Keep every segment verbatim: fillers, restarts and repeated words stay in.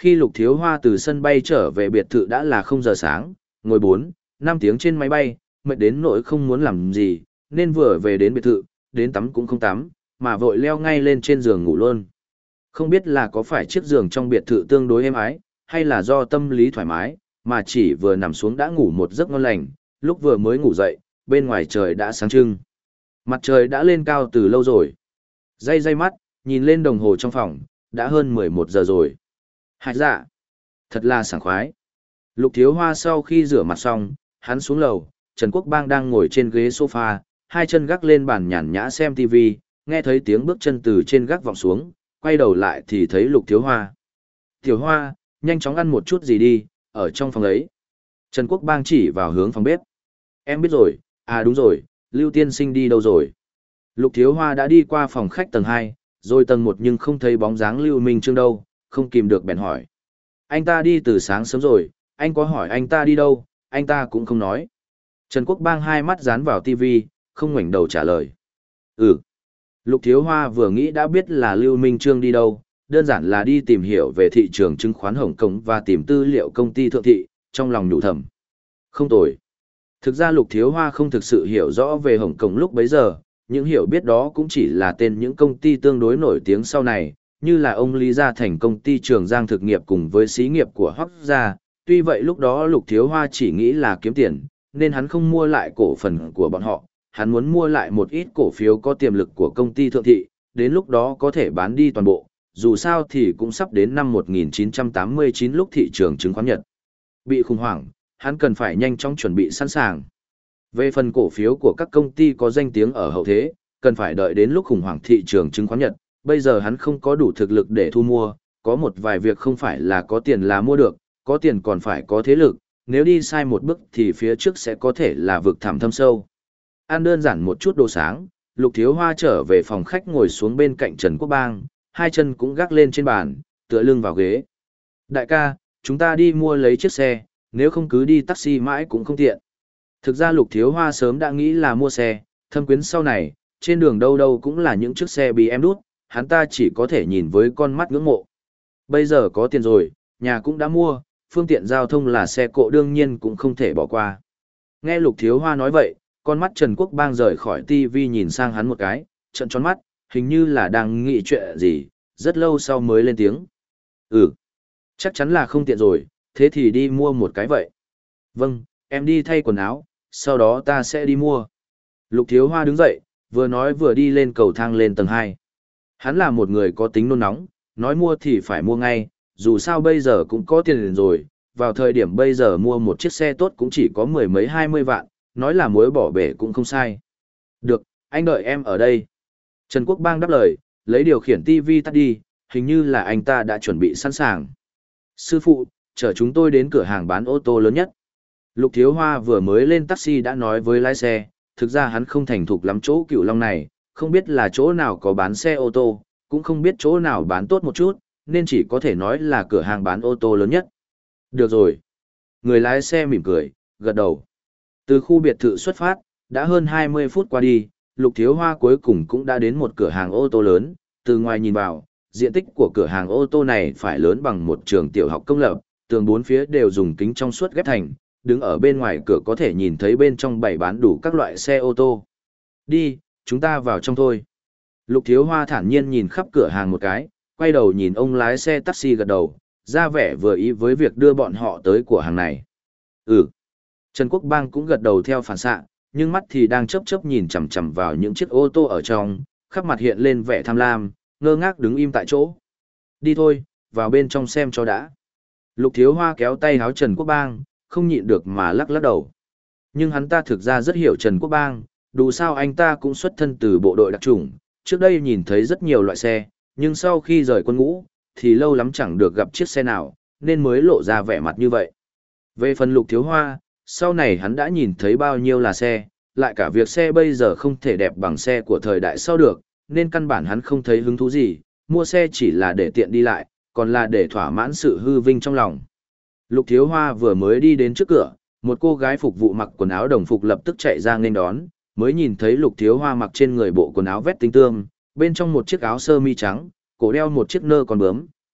Khi Lục Thiếu Hoa từ sân bay trở về biệt thự đã là không giờ sáng, ngồi bốn, năm tiếng trên máy bay, mệt đến nỗi không muốn làm gì, nên vừa về đến biệt thự, đến tắm cũng không tắm, mà vội leo ngay lên trên giường ngủ luôn. Không biết là có phải chiếc giường trong biệt thự tương đối êm ái, hay là do tâm lý thoải mái, mà chỉ vừa nằm xuống đã ngủ một giấc ngon lành, lúc vừa mới ngủ dậy, bên ngoài trời đã sáng trưng. Mặt trời đã lên cao từ lâu rồi. Day day mắt, nhìn lên đồng hồ trong phòng, đã hơn mười một giờ rồi. Hạt dạ, thật là sảng khoái. Lục Thiếu Hoa sau khi rửa mặt xong, hắn xuống lầu, Trần Quốc Bang đang ngồi trên ghế sofa, hai chân gác lên bàn nhàn nhã xem ti vi, nghe thấy tiếng bước chân từ trên gác vọng xuống, quay đầu lại thì thấy Lục Thiếu Hoa. Tiểu Hoa, nhanh chóng ăn một chút gì đi, ở trong phòng ấy. Trần Quốc Bang chỉ vào hướng phòng bếp. Em biết rồi, à đúng rồi, Lưu Tiên Sinh đi đâu rồi? Lục Thiếu Hoa đã đi qua phòng khách tầng hai, rồi tầng một nhưng không thấy bóng dáng Lưu Minh Trương đâu, không kìm được bèn hỏi. Anh ta đi từ sáng sớm rồi, anh có hỏi anh ta đi đâu, anh ta cũng không nói. Trần Quốc Bang hai mắt dán vào tivi, không ngoảnh đầu trả lời. Ừ. Lục Thiếu Hoa vừa nghĩ đã biết là Lưu Minh Trương đi đâu, đơn giản là đi tìm hiểu về thị trường chứng khoán Hồng Kông và tìm tư liệu công ty thượng thị, trong lòng nhủ thầm. Không tồi. Thực ra Lục Thiếu Hoa không thực sự hiểu rõ về Hồng Kông lúc bấy giờ, những hiểu biết đó cũng chỉ là tên những công ty tương đối nổi tiếng sau này, như là ông Lý Gia Thành công ty Trường Giang thực nghiệp cùng với xí nghiệp của Hoắc Gia. Tuy vậy lúc đó Lục Thiếu Hoa chỉ nghĩ là kiếm tiền, nên hắn không mua lại cổ phần của bọn họ, hắn muốn mua lại một ít cổ phiếu có tiềm lực của công ty thượng thị, đến lúc đó có thể bán đi toàn bộ, dù sao thì cũng sắp đến năm một nghìn chín trăm tám mươi chín lúc thị trường chứng khoán Nhật bị khủng hoảng, hắn cần phải nhanh chóng chuẩn bị sẵn sàng. Về phần cổ phiếu của các công ty có danh tiếng ở hậu thế, cần phải đợi đến lúc khủng hoảng thị trường chứng khoán Nhật, bây giờ hắn không có đủ thực lực để thu mua, có một vài việc không phải là có tiền là mua được, có tiền còn phải có thế lực, nếu đi sai một bước thì phía trước sẽ có thể là vực thẳm thâm sâu. Ăn đơn giản một chút đồ sáng, Lục Thiếu Hoa trở về phòng khách ngồi xuống bên cạnh Trần Quốc Bang, hai chân cũng gác lên trên bàn, tựa lưng vào ghế. Đại ca, chúng ta đi mua lấy chiếc xe, nếu không cứ đi taxi mãi cũng không tiện. Thực ra Lục Thiếu Hoa sớm đã nghĩ là mua xe, thâm quyến sau này, trên đường đâu đâu cũng là những chiếc xe bê em đút, hắn ta chỉ có thể nhìn với con mắt ngưỡng mộ. Bây giờ có tiền rồi, nhà cũng đã mua, phương tiện giao thông là xe cộ đương nhiên cũng không thể bỏ qua. Nghe Lục Thiếu Hoa nói vậy, con mắt Trần Quốc Bang rời khỏi tivi nhìn sang hắn một cái, trợn tròn mắt, hình như là đang nghĩ chuyện gì, rất lâu sau mới lên tiếng. Ừ, chắc chắn là không tiện rồi, thế thì đi mua một cái vậy. Vâng, em đi thay quần áo, sau đó ta sẽ đi mua. Lục Thiếu Hoa đứng dậy, vừa nói vừa đi lên cầu thang lên tầng hai. Hắn là một người có tính nôn nóng, nói mua thì phải mua ngay, dù sao bây giờ cũng có tiền rồi, vào thời điểm bây giờ mua một chiếc xe tốt cũng chỉ có mười mấy hai mươi vạn, nói là muối bỏ bể cũng không sai. Được, anh đợi em ở đây. Trần Quốc Bang đáp lời, lấy điều khiển tivi tắt đi, hình như là anh ta đã chuẩn bị sẵn sàng. Sư phụ, chở chúng tôi đến cửa hàng bán ô tô lớn nhất. Lục Thiếu Hoa vừa mới lên taxi đã nói với lái xe, thực ra hắn không thành thục lắm chỗ Cửu Long này, không biết là chỗ nào có bán xe ô tô, cũng không biết chỗ nào bán tốt một chút, nên chỉ có thể nói là cửa hàng bán ô tô lớn nhất. Được rồi. Người lái xe mỉm cười, gật đầu. Từ khu biệt thự xuất phát, đã hơn hai mươi phút qua đi, Lục Thiếu Hoa cuối cùng cũng đã đến một cửa hàng ô tô lớn, từ ngoài nhìn vào, diện tích của cửa hàng ô tô này phải lớn bằng một trường tiểu học công lập, tường bốn phía đều dùng kính trong suốt ghép thành, đứng ở bên ngoài cửa có thể nhìn thấy bên trong bày bán đủ các loại xe ô tô. Đi, chúng ta vào trong thôi. Lục Thiếu Hoa thản nhiên nhìn khắp cửa hàng một cái, quay đầu nhìn ông lái xe taxi gật đầu, ra vẻ vừa ý với việc đưa bọn họ tới cửa hàng này. Ừ. Trần Quốc Bang cũng gật đầu theo phản xạ, nhưng mắt thì đang chớp chớp nhìn chằm chằm vào những chiếc ô tô ở trong, khắp mặt hiện lên vẻ tham lam, ngơ ngác đứng im tại chỗ. Đi thôi, vào bên trong xem cho đã. Lục Thiếu Hoa kéo tay háo Trần Quốc Bang, không nhịn được mà lắc lắc đầu. Nhưng hắn ta thực ra rất hiểu Trần Quốc Bang, dù sao anh ta cũng xuất thân từ bộ đội đặc chủng, trước đây nhìn thấy rất nhiều loại xe, nhưng sau khi rời quân ngũ, thì lâu lắm chẳng được gặp chiếc xe nào, nên mới lộ ra vẻ mặt như vậy. Về phần Lục Thiếu Hoa, sau này hắn đã nhìn thấy bao nhiêu là xe, lại cả việc xe bây giờ không thể đẹp bằng xe của thời đại sau được, nên căn bản hắn không thấy hứng thú gì, mua xe chỉ là để tiện đi lại, còn là để thỏa mãn sự hư vinh trong lòng. Lục Thiếu Hoa vừa mới đi đến trước cửa, một cô gái phục vụ mặc quần áo đồng phục lập tức chạy ra nghênh đón, mới nhìn thấy Lục Thiếu Hoa mặc trên người bộ quần áo vét tinh tươm, bên trong một chiếc áo sơ mi trắng, cổ đeo một chiếc nơ còn bướm,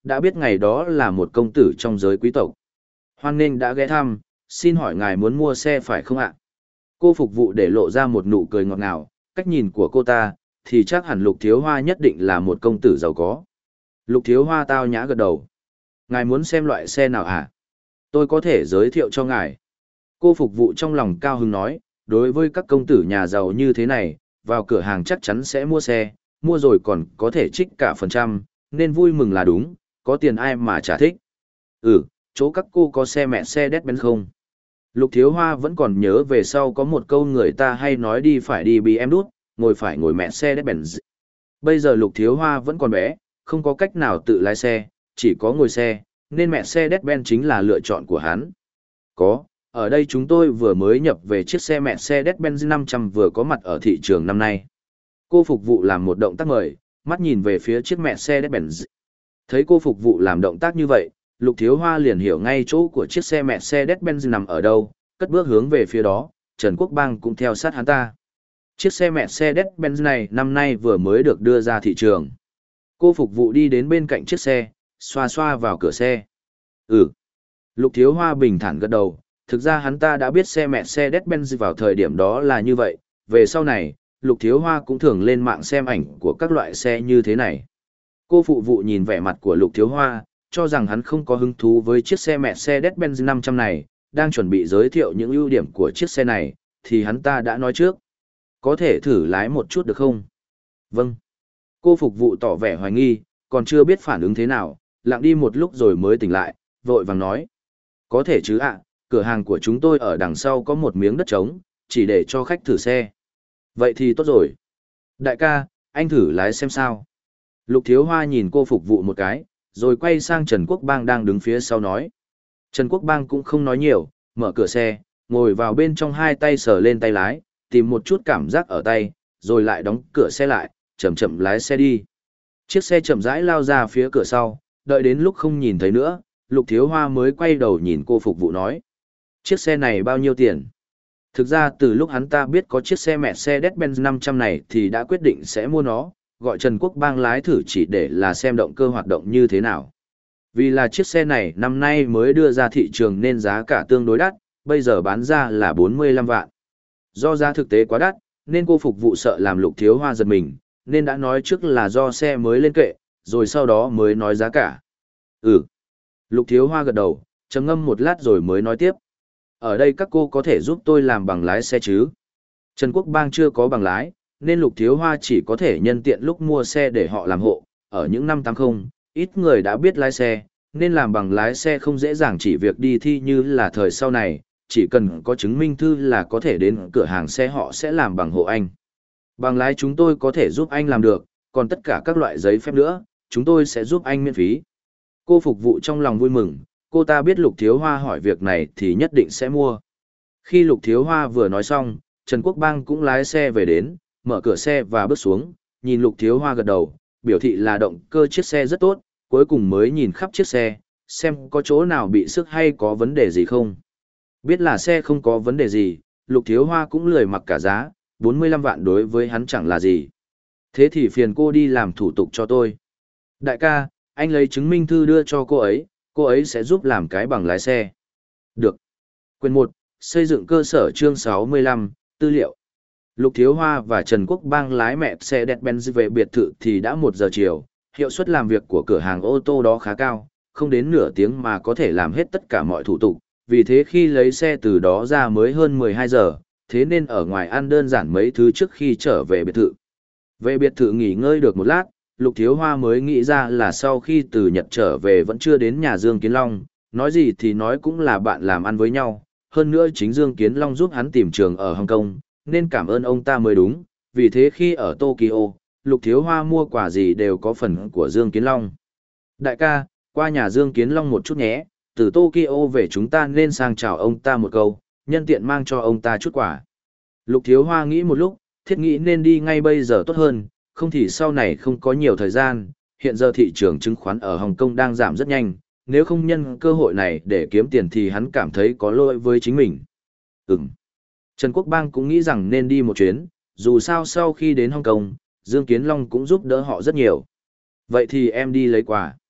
đã biết ngày đó là một công tử trong giới quý tộc. Hoan nghênh đã ghé thăm, xin hỏi ngài muốn mua xe phải không ạ? Cô phục vụ để lộ ra một nụ cười ngọt ngào, cách nhìn của cô ta, thì chắc hẳn Lục Thiếu Hoa nhất định là một công tử giàu có. Lục Thiếu Hoa tao nhã gật đầu. Ngài muốn xem loại xe nào hả? Tôi có thể giới thiệu cho ngài. Cô phục vụ trong lòng cao hứng nói, đối với các công tử nhà giàu như thế này, vào cửa hàng chắc chắn sẽ mua xe, mua rồi còn có thể trích cả phần trăm, nên vui mừng là đúng, có tiền ai mà chả thích. Ừ, chỗ các cô có xe mẹ xe Mercedes-Benz không? Lục Thiếu Hoa vẫn còn nhớ về sau có một câu người ta hay nói đi phải đi bê em đút, ngồi phải ngồi mẹ xe Mercedes-Benz. Bây giờ Lục Thiếu Hoa vẫn còn bé, không có cách nào tự lái xe, chỉ có ngồi xe, nên mẹ xe Mercedes-Benz chính là lựa chọn của hắn. Có, ở đây chúng tôi vừa mới nhập về chiếc xe mẹ xe Mercedes-Benz năm trăm vừa có mặt ở thị trường năm nay. Cô phục vụ làm một động tác mời, mắt nhìn về phía chiếc mẹ xe Mercedes-Benz. Thấy cô phục vụ làm động tác như vậy, Lục Thiếu Hoa liền hiểu ngay chỗ của chiếc xe mẹ xe Mercedes-Benz nằm ở đâu, cất bước hướng về phía đó, Trần Quốc Bang cũng theo sát hắn ta. Chiếc xe mẹ xe Mercedes-Benz này năm nay vừa mới được đưa ra thị trường. Cô phục vụ đi đến bên cạnh chiếc xe, xoa xoa vào cửa xe. Ừ. Lục Thiếu Hoa bình thản gật đầu, thực ra hắn ta đã biết xe mẹ xe Mercedes-Benz vào thời điểm đó là như vậy, về sau này, Lục Thiếu Hoa cũng thường lên mạng xem ảnh của các loại xe như thế này. Cô phụ vụ nhìn vẻ mặt của Lục Thiếu Hoa, cho rằng hắn không có hứng thú với chiếc xe mẹ xe Mercedes-Benz năm trăm này, đang chuẩn bị giới thiệu những ưu điểm của chiếc xe này, thì hắn ta đã nói trước. Có thể thử lái một chút được không? Vâng. Cô phục vụ tỏ vẻ hoài nghi, còn chưa biết phản ứng thế nào, lặng đi một lúc rồi mới tỉnh lại, vội vàng nói. Có thể chứ ạ, cửa hàng của chúng tôi ở đằng sau có một miếng đất trống, chỉ để cho khách thử xe. Vậy thì tốt rồi. Đại ca, anh thử lái xem sao. Lục Thiếu Hoa nhìn cô phục vụ một cái, rồi quay sang Trần Quốc Bang đang đứng phía sau nói. Trần Quốc Bang cũng không nói nhiều, mở cửa xe, ngồi vào bên trong hai tay sờ lên tay lái, tìm một chút cảm giác ở tay, rồi lại đóng cửa xe lại, chậm chậm lái xe đi. Chiếc xe chậm rãi lao ra phía cửa sau, đợi đến lúc không nhìn thấy nữa, Lục Thiếu Hoa mới quay đầu nhìn cô phục vụ nói. Chiếc xe này bao nhiêu tiền? Thực ra từ lúc hắn ta biết có chiếc xe mẹ xe Mercedes-Benz năm trăm này thì đã quyết định sẽ mua nó, gọi Trần Quốc Bang lái thử chỉ để là xem động cơ hoạt động như thế nào. Vì là chiếc xe này năm nay mới đưa ra thị trường nên giá cả tương đối đắt, bây giờ bán ra là bốn mươi lăm vạn. Do giá thực tế quá đắt, nên cô phục vụ sợ làm Lục Thiếu Hoa giật mình, nên đã nói trước là do xe mới lên kệ, rồi sau đó mới nói giá cả. Ừ. Lục Thiếu Hoa gật đầu, trầm ngâm một lát rồi mới nói tiếp. Ở đây các cô có thể giúp tôi làm bằng lái xe chứ? Trần Quốc Bang chưa có bằng lái, nên Lục Thiếu Hoa chỉ có thể nhân tiện lúc mua xe để họ làm hộ. Ở những năm tám mươi, ít người đã biết lái xe, nên làm bằng lái xe không dễ dàng chỉ việc đi thi như là thời sau này, chỉ cần có chứng minh thư là có thể đến cửa hàng xe họ sẽ làm bằng hộ anh. Bằng lái chúng tôi có thể giúp anh làm được, còn tất cả các loại giấy phép nữa, chúng tôi sẽ giúp anh miễn phí. Cô phục vụ trong lòng vui mừng, cô ta biết Lục Thiếu Hoa hỏi việc này thì nhất định sẽ mua. Khi Lục Thiếu Hoa vừa nói xong, Trần Quốc Bang cũng lái xe về đến, mở cửa xe và bước xuống, nhìn Lục Thiếu Hoa gật đầu, biểu thị là động cơ chiếc xe rất tốt, cuối cùng mới nhìn khắp chiếc xe, xem có chỗ nào bị sức hay có vấn đề gì không. Biết là xe không có vấn đề gì, Lục Thiếu Hoa cũng lười mặc cả giá, bốn mươi lăm vạn đối với hắn chẳng là gì. Thế thì phiền cô đi làm thủ tục cho tôi. Đại ca, anh lấy chứng minh thư đưa cho cô ấy, cô ấy sẽ giúp làm cái bằng lái xe. Được. Quyền một, xây dựng cơ sở chương sáu mươi lăm, tư liệu. Lục Thiếu Hoa và Trần Quốc Bang lái mẹ xe Mercedes-Benz về biệt thự thì đã một giờ chiều, hiệu suất làm việc của cửa hàng ô tô đó khá cao, không đến nửa tiếng mà có thể làm hết tất cả mọi thủ tục, vì thế khi lấy xe từ đó ra mới hơn mười hai giờ, thế nên ở ngoài ăn đơn giản mấy thứ trước khi trở về biệt thự. Về biệt thự nghỉ ngơi được một lát, Lục Thiếu Hoa mới nghĩ ra là sau khi từ Nhật trở về vẫn chưa đến nhà Dương Kiến Long, nói gì thì nói cũng là bạn làm ăn với nhau, hơn nữa chính Dương Kiến Long giúp hắn tìm trường ở Hồng Kông, nên cảm ơn ông ta mới đúng, vì thế khi ở Tokyo, Lục Thiếu Hoa mua quà gì đều có phần của Dương Kiến Long. Đại ca, qua nhà Dương Kiến Long một chút nhé, từ Tokyo về chúng ta nên sang chào ông ta một câu, nhân tiện mang cho ông ta chút quà. Lục Thiếu Hoa nghĩ một lúc, thiết nghĩ nên đi ngay bây giờ tốt hơn, không thì sau này không có nhiều thời gian, hiện giờ thị trường chứng khoán ở Hồng Kông đang giảm rất nhanh, nếu không nhân cơ hội này để kiếm tiền thì hắn cảm thấy có lỗi với chính mình. Ừm. Trần Quốc Bang cũng nghĩ rằng nên đi một chuyến, dù sao sau khi đến Hồng Kông, Dương Kiến Long cũng giúp đỡ họ rất nhiều. Vậy thì em đi lấy quà.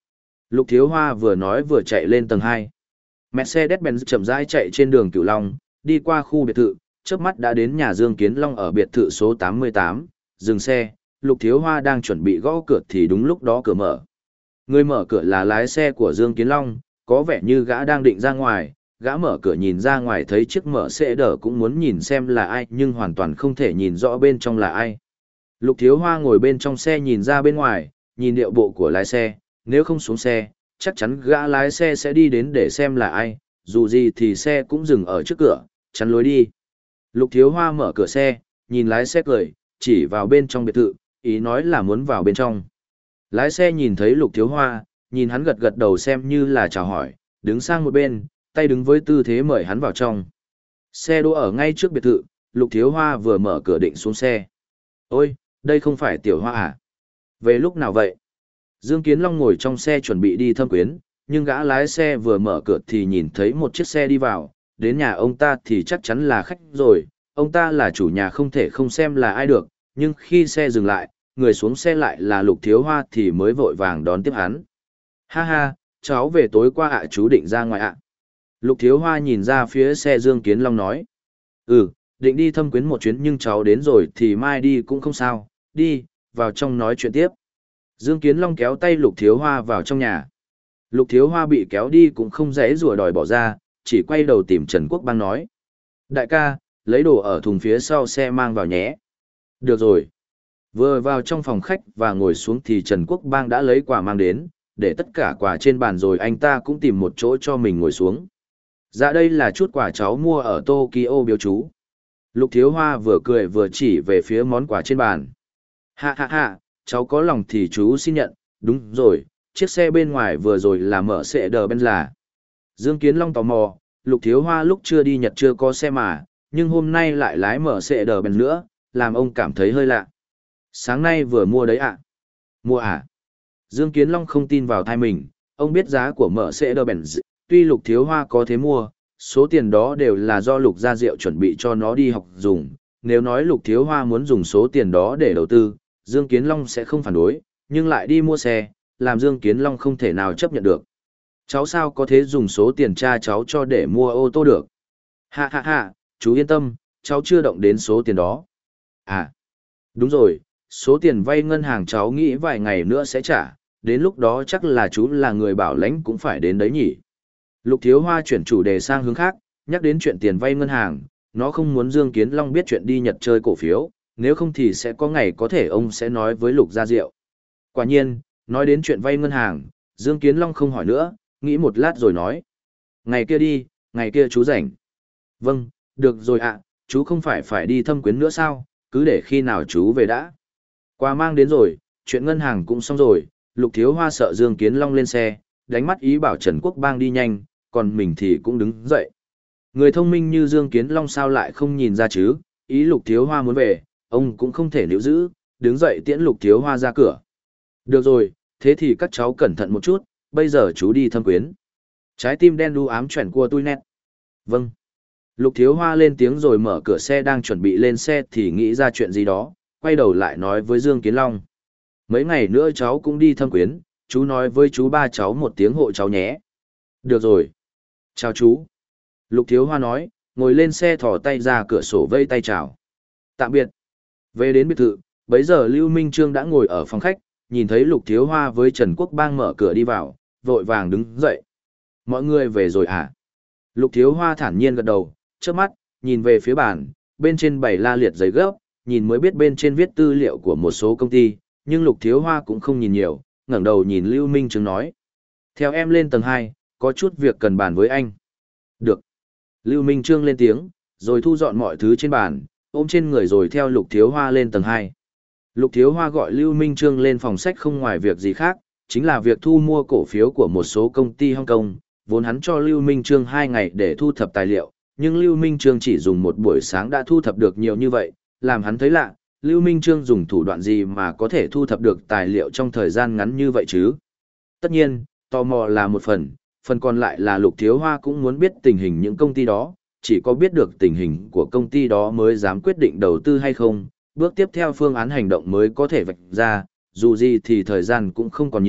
Lục Thiếu Hoa vừa nói vừa chạy lên tầng hai. Mercedes-Benz chậm rãi chạy trên đường Cửu Long, đi qua khu biệt thự, chớp mắt đã đến nhà Dương Kiến Long ở biệt thự số tám mươi tám, dừng xe, Lục Thiếu Hoa đang chuẩn bị gõ cửa thì đúng lúc đó cửa mở. Người mở cửa là lái xe của Dương Kiến Long, có vẻ như gã đang định ra ngoài, gã mở cửa nhìn ra ngoài thấy chiếc mở xe đỡ cũng muốn nhìn xem là ai nhưng hoàn toàn không thể nhìn rõ bên trong là ai. Lục Thiếu Hoa ngồi bên trong xe nhìn ra bên ngoài, nhìn điệu bộ của lái xe, nếu không xuống xe, chắc chắn gã lái xe sẽ đi đến để xem là ai, dù gì thì xe cũng dừng ở trước cửa, chắn lối đi. Lục Thiếu Hoa mở cửa xe, nhìn lái xe cười, chỉ vào bên trong biệt thự, ý nói là muốn vào bên trong. Lái xe nhìn thấy Lục Thiếu Hoa, nhìn hắn gật gật đầu xem như là chào hỏi, đứng sang một bên, tay đứng với tư thế mời hắn vào trong. Xe đỗ ở ngay trước biệt thự, Lục Thiếu Hoa vừa mở cửa định xuống xe. Ôi, đây không phải Tiểu Hoa à? Về lúc nào vậy? Dương Kiến Long ngồi trong xe chuẩn bị đi thăm quyến, nhưng gã lái xe vừa mở cửa thì nhìn thấy một chiếc xe đi vào, đến nhà ông ta thì chắc chắn là khách rồi, ông ta là chủ nhà không thể không xem là ai được, nhưng khi xe dừng lại, người xuống xe lại là Lục Thiếu Hoa thì mới vội vàng đón tiếp hắn. Ha ha, cháu về tối qua ạ, chú định ra ngoài ạ. Lục Thiếu Hoa nhìn ra phía xe Dương Kiến Long nói. Ừ, định đi thăm quyến một chuyến nhưng cháu đến rồi thì mai đi cũng không sao, đi, vào trong nói chuyện tiếp. Dương Kiến Long kéo tay Lục Thiếu Hoa vào trong nhà. Lục Thiếu Hoa bị kéo đi cũng không dễ rủa đòi bỏ ra, chỉ quay đầu tìm Trần Quốc Bang nói. Đại ca, lấy đồ ở thùng phía sau xe mang vào nhé. Được rồi. Vừa vào trong phòng khách và ngồi xuống thì Trần Quốc Bang đã lấy quà mang đến, để tất cả quà trên bàn rồi anh ta cũng tìm một chỗ cho mình ngồi xuống. Dạ đây là chút quà cháu mua ở Tokyo biếu chú. Lục Thiếu Hoa vừa cười vừa chỉ về phía món quà trên bàn. Ha ha ha, cháu có lòng thì chú xin nhận, đúng rồi, chiếc xe bên ngoài vừa rồi là mở xe đờ Benz là. Dương Kiến Long tò mò, Lục Thiếu Hoa lúc chưa đi Nhật chưa có xe mà, nhưng hôm nay lại lái mở xe đờ Benz nữa, làm ông cảm thấy hơi lạ. Sáng nay vừa mua đấy ạ. À? Mua à? Dương Kiến Long không tin vào thai mình, ông biết giá của mở xe đờ Benz, tuy Lục Thiếu Hoa có thế mua, số tiền đó đều là do Lục Gia Diệu chuẩn bị cho nó đi học dùng, nếu nói Lục Thiếu Hoa muốn dùng số tiền đó để đầu tư, Dương Kiến Long sẽ không phản đối, nhưng lại đi mua xe, làm Dương Kiến Long không thể nào chấp nhận được. Cháu sao có thể dùng số tiền cha cháu cho để mua ô tô được? Ha ha ha, chú yên tâm, cháu chưa động đến số tiền đó. À, đúng rồi, số tiền vay ngân hàng cháu nghĩ vài ngày nữa sẽ trả, đến lúc đó chắc là chú là người bảo lãnh cũng phải đến đấy nhỉ. Lục Thiếu Hoa chuyển chủ đề sang hướng khác, nhắc đến chuyện tiền vay ngân hàng, nó không muốn Dương Kiến Long biết chuyện đi Nhật chơi cổ phiếu, nếu không thì sẽ có ngày có thể ông sẽ nói với Lục Gia Diệu. Quả nhiên, nói đến chuyện vay ngân hàng, Dương Kiến Long không hỏi nữa, nghĩ một lát rồi nói. Ngày kia đi, ngày kia chú rảnh. Vâng, được rồi ạ, chú không phải phải đi thăm quyến nữa sao, cứ để khi nào chú về đã. Quà mang đến rồi, chuyện ngân hàng cũng xong rồi, Lục Thiếu Hoa sợ Dương Kiến Long lên xe, đánh mắt ý bảo Trần Quốc Bang đi nhanh, còn mình thì cũng đứng dậy. Người thông minh như Dương Kiến Long sao lại không nhìn ra chứ, ý Lục Thiếu Hoa muốn về, ông cũng không thể níu giữ, đứng dậy tiễn Lục Thiếu Hoa ra cửa. Được rồi, thế thì các cháu cẩn thận một chút, bây giờ chú đi thăm quyến. Trái tim đen đu ám chuyển của tôi nét. Vâng. Lục Thiếu Hoa lên tiếng rồi mở cửa xe đang chuẩn bị lên xe thì nghĩ ra chuyện gì đó, quay đầu lại nói với Dương Kiến Long. Mấy ngày nữa cháu cũng đi thăm quyến, chú nói với chú ba cháu một tiếng hộ cháu nhé. Được rồi. Chào chú. Lục Thiếu Hoa nói, ngồi lên xe thò tay ra cửa sổ vây tay chào. Tạm biệt. Về đến biệt thự, bấy giờ Lưu Minh Trương đã ngồi ở phòng khách, nhìn thấy Lục Thiếu Hoa với Trần Quốc Bang mở cửa đi vào, vội vàng đứng dậy. Mọi người về rồi à? Lục Thiếu Hoa thản nhiên gật đầu, chớp mắt, nhìn về phía bàn, bên trên bày la liệt giấy gấp, nhìn mới biết bên trên viết tư liệu của một số công ty, nhưng Lục Thiếu Hoa cũng không nhìn nhiều, ngẩng đầu nhìn Lưu Minh Trương nói. Theo em lên tầng hai, có chút việc cần bàn với anh. Được. Lưu Minh Trương lên tiếng, rồi thu dọn mọi thứ trên bàn, ôm trên người rồi theo Lục Thiếu Hoa lên tầng hai. Lục Thiếu Hoa gọi Lưu Minh Trương lên phòng sách không ngoài việc gì khác, chính là việc thu mua cổ phiếu của một số công ty Hong Kong, vốn hắn cho Lưu Minh Trương hai ngày để thu thập tài liệu, nhưng Lưu Minh Trương chỉ dùng một buổi sáng đã thu thập được nhiều như vậy, làm hắn thấy lạ, Lưu Minh Trương dùng thủ đoạn gì mà có thể thu thập được tài liệu trong thời gian ngắn như vậy chứ? Tất nhiên, tò mò là một phần, phần còn lại là Lục Thiếu Hoa cũng muốn biết tình hình những công ty đó, chỉ có biết được tình hình của công ty đó mới dám quyết định đầu tư hay không, bước tiếp theo phương án hành động mới có thể vạch ra, dù gì thì thời gian cũng không còn nhiều,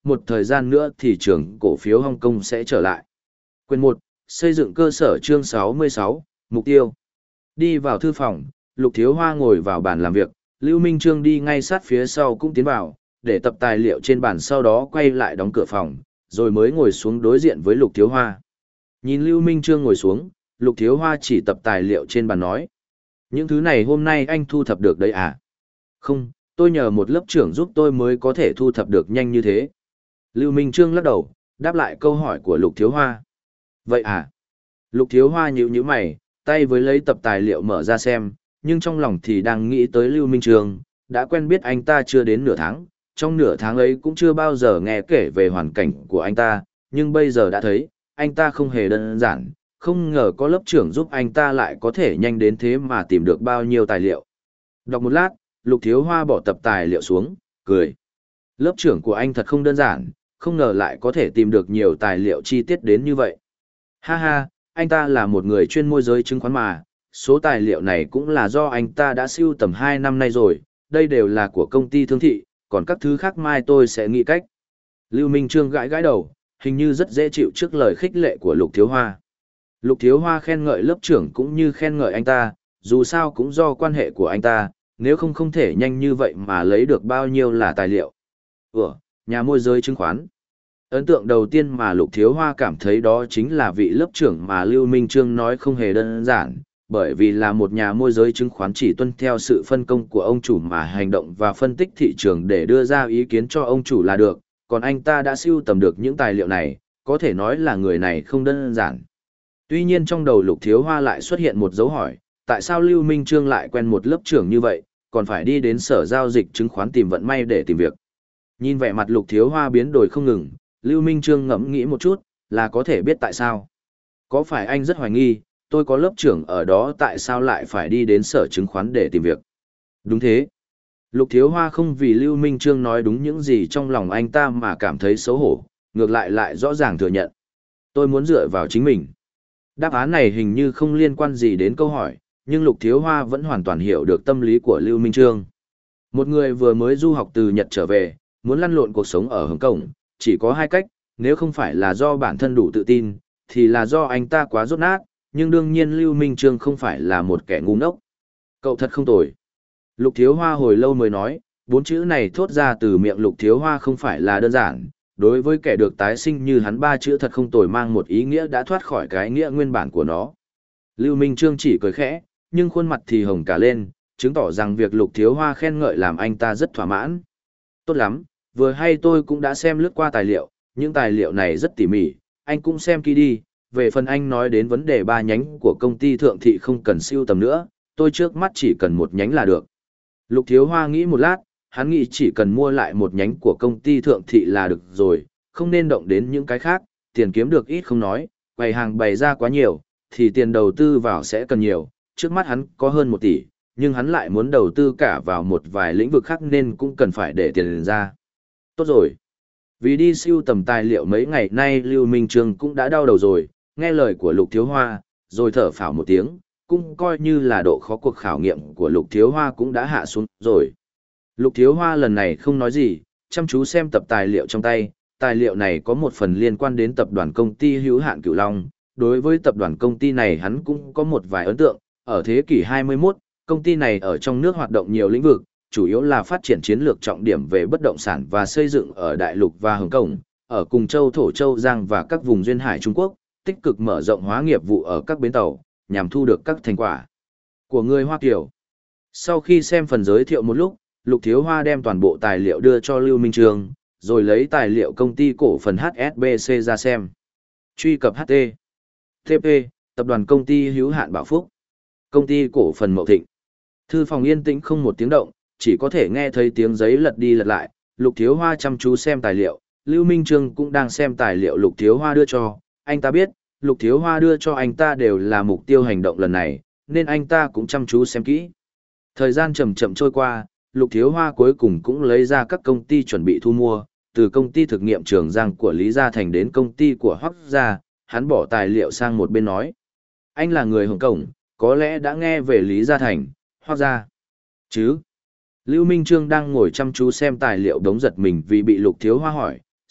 một thời gian nữa thị trường cổ phiếu Hồng Kông sẽ trở lại. Quyền một, xây dựng cơ sở chương sáu mươi sáu, mục tiêu. Đi vào thư phòng, Lục Thiếu Hoa ngồi vào bàn làm việc, Lưu Minh Trương đi ngay sát phía sau cũng tiến vào, để tập tài liệu trên bàn sau đó quay lại đóng cửa phòng, rồi mới ngồi xuống đối diện với Lục Thiếu Hoa. Nhìn Lưu Minh Trương ngồi xuống, Lục Thiếu Hoa chỉ tập tài liệu trên bàn nói. Những thứ này hôm nay anh thu thập được đấy à? Không, tôi nhờ một lớp trưởng giúp tôi mới có thể thu thập được nhanh như thế. Lưu Minh Trương lắc đầu, đáp lại câu hỏi của Lục Thiếu Hoa. Vậy à? Lục Thiếu Hoa nhíu nhíu mày, tay với lấy tập tài liệu mở ra xem, nhưng trong lòng thì đang nghĩ tới Lưu Minh Trương, đã quen biết anh ta chưa đến nửa tháng, trong nửa tháng ấy cũng chưa bao giờ nghe kể về hoàn cảnh của anh ta, nhưng bây giờ đã thấy, anh ta không hề đơn giản, không ngờ có lớp trưởng giúp anh ta lại có thể nhanh đến thế mà tìm được bao nhiêu tài liệu. Đọc một lát, Lục Thiếu Hoa bỏ tập tài liệu xuống, cười. Lớp trưởng của anh thật không đơn giản, không ngờ lại có thể tìm được nhiều tài liệu chi tiết đến như vậy. Ha ha, anh ta là một người chuyên môi giới chứng khoán mà, số tài liệu này cũng là do anh ta đã sưu tầm hai năm nay rồi, đây đều là của công ty thương thị, còn các thứ khác mai tôi sẽ nghĩ cách. Lưu Minh Trương gãi gãi đầu, hình như rất dễ chịu trước lời khích lệ của Lục Thiếu Hoa. Lục Thiếu Hoa khen ngợi lớp trưởng cũng như khen ngợi anh ta, dù sao cũng do quan hệ của anh ta, nếu không không thể nhanh như vậy mà lấy được bao nhiêu là tài liệu. Ủa, nhà môi giới chứng khoán. Ấn tượng đầu tiên mà Lục Thiếu Hoa cảm thấy đó chính là vị lớp trưởng mà Lưu Minh Trương nói không hề đơn giản, bởi vì là một nhà môi giới chứng khoán chỉ tuân theo sự phân công của ông chủ mà hành động và phân tích thị trường để đưa ra ý kiến cho ông chủ là được, còn anh ta đã sưu tầm được những tài liệu này, có thể nói là người này không đơn giản. Tuy nhiên trong đầu Lục Thiếu Hoa lại xuất hiện một dấu hỏi, tại sao Lưu Minh Trương lại quen một lớp trưởng như vậy, còn phải đi đến sở giao dịch chứng khoán tìm vận may để tìm việc. Nhìn vẻ mặt Lục Thiếu Hoa biến đổi không ngừng, Lưu Minh Trương ngẫm nghĩ một chút, là có thể biết tại sao. Có phải anh rất hoài nghi, tôi có lớp trưởng ở đó tại sao lại phải đi đến sở chứng khoán để tìm việc? Đúng thế. Lục Thiếu Hoa không vì Lưu Minh Trương nói đúng những gì trong lòng anh ta mà cảm thấy xấu hổ, ngược lại lại rõ ràng thừa nhận. Tôi muốn dựa vào chính mình. Đáp án này hình như không liên quan gì đến câu hỏi, nhưng Lục Thiếu Hoa vẫn hoàn toàn hiểu được tâm lý của Lưu Minh Trương. Một người vừa mới du học từ Nhật trở về, muốn lăn lộn cuộc sống ở Hồng Kông, chỉ có hai cách, nếu không phải là do bản thân đủ tự tin, thì là do anh ta quá rốt nát, nhưng đương nhiên Lưu Minh Trương không phải là một kẻ ngu ngốc. Cậu thật không tồi. Lục Thiếu Hoa hồi lâu mới nói, bốn chữ này thốt ra từ miệng Lục Thiếu Hoa không phải là đơn giản, đối với kẻ được tái sinh như hắn ba chữ thật không tồi mang một ý nghĩa đã thoát khỏi cái nghĩa nguyên bản của nó. Lưu Minh Trương chỉ cười khẽ, nhưng khuôn mặt thì hồng cả lên, chứng tỏ rằng việc Lục Thiếu Hoa khen ngợi làm anh ta rất thỏa mãn. Tốt lắm, vừa hay tôi cũng đã xem lướt qua tài liệu, những tài liệu này rất tỉ mỉ, anh cũng xem kỹ đi. Về phần anh nói đến vấn đề ba nhánh của công ty thượng thị không cần siêu tầm nữa, tôi trước mắt chỉ cần một nhánh là được. Lục Thiếu Hoa nghĩ một lát, hắn nghĩ chỉ cần mua lại một nhánh của công ty thượng thị là được rồi, không nên động đến những cái khác, tiền kiếm được ít không nói, quầy hàng bày ra quá nhiều, thì tiền đầu tư vào sẽ cần nhiều, trước mắt hắn có hơn một tỷ, nhưng hắn lại muốn đầu tư cả vào một vài lĩnh vực khác nên cũng cần phải để tiền ra. Tốt rồi. Vì đi siêu tầm tài liệu mấy ngày nay Lưu Minh Trương cũng đã đau đầu rồi, nghe lời của Lục Thiếu Hoa, rồi thở phào một tiếng, cũng coi như là độ khó cuộc khảo nghiệm của Lục Thiếu Hoa cũng đã hạ xuống rồi. Lục Thiếu Hoa lần này không nói gì, chăm chú xem tập tài liệu trong tay, tài liệu này có một phần liên quan đến tập đoàn công ty hữu hạn Cửu Long, đối với tập đoàn công ty này hắn cũng có một vài ấn tượng, ở thế kỷ hai mươi mốt, công ty này ở trong nước hoạt động nhiều lĩnh vực, chủ yếu là phát triển chiến lược trọng điểm về bất động sản và xây dựng ở Đại Lục và Hồng Kông, ở cùng châu Thổ Châu Giang và các vùng duyên hải Trung Quốc, tích cực mở rộng hóa nghiệp vụ ở các bến tàu, nhằm thu được các thành quả của người Hoa Kiều. Sau khi xem phần giới thiệu một lúc, Lục Thiếu Hoa đem toàn bộ tài liệu đưa cho Lưu Minh Trương, rồi lấy tài liệu công ty cổ phần hát ét bê xê ra xem. Truy cập hát tê tê pê, tập đoàn công ty hữu hạn Bảo Phúc, công ty cổ phần Mậu Thịnh. Thư phòng yên tĩnh không một tiếng động, chỉ có thể nghe thấy tiếng giấy lật đi lật lại. Lục Thiếu Hoa chăm chú xem tài liệu, Lưu Minh Trương cũng đang xem tài liệu Lục Thiếu Hoa đưa cho. Anh ta biết, Lục Thiếu Hoa đưa cho anh ta đều là mục tiêu hành động lần này, nên anh ta cũng chăm chú xem kỹ. Thời gian chậm chậm trôi qua, Lục Thiếu Hoa cuối cùng cũng lấy ra các công ty chuẩn bị thu mua, từ công ty thực nghiệm Trường Giang của Lý Gia Thành đến công ty của Hoắc Gia, hắn bỏ tài liệu sang một bên nói. Anh là người Hồng Kông, có lẽ đã nghe về Lý Gia Thành, Hoắc Gia. Chứ? Lưu Minh Trương đang ngồi chăm chú xem tài liệu đống giật mình vì bị Lục Thiếu Hoa hỏi,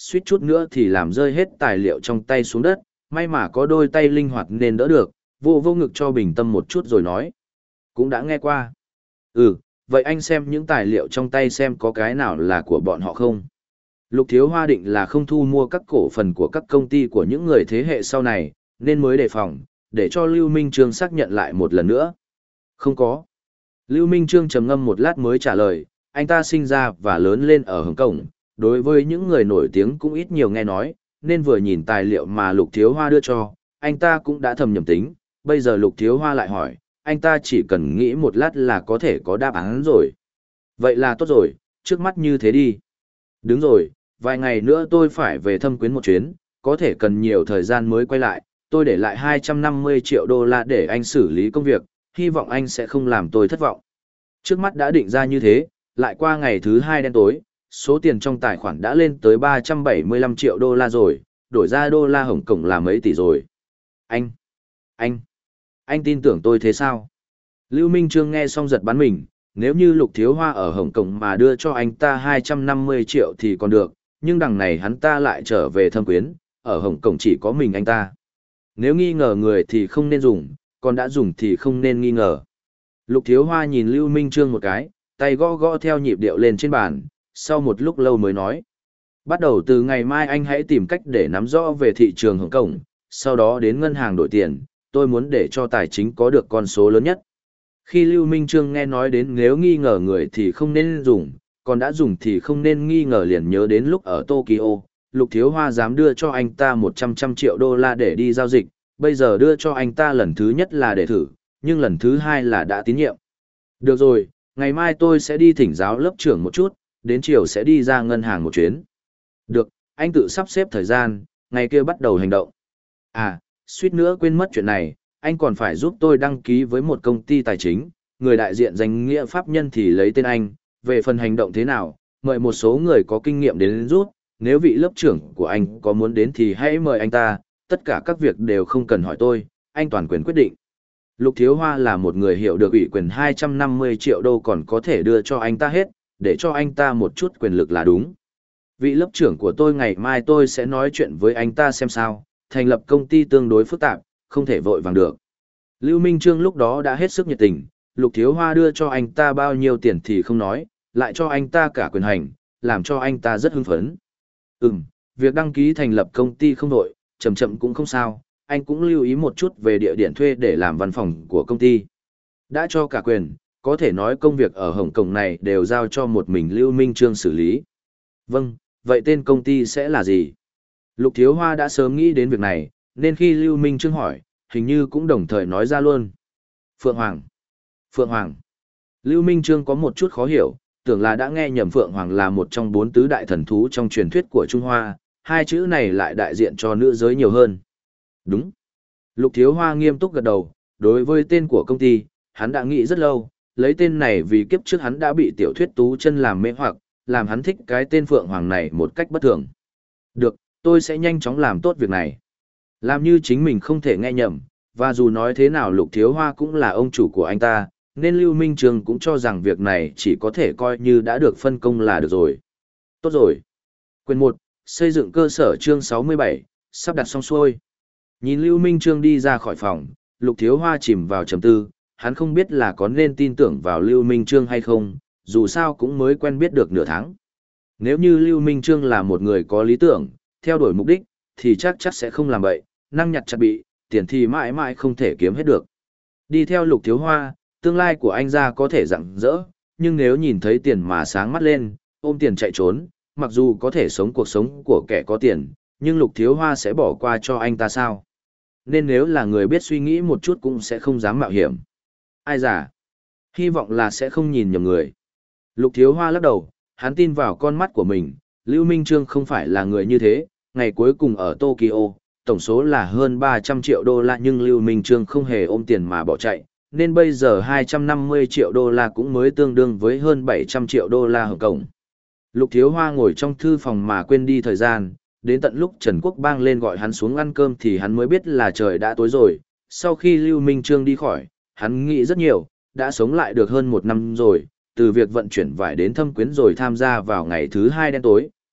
suýt chút nữa thì làm rơi hết tài liệu trong tay xuống đất, may mà có đôi tay linh hoạt nên đỡ được, vô vô ngực cho bình tâm một chút rồi nói. Cũng đã nghe qua. Ừ, vậy anh xem những tài liệu trong tay xem có cái nào là của bọn họ không? Lục Thiếu Hoa định là không thu mua các cổ phần của các công ty của những người thế hệ sau này, nên mới đề phòng, để cho Lưu Minh Trương xác nhận lại một lần nữa. Không có. Lưu Minh Trương trầm ngâm một lát mới trả lời, anh ta sinh ra và lớn lên ở Hồng Kông, đối với những người nổi tiếng cũng ít nhiều nghe nói, nên vừa nhìn tài liệu mà Lục Thiếu Hoa đưa cho, anh ta cũng đã thầm nhầm tính, bây giờ Lục Thiếu Hoa lại hỏi, anh ta chỉ cần nghĩ một lát là có thể có đáp án rồi. Vậy là tốt rồi, trước mắt như thế đi. Đúng rồi, vài ngày nữa tôi phải về Thâm Quyến một chuyến, có thể cần nhiều thời gian mới quay lại, tôi để lại hai trăm năm mươi triệu đô la để anh xử lý công việc, hy vọng anh sẽ không làm tôi thất vọng. Trước mắt đã định ra như thế, lại qua ngày thứ hai đen tối, số tiền trong tài khoản đã lên tới ba trăm bảy mươi lăm triệu đô la rồi, đổi ra đô la Hồng Kông là mấy tỷ rồi. Anh, anh, anh tin tưởng tôi thế sao? Lưu Minh Trương nghe xong giật bắn mình, nếu như Lục Thiếu Hoa ở Hồng Kông mà đưa cho anh ta hai trăm năm mươi triệu thì còn được, nhưng đằng này hắn ta lại trở về Thâm Quyến, ở Hồng Kông chỉ có mình anh ta. Nếu nghi ngờ người thì không nên dùng, còn đã dùng thì không nên nghi ngờ. Lục Thiếu Hoa nhìn Lưu Minh Trương một cái, tay gõ gõ theo nhịp điệu lên trên bàn, sau một lúc lâu mới nói. Bắt đầu từ ngày mai anh hãy tìm cách để nắm rõ về thị trường Hồng Kông, sau đó đến ngân hàng đổi tiền, tôi muốn để cho tài chính có được con số lớn nhất. Khi Lưu Minh Trương nghe nói đến nếu nghi ngờ người thì không nên dùng, còn đã dùng thì không nên nghi ngờ, liền nhớ đến lúc ở Tokyo, Lục Thiếu Hoa dám đưa cho anh ta một trăm trăm triệu đô la để đi giao dịch, bây giờ đưa cho anh ta lần thứ nhất là để thử, nhưng lần thứ hai là đã tín nhiệm. Được rồi, ngày mai tôi sẽ đi thỉnh giáo lớp trưởng một chút, đến chiều sẽ đi ra ngân hàng một chuyến. Được, anh tự sắp xếp thời gian, ngày kia bắt đầu hành động. À, suýt nữa quên mất chuyện này, anh còn phải giúp tôi đăng ký với một công ty tài chính, người đại diện danh nghĩa pháp nhân thì lấy tên anh, về phần hành động thế nào, mời một số người có kinh nghiệm đến giúp, nếu vị lớp trưởng của anh có muốn đến thì hãy mời anh ta, tất cả các việc đều không cần hỏi tôi, anh toàn quyền quyết định. Lục Thiếu Hoa là một người hiểu được ủy quyền hai trăm năm mươi triệu đô còn có thể đưa cho anh ta hết, để cho anh ta một chút quyền lực là đúng. Vị lớp trưởng của tôi ngày mai tôi sẽ nói chuyện với anh ta xem sao, thành lập công ty tương đối phức tạp, không thể vội vàng được. Lưu Minh Trương lúc đó đã hết sức nhiệt tình, Lục Thiếu Hoa đưa cho anh ta bao nhiêu tiền thì không nói, lại cho anh ta cả quyền hành, làm cho anh ta rất hưng phấn. Ừm, việc đăng ký thành lập công ty không vội, chậm chậm cũng không sao, anh cũng lưu ý một chút về địa điểm thuê để làm văn phòng của công ty. Đã cho cả quyền, có thể nói công việc ở Hồng Kông này đều giao cho một mình Lưu Minh Trương xử lý. Vâng, vậy tên công ty sẽ là gì? Lục Thiếu Hoa đã sớm nghĩ đến việc này, nên khi Lưu Minh Trương hỏi, hình như cũng đồng thời nói ra luôn. Phượng Hoàng. Phượng Hoàng. Lưu Minh Trương có một chút khó hiểu, tưởng là đã nghe nhầm Phượng Hoàng là một trong bốn tứ đại thần thú trong truyền thuyết của Trung Hoa, hai chữ này lại đại diện cho nữ giới nhiều hơn. Đúng. Lục Thiếu Hoa nghiêm túc gật đầu, đối với tên của công ty, hắn đã nghĩ rất lâu, lấy tên này vì kiếp trước hắn đã bị tiểu thuyết Tú Chân làm mê hoặc, làm hắn thích cái tên Phượng Hoàng này một cách bất thường. Được, tôi sẽ nhanh chóng làm tốt việc này. Làm như chính mình không thể nghe nhầm, và dù nói thế nào Lục Thiếu Hoa cũng là ông chủ của anh ta, nên Lưu Minh Trương cũng cho rằng việc này chỉ có thể coi như đã được phân công là được rồi. Tốt rồi. Quyền một, xây dựng cơ sở chương sáu mươi bảy, sắp đặt xong xuôi. Nhìn Lưu Minh Trương đi ra khỏi phòng, Lục Thiếu Hoa chìm vào trầm tư, hắn không biết là có nên tin tưởng vào Lưu Minh Trương hay không, dù sao cũng mới quen biết được nửa tháng. Nếu như Lưu Minh Trương là một người có lý tưởng, theo đuổi mục đích, thì chắc chắc sẽ không làm vậy, năng nhặt chặt bị, tiền thì mãi mãi không thể kiếm hết được. Đi theo Lục Thiếu Hoa, tương lai của anh ra có thể rạng rỡ, nhưng nếu nhìn thấy tiền mà sáng mắt lên, ôm tiền chạy trốn, mặc dù có thể sống cuộc sống của kẻ có tiền, nhưng Lục Thiếu Hoa sẽ bỏ qua cho anh ta sao? Nên nếu là người biết suy nghĩ một chút cũng sẽ không dám mạo hiểm. Ai giả? Hy vọng là sẽ không nhìn nhầm người. Lục Thiếu Hoa lắc đầu, hắn tin vào con mắt của mình, Lưu Minh Trương không phải là người như thế, ngày cuối cùng ở Tokyo, tổng số là hơn ba trăm triệu đô la nhưng Lưu Minh Trương không hề ôm tiền mà bỏ chạy, nên bây giờ hai trăm năm mươi triệu đô la cũng mới tương đương với hơn bảy trăm triệu đô la Hồng Kông. Lục Thiếu Hoa ngồi trong thư phòng mà quên đi thời gian, đến tận lúc Trần Quốc Bang lên gọi hắn xuống ăn cơm thì hắn mới biết là trời đã tối rồi. Sau khi Lưu Minh Trương đi khỏi, hắn nghĩ rất nhiều, đã sống lại được hơn một năm rồi, từ việc vận chuyển vải đến Thâm Quyến rồi tham gia vào ngày thứ hai đen tối,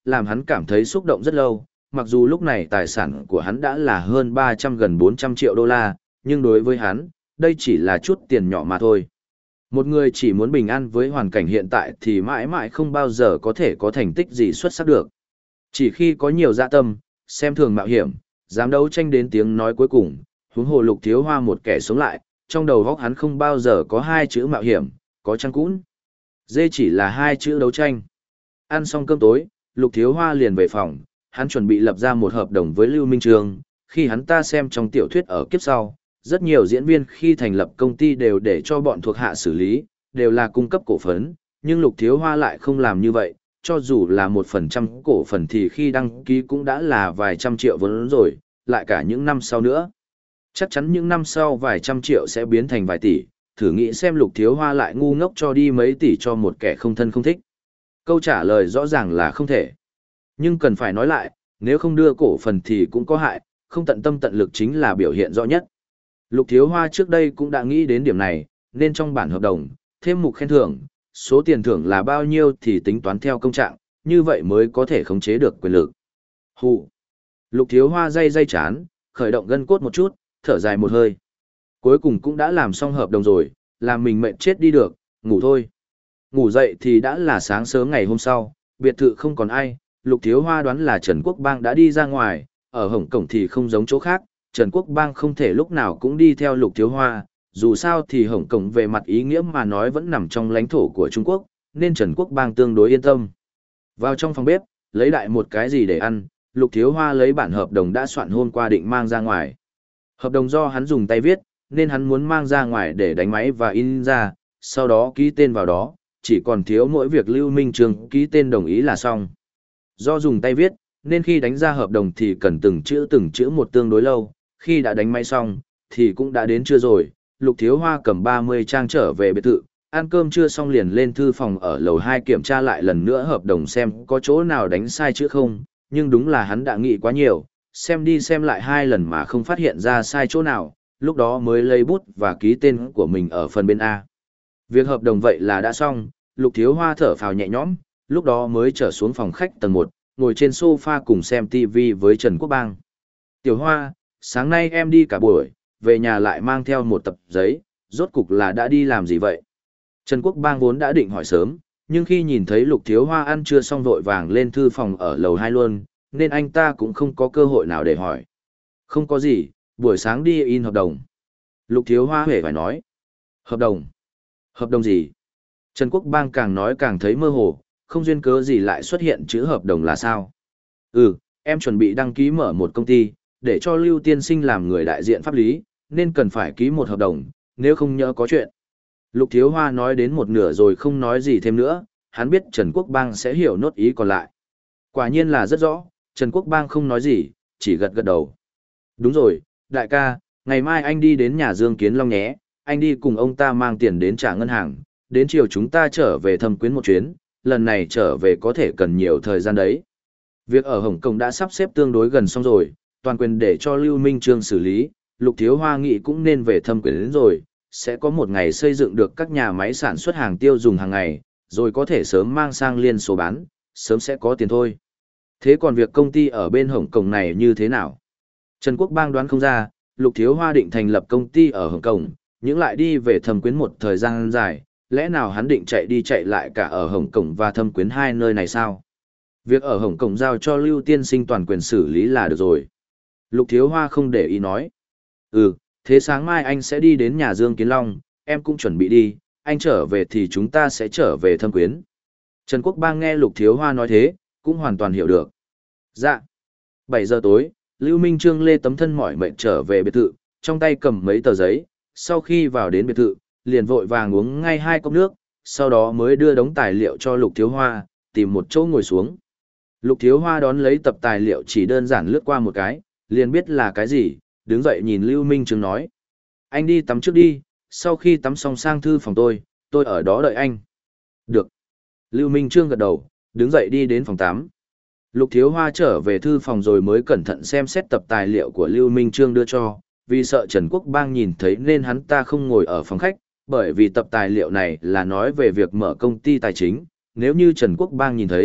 làm hắn cảm thấy xúc động rất lâu, mặc dù lúc này tài sản của hắn đã là hơn ba trăm gần bốn trăm triệu đô la, nhưng đối với hắn, đây chỉ là chút tiền nhỏ mà thôi. Một người chỉ muốn bình an với hoàn cảnh hiện tại thì mãi mãi không bao giờ có thể có thành tích gì xuất sắc được. Chỉ khi có nhiều dạ tâm, xem thường mạo hiểm, dám đấu tranh đến tiếng nói cuối cùng, huống hồ Lục Thiếu Hoa một kẻ sống lại, trong đầu óc hắn không bao giờ có hai chữ mạo hiểm, có chăng cũn. Dê chỉ là hai chữ đấu tranh. Ăn xong cơm tối, Lục Thiếu Hoa liền về phòng, hắn chuẩn bị lập ra một hợp đồng với Lưu Minh Trương. Khi hắn ta xem trong tiểu thuyết ở kiếp sau, rất nhiều diễn viên khi thành lập công ty đều để cho bọn thuộc hạ xử lý, đều là cung cấp cổ phấn, nhưng Lục Thiếu Hoa lại không làm như vậy, cho dù là một phần trăm cổ phần thì khi đăng ký cũng đã là vài trăm triệu vốn rồi, lại cả những năm sau nữa. Chắc chắn những năm sau vài trăm triệu sẽ biến thành vài tỷ, thử nghĩ xem Lục Thiếu Hoa lại ngu ngốc cho đi mấy tỷ cho một kẻ không thân không thích. Câu trả lời rõ ràng là không thể. Nhưng cần phải nói lại, nếu không đưa cổ phần thì cũng có hại, không tận tâm tận lực chính là biểu hiện rõ nhất. Lục Thiếu Hoa trước đây cũng đã nghĩ đến điểm này, nên trong bản hợp đồng, thêm mục khen thưởng, số tiền thưởng là bao nhiêu thì tính toán theo công trạng, như vậy mới có thể khống chế được quyền lực. Hù. Lục Thiếu Hoa day day chán, khởi động gân cốt một chút, thở dài một hơi. Cuối cùng cũng đã làm xong hợp đồng rồi, làm mình mệt chết đi được, ngủ thôi. Ngủ dậy thì đã là sáng sớm ngày hôm sau, biệt thự không còn ai, Lục Thiếu Hoa đoán là Trần Quốc Bang đã đi ra ngoài, ở Hồng Kông thì không giống chỗ khác, Trần Quốc Bang không thể lúc nào cũng đi theo Lục Thiếu Hoa, dù sao thì Hồng Kông về mặt ý nghĩa mà nói vẫn nằm trong lãnh thổ của Trung Quốc, nên Trần Quốc Bang tương đối yên tâm. Vào trong phòng bếp, lấy đại một cái gì để ăn, Lục Thiếu Hoa lấy bản hợp đồng đã soạn hôm qua định mang ra ngoài. Hợp đồng do hắn dùng tay viết, nên hắn muốn mang ra ngoài để đánh máy và in ra, sau đó ký tên vào đó, chỉ còn thiếu mỗi việc Lưu Minh Trương ký tên đồng ý là xong. Do dùng tay viết, nên khi đánh ra hợp đồng thì cần từng chữ từng chữ một tương đối lâu, khi đã đánh máy xong, thì cũng đã đến trưa rồi, Lục Thiếu Hoa cầm ba mươi trang trở về biệt thự, ăn cơm trưa xong liền lên thư phòng ở lầu hai kiểm tra lại lần nữa hợp đồng xem có chỗ nào đánh sai chữ không, nhưng đúng là hắn đã nghĩ quá nhiều, xem đi xem lại hai lần mà không phát hiện ra sai chỗ nào, lúc đó mới lấy bút và ký tên của mình ở phần bên A. Việc hợp đồng vậy là đã xong, Lục Thiếu Hoa thở phào nhẹ nhõm, lúc đó mới trở xuống phòng khách tầng một, ngồi trên sofa cùng xem ti vi với Trần Quốc Bang. Tiểu Hoa, sáng nay em đi cả buổi, về nhà lại mang theo một tập giấy, rốt cục là đã đi làm gì vậy? Trần Quốc Bang vốn đã định hỏi sớm, nhưng khi nhìn thấy Lục Thiếu Hoa ăn trưa xong vội vàng lên thư phòng ở lầu hai luôn, nên anh ta cũng không có cơ hội nào để hỏi. Không có gì, buổi sáng đi in hợp đồng. Lục Thiếu Hoa hề phải nói. Hợp đồng? Hợp đồng gì? Trần Quốc Bang càng nói càng thấy mơ hồ, không duyên cớ gì lại xuất hiện chữ hợp đồng là sao? Ừ, em chuẩn bị đăng ký mở một công ty, để cho Lưu Tiên Sinh làm người đại diện pháp lý, nên cần phải ký một hợp đồng, nếu không nhỡ có chuyện. Lục Thiếu Hoa nói đến một nửa rồi không nói gì thêm nữa, hắn biết Trần Quốc Bang sẽ hiểu nốt ý còn lại. Quả nhiên là rất rõ, Trần Quốc Bang không nói gì, chỉ gật gật đầu. Đúng rồi, đại ca, ngày mai anh đi đến nhà Dương Kiến Long nhé, anh đi cùng ông ta mang tiền đến trả ngân hàng, đến chiều chúng ta trở về Thâm Quyến một chuyến, lần này trở về có thể cần nhiều thời gian đấy. Việc ở Hồng Kông đã sắp xếp tương đối gần xong rồi, toàn quyền để cho Lưu Minh Trương xử lý, Lục Thiếu Hoa nghĩ cũng nên về Thâm Quyến đến rồi, sẽ có một ngày xây dựng được các nhà máy sản xuất hàng tiêu dùng hàng ngày, rồi có thể sớm mang sang liên số bán, sớm sẽ có tiền thôi. Thế còn việc công ty ở bên Hồng Kông này như thế nào? Trần Quốc Bang đoán không ra, Lục Thiếu Hoa định thành lập công ty ở Hồng Kông, nhưng lại đi về Thâm Quyến một thời gian dài, lẽ nào hắn định chạy đi chạy lại cả ở Hồng Kông và Thâm Quyến hai nơi này sao? Việc ở Hồng Kông giao cho Lưu Tiên Sinh toàn quyền xử lý là được rồi. Lục Thiếu Hoa không để ý nói. Ừ, thế sáng mai anh sẽ đi đến nhà Dương Kiến Long, em cũng chuẩn bị đi, anh trở về thì chúng ta sẽ trở về Thâm Quyến. Trần Quốc Bang nghe Lục Thiếu Hoa nói thế, cũng hoàn toàn hiểu được. Dạ. bảy giờ tối, Lưu Minh Trương lê tấm thân mỏi mệt trở về biệt thự, trong tay cầm mấy tờ giấy, sau khi vào đến biệt thự, liền vội vàng uống ngay hai cốc nước, sau đó mới đưa đống tài liệu cho Lục Thiếu Hoa, tìm một chỗ ngồi xuống. Lục Thiếu Hoa đón lấy tập tài liệu chỉ đơn giản lướt qua một cái, liền biết là cái gì, đứng dậy nhìn Lưu Minh Trương nói. Anh đi tắm trước đi, sau khi tắm xong sang thư phòng tôi, tôi ở đó đợi anh. Được. Lưu Minh Trương gật đầu, đứng dậy đi đến phòng tắm. Lục Thiếu Hoa trở về thư phòng rồi mới cẩn thận xem xét tập tài liệu của Lưu Minh Trương đưa cho, vì sợ Trần Quốc Bang nhìn thấy nên hắn ta không ngồi ở phòng khách, bởi vì tập tài liệu này là nói về việc mở công ty tài chính, nếu như Trần Quốc Bang nhìn thấy,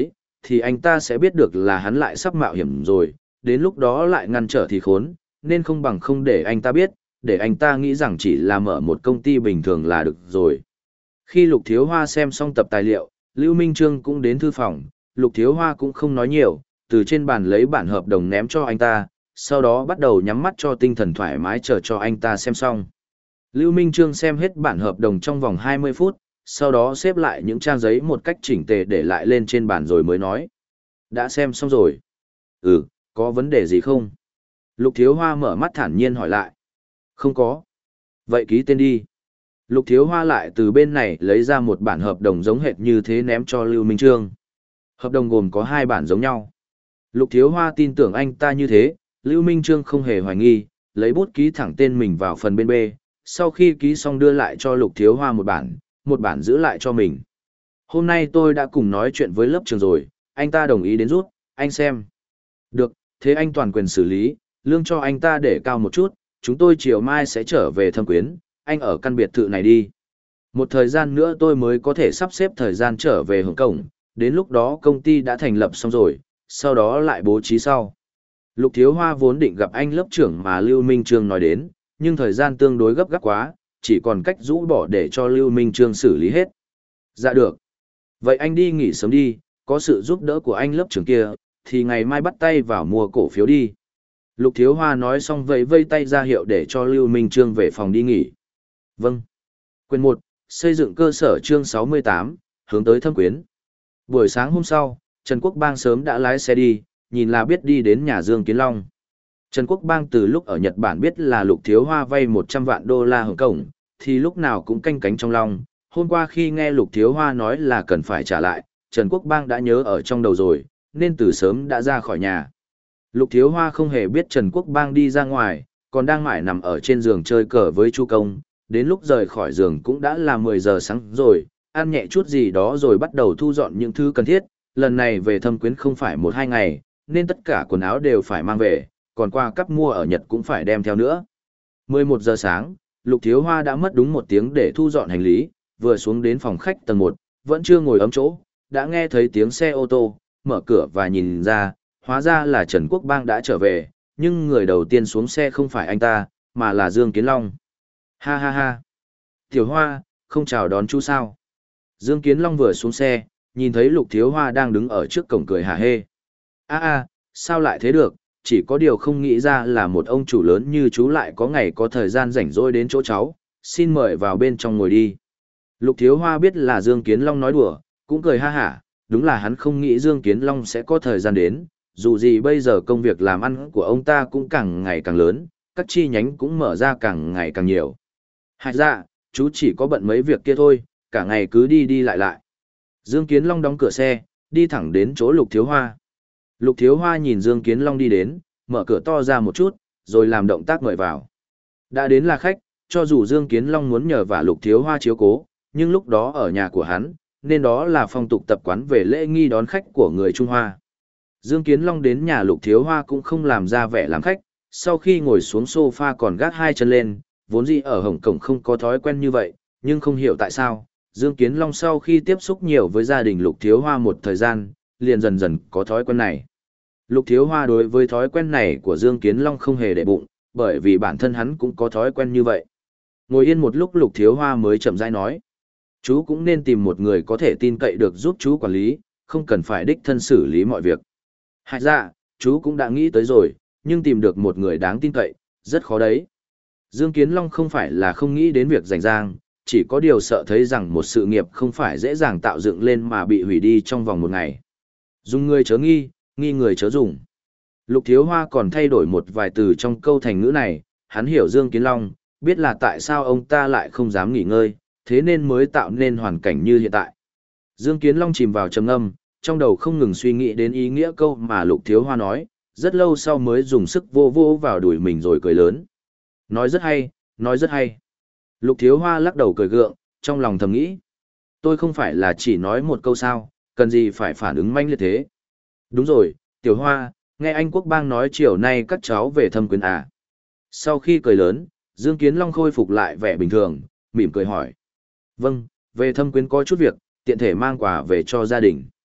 thì anh ta sẽ biết được là hắn lại sắp mạo hiểm rồi, đến lúc đó lại ngăn trở thì khốn, nên không bằng không để anh ta biết, để anh ta nghĩ rằng chỉ là mở một công ty bình thường là được rồi. Khi Lục Thiếu Hoa xem xong tập tài liệu, Lưu Minh Trương cũng đến thư phòng, Lục Thiếu Hoa cũng không nói nhiều, từ trên bàn lấy bản hợp đồng ném cho anh ta, sau đó bắt đầu nhắm mắt cho tinh thần thoải mái chờ cho anh ta xem xong. Lưu Minh Trương xem hết bản hợp đồng trong vòng hai mươi phút, sau đó xếp lại những trang giấy một cách chỉnh tề để lại lên trên bàn rồi mới nói. Đã xem xong rồi. Ừ, có vấn đề gì không? Lục Thiếu Hoa mở mắt thản nhiên hỏi lại. Không có. Vậy ký tên đi. Lục Thiếu Hoa lại từ bên này lấy ra một bản hợp đồng giống hệt như thế ném cho Lưu Minh Trương. Hợp đồng gồm có hai bản giống nhau. Lục Thiếu Hoa tin tưởng anh ta như thế, Lưu Minh Trương không hề hoài nghi, lấy bút ký thẳng tên mình vào phần bên B, sau khi ký xong đưa lại cho Lục Thiếu Hoa một bản, một bản giữ lại cho mình. Hôm nay tôi đã cùng nói chuyện với lớp trường rồi, anh ta đồng ý đến rút, anh xem. Được, thế anh toàn quyền xử lý, lương cho anh ta để cao một chút, chúng tôi chiều mai sẽ trở về Thâm Quyến, anh ở căn biệt thự này đi. Một thời gian nữa tôi mới có thể sắp xếp thời gian trở về Hồng Cổng, đến lúc đó công ty đã thành lập xong rồi, sau đó lại bố trí sau. Lục Thiếu Hoa vốn định gặp anh lớp trưởng mà Lưu Minh Trương nói đến, nhưng thời gian tương đối gấp gáp quá, chỉ còn cách rũ bỏ để cho Lưu Minh Trương xử lý hết. Dạ được. Vậy anh đi nghỉ sớm đi, có sự giúp đỡ của anh lớp trưởng kia, thì ngày mai bắt tay vào mua cổ phiếu đi. Lục Thiếu Hoa nói xong vẫy vây tay ra hiệu để cho Lưu Minh Trương về phòng đi nghỉ. Vâng. Quyền một, xây dựng cơ sở chương sáu mươi tám, hướng tới Thâm Quyến. Buổi sáng hôm sau, Trần Quốc Bang sớm đã lái xe đi, nhìn là biết đi đến nhà Dương Kiến Long. Trần Quốc Bang từ lúc ở Nhật Bản biết là Lục Thiếu Hoa vay một trăm vạn đô la Hồng Kông, thì lúc nào cũng canh cánh trong lòng. Hôm qua khi nghe Lục Thiếu Hoa nói là cần phải trả lại, Trần Quốc Bang đã nhớ ở trong đầu rồi, nên từ sớm đã ra khỏi nhà. Lục Thiếu Hoa không hề biết Trần Quốc Bang đi ra ngoài, còn đang mải nằm ở trên giường chơi cờ với Chu Công, đến lúc rời khỏi giường cũng đã là mười giờ sáng rồi, ăn nhẹ chút gì đó rồi bắt đầu thu dọn những thứ cần thiết, lần này về Thâm Quyến không phải một hai ngày, nên tất cả quần áo đều phải mang về, còn qua cắp mua ở Nhật cũng phải đem theo nữa. mười một giờ sáng, Lục Thiếu Hoa đã mất đúng một tiếng để thu dọn hành lý, vừa xuống đến phòng khách tầng một, vẫn chưa ngồi ấm chỗ, đã nghe thấy tiếng xe ô tô, mở cửa và nhìn ra, hóa ra là Trần Quốc Bang đã trở về, nhưng người đầu tiên xuống xe không phải anh ta, mà là Dương Kiến Long. Ha ha ha. Tiểu Hoa, không chào đón chú sao? Dương Kiến Long vừa xuống xe, nhìn thấy Lục Thiếu Hoa đang đứng ở trước cổng cười hả hê. A a, sao lại thế được, chỉ có điều không nghĩ ra là một ông chủ lớn như chú lại có ngày có thời gian rảnh rỗi đến chỗ cháu, xin mời vào bên trong ngồi đi. Lục Thiếu Hoa biết là Dương Kiến Long nói đùa, cũng cười ha hả, đúng là hắn không nghĩ Dương Kiến Long sẽ có thời gian đến, dù gì bây giờ công việc làm ăn của ông ta cũng càng ngày càng lớn, các chi nhánh cũng mở ra càng ngày càng nhiều. Hạch ra, chú chỉ có bận mấy việc kia thôi, cả ngày cứ đi đi lại lại. Dương Kiến Long đóng cửa xe, đi thẳng đến chỗ Lục Thiếu Hoa. Lục Thiếu Hoa nhìn Dương Kiến Long đi đến, mở cửa to ra một chút, rồi làm động tác mời vào. Đã đến là khách, cho dù Dương Kiến Long muốn nhờ vả Lục Thiếu Hoa chiếu cố, nhưng lúc đó ở nhà của hắn, nên đó là phong tục tập quán về lễ nghi đón khách của người Trung Hoa. Dương Kiến Long đến nhà Lục Thiếu Hoa cũng không làm ra vẻ làm khách, sau khi ngồi xuống sofa còn gác hai chân lên, vốn dĩ ở Hồng Kông không có thói quen như vậy, nhưng không hiểu tại sao, Dương Kiến Long sau khi tiếp xúc nhiều với gia đình Lục Thiếu Hoa một thời gian, liền dần dần có thói quen này. Lục Thiếu Hoa đối với thói quen này của Dương Kiến Long không hề để bụng, bởi vì bản thân hắn cũng có thói quen như vậy. Ngồi yên một lúc Lục Thiếu Hoa mới chậm rãi nói. Chú cũng nên tìm một người có thể tin cậy được giúp chú quản lý, không cần phải đích thân xử lý mọi việc. Hạch ra, chú cũng đã nghĩ tới rồi, nhưng tìm được một người đáng tin cậy, rất khó đấy. Dương Kiến Long không phải là không nghĩ đến việc rảnh rang, chỉ có điều sợ thấy rằng một sự nghiệp không phải dễ dàng tạo dựng lên mà bị hủy đi trong vòng một ngày. Dùng người chớ nghi, nghi người chớ dùng. Lục Thiếu Hoa còn thay đổi một vài từ trong câu thành ngữ này, hắn hiểu Dương Kiến Long, biết là tại sao ông ta lại không dám nghỉ ngơi, thế nên mới tạo nên hoàn cảnh như hiện tại. Dương Kiến Long chìm vào trầm ngâm, trong đầu không ngừng suy nghĩ đến ý nghĩa câu mà Lục Thiếu Hoa nói, rất lâu sau mới dùng sức vô vô vào đùi mình rồi cười lớn. Nói rất hay, nói rất hay. Lục Thiếu Hoa lắc đầu cười gượng, trong lòng thầm nghĩ. Tôi không phải là chỉ nói một câu sao, cần gì phải phản ứng manh liệt thế. Đúng rồi, Tiểu Hoa, nghe anh Quốc Bang nói chiều nay các cháu về Thâm Quyến à. Sau khi cười lớn, Dương Kiến Long khôi phục lại vẻ bình thường, mỉm cười hỏi. Vâng, về Thâm Quyến có chút việc, tiện thể mang quà về cho gia đình.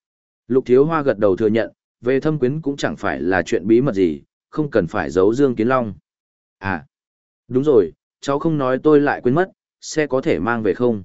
Lục Thiếu Hoa gật đầu thừa nhận, về thâm quyến cũng chẳng phải là chuyện bí mật gì, không cần phải giấu Dương Kiến Long. À, đúng rồi, cháu không nói tôi lại quên mất, xe có thể mang về không?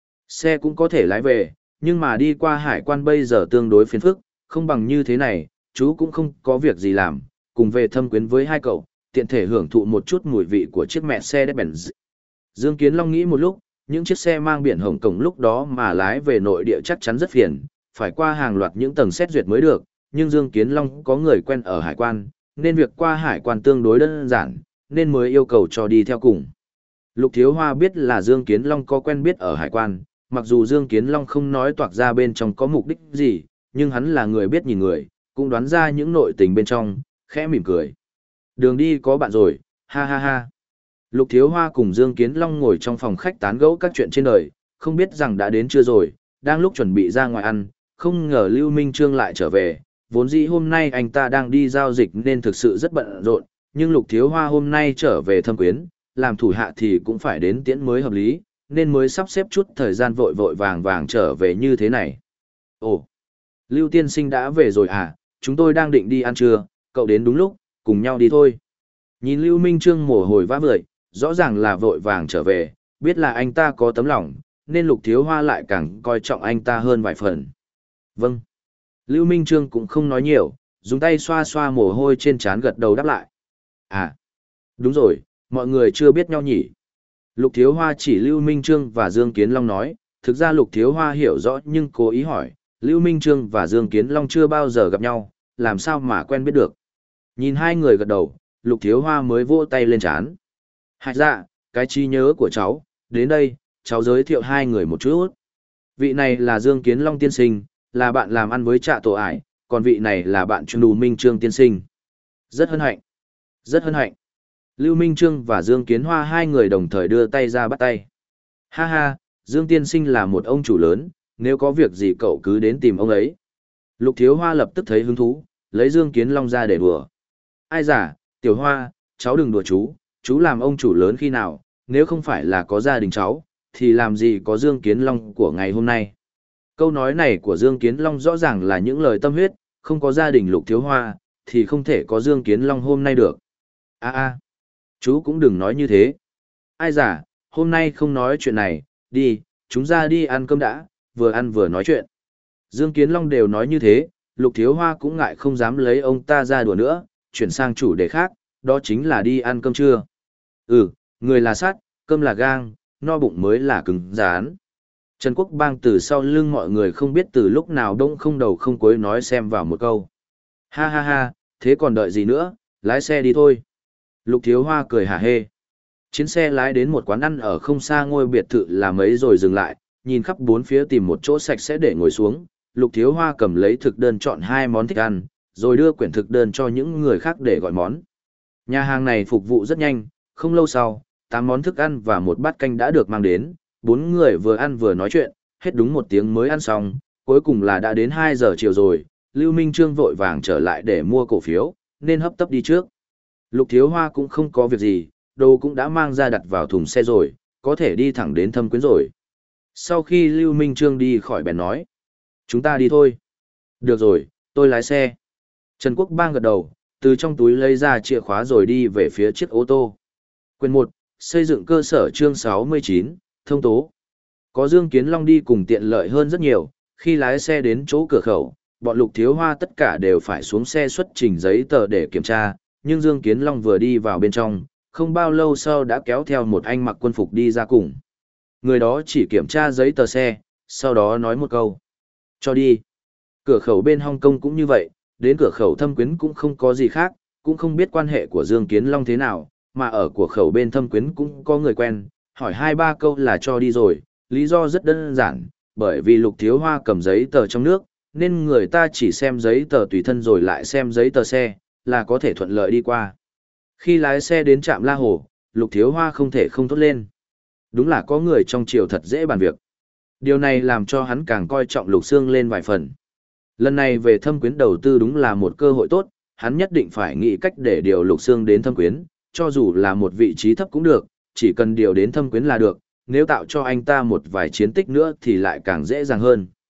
Xe cũng có thể lái về, nhưng mà đi qua hải quan bây giờ tương đối phiền phức, không bằng như thế này, chú cũng không có việc gì làm, cùng về thâm quyến với hai cậu, tiện thể hưởng thụ một chút mùi vị của chiếc mẹ xe Mercedes-Benz. Dương Kiến Long nghĩ một lúc, những chiếc xe mang biển Hồng Kông lúc đó mà lái về nội địa chắc chắn rất phiền, phải qua hàng loạt những tầng xét duyệt mới được, nhưng Dương Kiến Long có người quen ở hải quan, nên việc qua hải quan tương đối đơn giản, nên mới yêu cầu cho đi theo cùng. Lục Thiếu Hoa biết là Dương Kiến Long có quen biết ở hải quan, mặc dù Dương Kiến Long không nói toạc ra bên trong có mục đích gì, nhưng hắn là người biết nhìn người, cũng đoán ra những nội tình bên trong, khẽ mỉm cười. Đường đi có bạn rồi, ha ha ha. Lục Thiếu Hoa cùng Dương Kiến Long ngồi trong phòng khách tán gẫu các chuyện trên đời, không biết rằng đã đến chưa rồi, đang lúc chuẩn bị ra ngoài ăn, không ngờ Lưu Minh Trương lại trở về, vốn dĩ hôm nay anh ta đang đi giao dịch nên thực sự rất bận rộn, nhưng Lục Thiếu Hoa hôm nay trở về thâm quyến, làm thủ hạ thì cũng phải đến tiễn mới hợp lý, nên mới sắp xếp chút thời gian vội vội vàng vàng trở về như thế này. Ồ, Lưu Tiên Sinh đã về rồi à, chúng tôi đang định đi ăn trưa, cậu đến đúng lúc, cùng nhau đi thôi. Nhìn Lưu Minh Trương mồ hôi vã vợi, rõ ràng là vội vàng trở về, biết là anh ta có tấm lòng, nên Lục Thiếu Hoa lại càng coi trọng anh ta hơn vài phần. Vâng. Lưu Minh Trương cũng không nói nhiều, dùng tay xoa xoa mồ hôi trên trán gật đầu đáp lại. À, đúng rồi, mọi người chưa biết nhau nhỉ. Lục Thiếu Hoa chỉ Lưu Minh Trương và Dương Kiến Long nói, thực ra Lục Thiếu Hoa hiểu rõ nhưng cố ý hỏi, Lưu Minh Trương và Dương Kiến Long chưa bao giờ gặp nhau, làm sao mà quen biết được. Nhìn hai người gật đầu, Lục Thiếu Hoa mới vỗ tay lên trán. Hạch dạ, cái trí nhớ của cháu, đến đây, cháu giới thiệu hai người một chút. Vị này là Dương Kiến Long tiên sinh, là bạn làm ăn với Trạ Tổ Ải, còn vị này là bạn Trần Đù Minh Trương tiên sinh. Rất hân hạnh. Rất hân hạnh. Lưu Minh Trương và Dương Kiến Hoa hai người đồng thời đưa tay ra bắt tay. Ha ha, Dương tiên sinh là một ông chủ lớn, nếu có việc gì cậu cứ đến tìm ông ấy. Lục Thiếu Hoa lập tức thấy hứng thú, lấy Dương Kiến Long ra để đùa. Ai giả, Tiểu Hoa, cháu đừng đùa chú, chú làm ông chủ lớn khi nào, nếu không phải là có gia đình cháu, thì làm gì có Dương Kiến Long của ngày hôm nay. Câu nói này của Dương Kiến Long rõ ràng là những lời tâm huyết, không có gia đình Lục Thiếu Hoa, thì không thể có Dương Kiến Long hôm nay được. A a, chú cũng đừng nói như thế. Ai giả, hôm nay không nói chuyện này, đi, chúng ra đi ăn cơm đã, vừa ăn vừa nói chuyện. Dương Kiến Long đều nói như thế, Lục Thiếu Hoa cũng ngại không dám lấy ông ta ra đùa nữa, chuyển sang chủ đề khác, đó chính là đi ăn cơm trưa. Ừ, người là sắt, cơm là gang, no bụng mới là cứng rắn. Trần Quốc Bang từ sau lưng mọi người không biết từ lúc nào đông không đầu không cuối nói xem vào một câu. Ha ha ha, thế còn đợi gì nữa, lái xe đi thôi. Lục Thiếu Hoa cười hả hê. Chiến xe lái đến một quán ăn ở không xa ngôi biệt thự là mấy rồi dừng lại, nhìn khắp bốn phía tìm một chỗ sạch sẽ để ngồi xuống. Lục Thiếu Hoa cầm lấy thực đơn chọn hai món thích ăn, rồi đưa quyển thực đơn cho những người khác để gọi món. Nhà hàng này phục vụ rất nhanh, không lâu sau, tám món thức ăn và một bát canh đã được mang đến, bốn người vừa ăn vừa nói chuyện, hết đúng một tiếng mới ăn xong, cuối cùng là đã đến hai giờ chiều rồi, Lưu Minh Trương vội vàng trở lại để mua cổ phiếu, nên hấp tấp đi trước. Lục Thiếu Hoa cũng không có việc gì, đồ cũng đã mang ra đặt vào thùng xe rồi, có thể đi thẳng đến thâm quyến rồi. Sau khi Lưu Minh Trương đi khỏi bèn nói, chúng ta đi thôi. Được rồi, tôi lái xe. Trần Quốc Bang gật đầu, từ trong túi lấy ra chìa khóa rồi đi về phía chiếc ô tô. Quyền một, xây dựng cơ sở chương sáu mươi chín, thông tố. Có Dương Kiến Long đi cùng tiện lợi hơn rất nhiều, khi lái xe đến chỗ cửa khẩu, bọn Lục Thiếu Hoa tất cả đều phải xuống xe xuất trình giấy tờ để kiểm tra, nhưng Dương Kiến Long vừa đi vào bên trong, không bao lâu sau đã kéo theo một anh mặc quân phục đi ra cùng. Người đó chỉ kiểm tra giấy tờ xe, sau đó nói một câu. Cho đi. Cửa khẩu bên Hong Kong cũng như vậy, đến cửa khẩu thâm quyến cũng không có gì khác, cũng không biết quan hệ của Dương Kiến Long thế nào, mà ở cửa khẩu bên thâm quyến cũng có người quen, hỏi hai ba câu là cho đi rồi, lý do rất đơn giản, bởi vì Lục Thiếu Hoa cầm giấy tờ trong nước, nên người ta chỉ xem giấy tờ tùy thân rồi lại xem giấy tờ xe, là có thể thuận lợi đi qua. Khi lái xe đến trạm La Hồ, Lục Thiếu Hoa không thể không thốt lên. Đúng là có người trong triều thật dễ bàn việc. Điều này làm cho hắn càng coi trọng Lục Xương lên vài phần. Lần này về thâm quyến đầu tư đúng là một cơ hội tốt, hắn nhất định phải nghĩ cách để điều Lục Xương đến thâm quyến, cho dù là một vị trí thấp cũng được, chỉ cần điều đến thâm quyến là được, nếu tạo cho anh ta một vài chiến tích nữa thì lại càng dễ dàng hơn.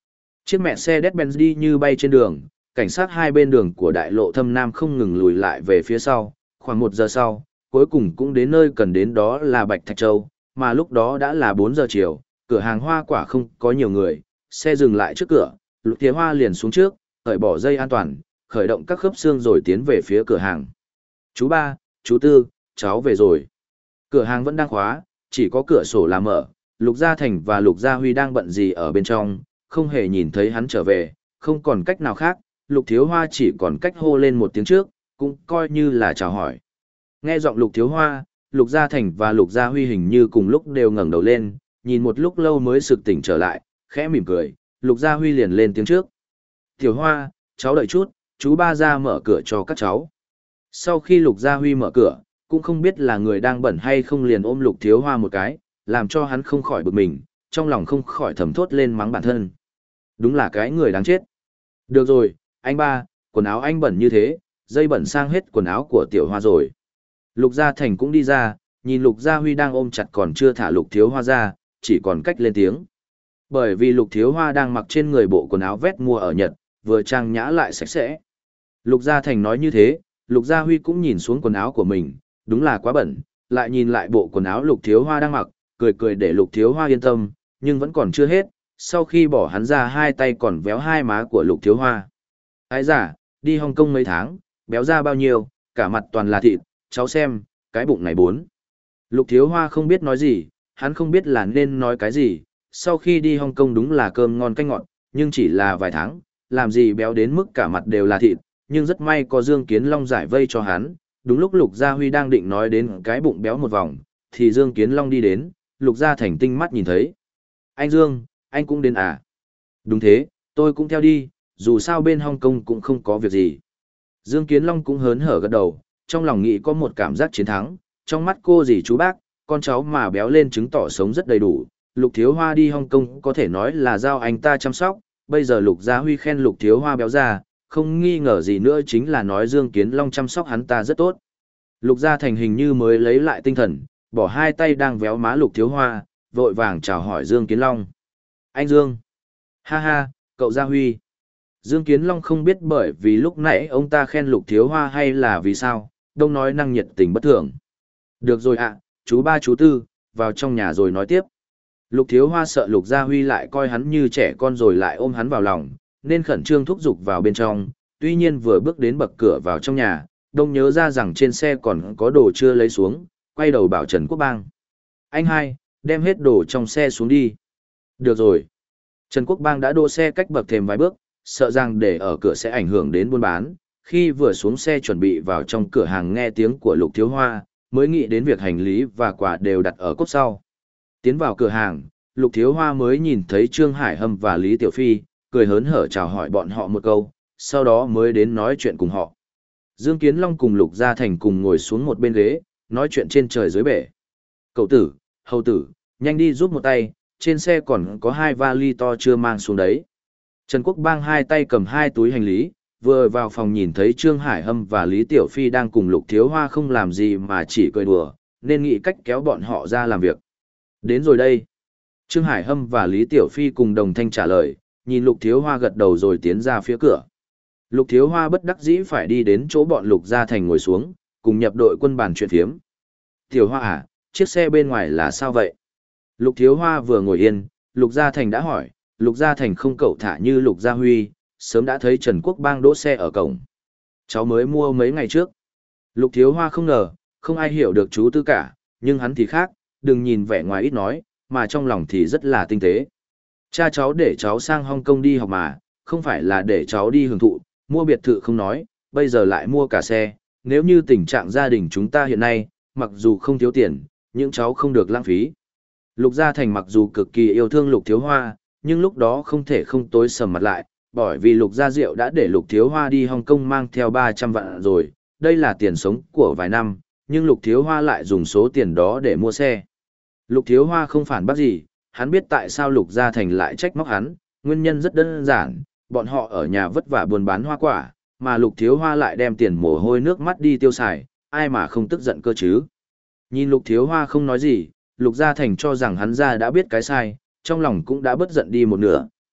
Chiếc mẹ xe Mercedes-Benz đi như bay trên đường, cảnh sát hai bên đường của đại lộ Thâm Nam không ngừng lùi lại về phía sau, khoảng một giờ sau, cuối cùng cũng đến nơi cần đến đó là Bạch Thạch Châu, mà lúc đó đã là bốn giờ chiều, cửa hàng hoa quả không có nhiều người, xe dừng lại trước cửa, Lục Thiến Hoa liền xuống trước, cởi bỏ dây an toàn, khởi động các khớp xương rồi tiến về phía cửa hàng. Chú ba, chú tư, cháu về rồi. Cửa hàng vẫn đang khóa, chỉ có cửa sổ là mở, Lục Gia Thành và Lục Gia Huy đang bận gì ở bên trong, không hề nhìn thấy hắn trở về, không còn cách nào khác, Lục Thiếu Hoa chỉ còn cách hô lên một tiếng trước, cũng coi như là chào hỏi. Nghe giọng Lục Thiếu Hoa, Lục Gia Thành và Lục Gia Huy hình như cùng lúc đều ngẩng đầu lên, nhìn một lúc lâu mới sực tỉnh trở lại, khẽ mỉm cười, Lục Gia Huy liền lên tiếng trước. Tiểu Hoa, cháu đợi chút, chú ba ra mở cửa cho các cháu. Sau khi Lục Gia Huy mở cửa, cũng không biết là người đang bẩn hay không liền ôm Lục Thiếu Hoa một cái, làm cho hắn không khỏi bực mình, trong lòng không khỏi thầm thốt lên mắng bản thân. Đúng là cái người đáng chết. Được rồi, anh ba, quần áo anh bẩn như thế, dây bẩn sang hết quần áo của Tiểu Hoa rồi. Lục Gia Thành cũng đi ra, nhìn Lục Gia Huy đang ôm chặt còn chưa thả Lục Thiếu Hoa ra, chỉ còn cách lên tiếng. Bởi vì Lục Thiếu Hoa đang mặc trên người bộ quần áo vét mua ở Nhật, vừa trang nhã lại sạch sẽ. Lục Gia Thành nói như thế, Lục Gia Huy cũng nhìn xuống quần áo của mình, đúng là quá bẩn, lại nhìn lại bộ quần áo Lục Thiếu Hoa đang mặc, cười cười để Lục Thiếu Hoa yên tâm, nhưng vẫn còn chưa hết, sau khi bỏ hắn ra hai tay còn véo hai má của Lục Thiếu Hoa. Ái giả, đi Hong Kong mấy tháng, béo ra bao nhiêu, cả mặt toàn là thịt, cháu xem, cái bụng này bốn. Lục Thiếu Hoa không biết nói gì, hắn không biết là nên nói cái gì, sau khi đi Hong Kong đúng là cơm ngon canh ngọt, nhưng chỉ là vài tháng, làm gì béo đến mức cả mặt đều là thịt, nhưng rất may có Dương Kiến Long giải vây cho hắn, đúng lúc Lục Gia Huy đang định nói đến cái bụng béo một vòng, thì Dương Kiến Long đi đến, Lục Gia Thành tinh mắt nhìn thấy. Anh Dương, anh cũng đến à? Đúng thế, tôi cũng theo đi, dù sao bên Hong Kong cũng không có việc gì. Dương Kiến Long cũng hớn hở gật đầu, trong lòng nghĩ có một cảm giác chiến thắng, trong mắt cô dì chú bác, con cháu mà béo lên chứng tỏ sống rất đầy đủ. Lục Thiếu Hoa đi Hong Kong có thể nói là giao anh ta chăm sóc, bây giờ Lục Gia Huy khen Lục Thiếu Hoa béo ra, không nghi ngờ gì nữa chính là nói Dương Kiến Long chăm sóc hắn ta rất tốt. Lục Gia Thành hình như mới lấy lại tinh thần, bỏ hai tay đang véo má Lục Thiếu Hoa, vội vàng chào hỏi Dương Kiến Long. Anh Dương! Ha ha, cậu Gia Huy! Dương Kiến Long không biết bởi vì lúc nãy ông ta khen Lục Thiếu Hoa hay là vì sao, đông nói năng nhiệt tình bất thường. Được rồi ạ, chú ba chú tư, vào trong nhà rồi nói tiếp. Lục Thiếu Hoa sợ Lục Gia Huy lại coi hắn như trẻ con rồi lại ôm hắn vào lòng, nên khẩn trương thúc giục vào bên trong, tuy nhiên vừa bước đến bậc cửa vào trong nhà, đông nhớ ra rằng trên xe còn có đồ chưa lấy xuống, quay đầu bảo Trần Quốc Bang. Anh hai, đem hết đồ trong xe xuống đi. Được rồi. Trần Quốc Bang đã đỗ xe cách bậc thềm vài bước, sợ rằng để ở cửa sẽ ảnh hưởng đến buôn bán. Khi vừa xuống xe chuẩn bị vào trong cửa hàng nghe tiếng của Lục Thiếu Hoa, mới nghĩ đến việc hành lý và quà đều đặt ở cốp sau. Tiến vào cửa hàng, Lục Thiếu Hoa mới nhìn thấy Trương Hải Hâm và Lý Tiểu Phi, cười hớn hở chào hỏi bọn họ một câu, sau đó mới đến nói chuyện cùng họ. Dương Kiến Long cùng Lục Gia Thành cùng ngồi xuống một bên ghế, nói chuyện trên trời dưới bể. Cậu tử, hầu tử, nhanh đi giúp một tay, trên xe còn có hai vali to chưa mang xuống đấy. Trần Quốc Bang hai tay cầm hai túi hành lý, vừa vào phòng nhìn thấy Trương Hải Hâm và Lý Tiểu Phi đang cùng Lục Thiếu Hoa không làm gì mà chỉ cười đùa, nên nghĩ cách kéo bọn họ ra làm việc. Đến rồi đây. Trương Hải Hâm và Lý Tiểu Phi cùng đồng thanh trả lời, nhìn Lục Thiếu Hoa gật đầu rồi tiến ra phía cửa. Lục Thiếu Hoa bất đắc dĩ phải đi đến chỗ bọn Lục Gia Thành ngồi xuống, cùng nhập đội quân bàn chuyện phiếm. Tiểu Hoa à, chiếc xe bên ngoài là sao vậy? Lục Thiếu Hoa vừa ngồi yên, Lục Gia Thành đã hỏi, Lục Gia Thành không cẩu thả như Lục Gia Huy, sớm đã thấy Trần Quốc Bang đỗ xe ở cổng. Cháu mới mua mấy ngày trước. Lục Thiếu Hoa không ngờ, không ai hiểu được chú tư cả, nhưng hắn thì khác, đừng nhìn vẻ ngoài ít nói, mà trong lòng thì rất là tinh tế. Cha cháu để cháu sang Hong Kong đi học mà, không phải là để cháu đi hưởng thụ, mua biệt thự không nói, bây giờ lại mua cả xe, nếu như tình trạng gia đình chúng ta hiện nay, mặc dù không thiếu tiền, nhưng cháu không được lãng phí. Lục Gia Thành mặc dù cực kỳ yêu thương Lục Thiếu Hoa, nhưng lúc đó không thể không tối sầm mặt lại, bởi vì Lục Gia Diệu đã để Lục Thiếu Hoa đi Hong Kong mang theo ba trăm vạn rồi, đây là tiền sống của vài năm, nhưng Lục Thiếu Hoa lại dùng số tiền đó để mua xe. Lục Thiếu Hoa không phản bác gì, hắn biết tại sao Lục Gia Thành lại trách móc hắn, nguyên nhân rất đơn giản, bọn họ ở nhà vất vả buôn bán hoa quả, mà Lục Thiếu Hoa lại đem tiền mồ hôi nước mắt đi tiêu xài, ai mà không tức giận cơ chứ. Nhìn Lục Thiếu Hoa không nói gì, Lục Gia Thành cho rằng hắn ra đã biết cái sai, trong lòng cũng đã bất giận đi một nửa,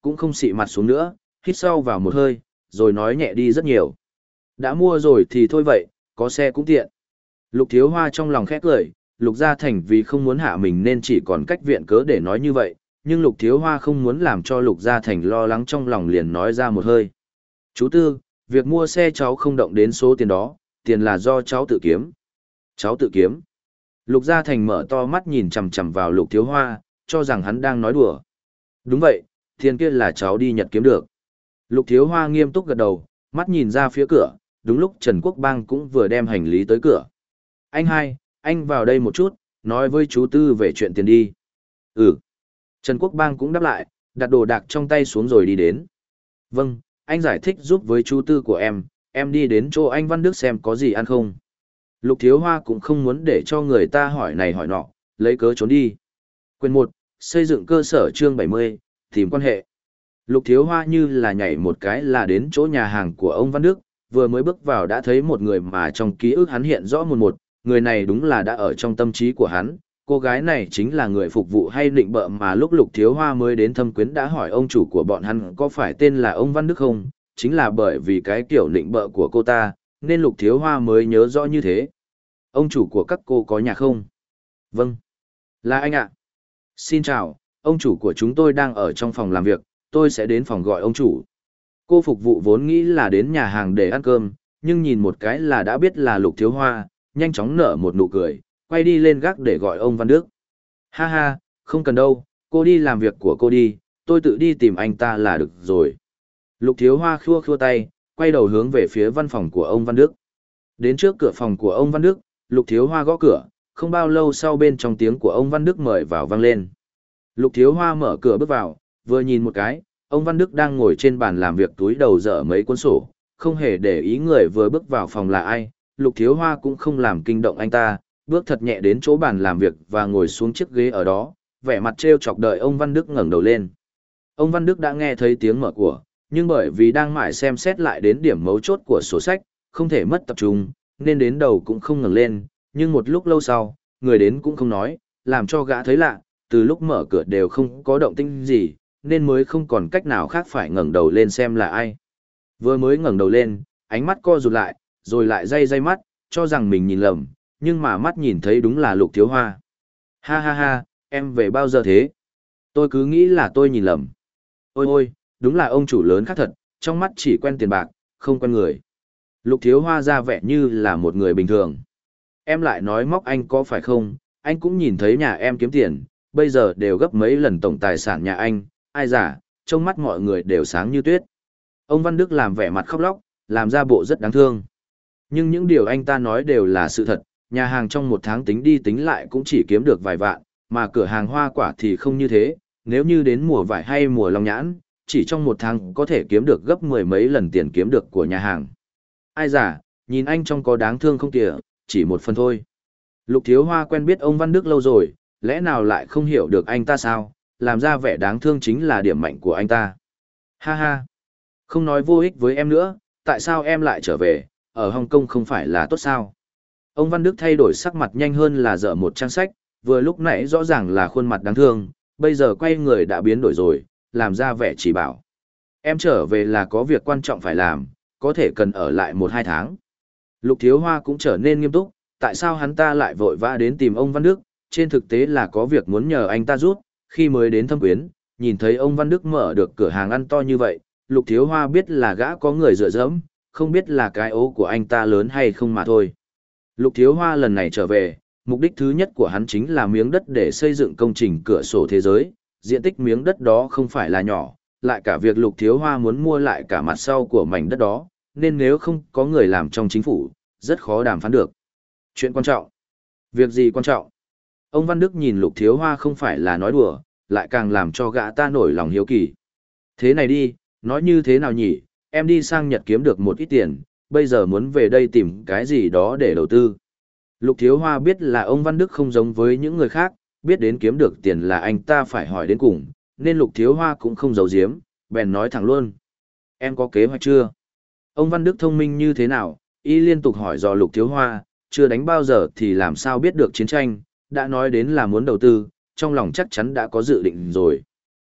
cũng không xị mặt xuống nữa, hít sâu vào một hơi, rồi nói nhẹ đi rất nhiều. Đã mua rồi thì thôi vậy, có xe cũng tiện. Lục Thiếu Hoa trong lòng khẽ cười, Lục Gia Thành vì không muốn hạ mình nên chỉ còn cách viện cớ để nói như vậy, nhưng Lục Thiếu Hoa không muốn làm cho Lục Gia Thành lo lắng trong lòng liền nói ra một hơi. Chú Tư, việc mua xe cháu không động đến số tiền đó, tiền là do cháu tự kiếm. Cháu tự kiếm. Lục Gia Thành mở to mắt nhìn chằm chằm vào Lục Thiếu Hoa, cho rằng hắn đang nói đùa. Đúng vậy, tiền kia là cháu đi Nhật kiếm được. Lục Thiếu Hoa nghiêm túc gật đầu, mắt nhìn ra phía cửa, đúng lúc Trần Quốc Bang cũng vừa đem hành lý tới cửa. Anh hai, anh vào đây một chút, nói với chú Tư về chuyện tiền đi. Ừ. Trần Quốc Bang cũng đáp lại, đặt đồ đạc trong tay xuống rồi đi đến. Vâng, anh giải thích giúp với chú Tư của em, em đi đến chỗ anh Văn Đức xem có gì ăn không. Lục Thiếu Hoa cũng không muốn để cho người ta hỏi này hỏi nọ, lấy cớ trốn đi. Quyền một, xây dựng cơ sở chương bảy mươi, tìm quan hệ. Lục Thiếu Hoa như là nhảy một cái là đến chỗ nhà hàng của ông Văn Đức, vừa mới bước vào đã thấy một người mà trong ký ức hắn hiện rõ một một, người này đúng là đã ở trong tâm trí của hắn, cô gái này chính là người phục vụ hay định bợ mà lúc Lục Thiếu Hoa mới đến thâm quyến đã hỏi ông chủ của bọn hắn có phải tên là ông Văn Đức không, chính là bởi vì cái kiểu định bợ của cô ta, nên Lục Thiếu Hoa mới nhớ rõ như thế. Ông chủ của các cô có nhà không? Vâng. Là anh ạ. Xin chào, ông chủ của chúng tôi đang ở trong phòng làm việc, tôi sẽ đến phòng gọi ông chủ. Cô phục vụ vốn nghĩ là đến nhà hàng để ăn cơm, nhưng nhìn một cái là đã biết là Lục Thiếu Hoa, nhanh chóng nở một nụ cười, quay đi lên gác để gọi ông Văn Đức. Ha ha, không cần đâu, cô đi làm việc của cô đi, tôi tự đi tìm anh ta là được rồi. Lục Thiếu Hoa khua khua tay, quay đầu hướng về phía văn phòng của ông Văn Đức. Đến trước cửa phòng của ông Văn Đức, Lục Thiếu Hoa gõ cửa, không bao lâu sau bên trong tiếng của ông Văn Đức mời vào vang lên. Lục Thiếu Hoa mở cửa bước vào, vừa nhìn một cái, ông Văn Đức đang ngồi trên bàn làm việc túi đầu dở mấy cuốn sổ, không hề để ý người vừa bước vào phòng là ai. Lục Thiếu Hoa cũng không làm kinh động anh ta, bước thật nhẹ đến chỗ bàn làm việc và ngồi xuống chiếc ghế ở đó, vẻ mặt trêu chọc đợi ông Văn Đức ngẩng đầu lên. Ông Văn Đức đã nghe thấy tiếng mở của, nhưng bởi vì đang mải xem xét lại đến điểm mấu chốt của sổ sách, không thể mất tập trung, nên đến đầu cũng không ngẩng lên, nhưng một lúc lâu sau, người đến cũng không nói, làm cho gã thấy lạ, từ lúc mở cửa đều không có động tĩnh gì, nên mới không còn cách nào khác phải ngẩng đầu lên xem là ai. Vừa mới ngẩng đầu lên, ánh mắt co rụt lại, rồi lại day day mắt, cho rằng mình nhìn lầm, nhưng mà mắt nhìn thấy đúng là Lục Thiếu Hoa. Ha ha ha, em về bao giờ thế? Tôi cứ nghĩ là tôi nhìn lầm. Ôi ôi, đúng là ông chủ lớn khác thật, trong mắt chỉ quen tiền bạc, không quen người. Lục Thiếu Hoa ra vẻ như là một người bình thường. Em lại nói móc anh có phải không, anh cũng nhìn thấy nhà em kiếm tiền, bây giờ đều gấp mấy lần tổng tài sản nhà anh, ai giả, trong mắt mọi người đều sáng như tuyết. Ông Văn Đức làm vẻ mặt khóc lóc, làm ra bộ rất đáng thương. Nhưng những điều anh ta nói đều là sự thật, nhà hàng trong một tháng tính đi tính lại cũng chỉ kiếm được vài vạn, mà cửa hàng hoa quả thì không như thế, nếu như đến mùa vải hay mùa long nhãn, chỉ trong một tháng có thể kiếm được gấp mười mấy lần tiền kiếm được của nhà hàng. Ai giả, nhìn anh trông có đáng thương không kìa, chỉ một phần thôi. Lục Thiếu Hoa quen biết ông Văn Đức lâu rồi, lẽ nào lại không hiểu được anh ta sao, làm ra vẻ đáng thương chính là điểm mạnh của anh ta. Ha ha, không nói vô ích với em nữa, tại sao em lại trở về, ở Hồng Kông không phải là tốt sao? Ông Văn Đức thay đổi sắc mặt nhanh hơn là dở một trang sách, vừa lúc nãy rõ ràng là khuôn mặt đáng thương, bây giờ quay người đã biến đổi rồi, làm ra vẻ chỉ bảo. Em trở về là có việc quan trọng phải làm, có thể cần ở lại một hai tháng. Lục Thiếu Hoa cũng trở nên nghiêm túc, tại sao hắn ta lại vội vã đến tìm ông Văn Đức, trên thực tế là có việc muốn nhờ anh ta giúp, khi mới đến thâm quyến, nhìn thấy ông Văn Đức mở được cửa hàng ăn to như vậy, Lục Thiếu Hoa biết là gã có người dựa dẫm, không biết là cái ố của anh ta lớn hay không mà thôi. Lục Thiếu Hoa lần này trở về, mục đích thứ nhất của hắn chính là miếng đất để xây dựng công trình cửa sổ thế giới, diện tích miếng đất đó không phải là nhỏ, lại cả việc Lục Thiếu Hoa muốn mua lại cả mặt sau của mảnh đất đó, nên nếu không có người làm trong chính phủ, rất khó đàm phán được. Chuyện quan trọng. Việc gì quan trọng? Ông Văn Đức nhìn Lục Thiếu Hoa không phải là nói đùa, lại càng làm cho gã ta nổi lòng hiếu kỳ. Thế này đi, nói như thế nào nhỉ, em đi sang Nhật kiếm được một ít tiền, bây giờ muốn về đây tìm cái gì đó để đầu tư. Lục Thiếu Hoa biết là ông Văn Đức không giống với những người khác, biết đến kiếm được tiền là anh ta phải hỏi đến cùng, nên Lục Thiếu Hoa cũng không giấu giếm, bèn nói thẳng luôn. Em có kế hoạch chưa? Ông Văn Đức thông minh như thế nào, y liên tục hỏi dò Lục Thiếu Hoa, chưa đánh bao giờ thì làm sao biết được chiến tranh, đã nói đến là muốn đầu tư, trong lòng chắc chắn đã có dự định rồi.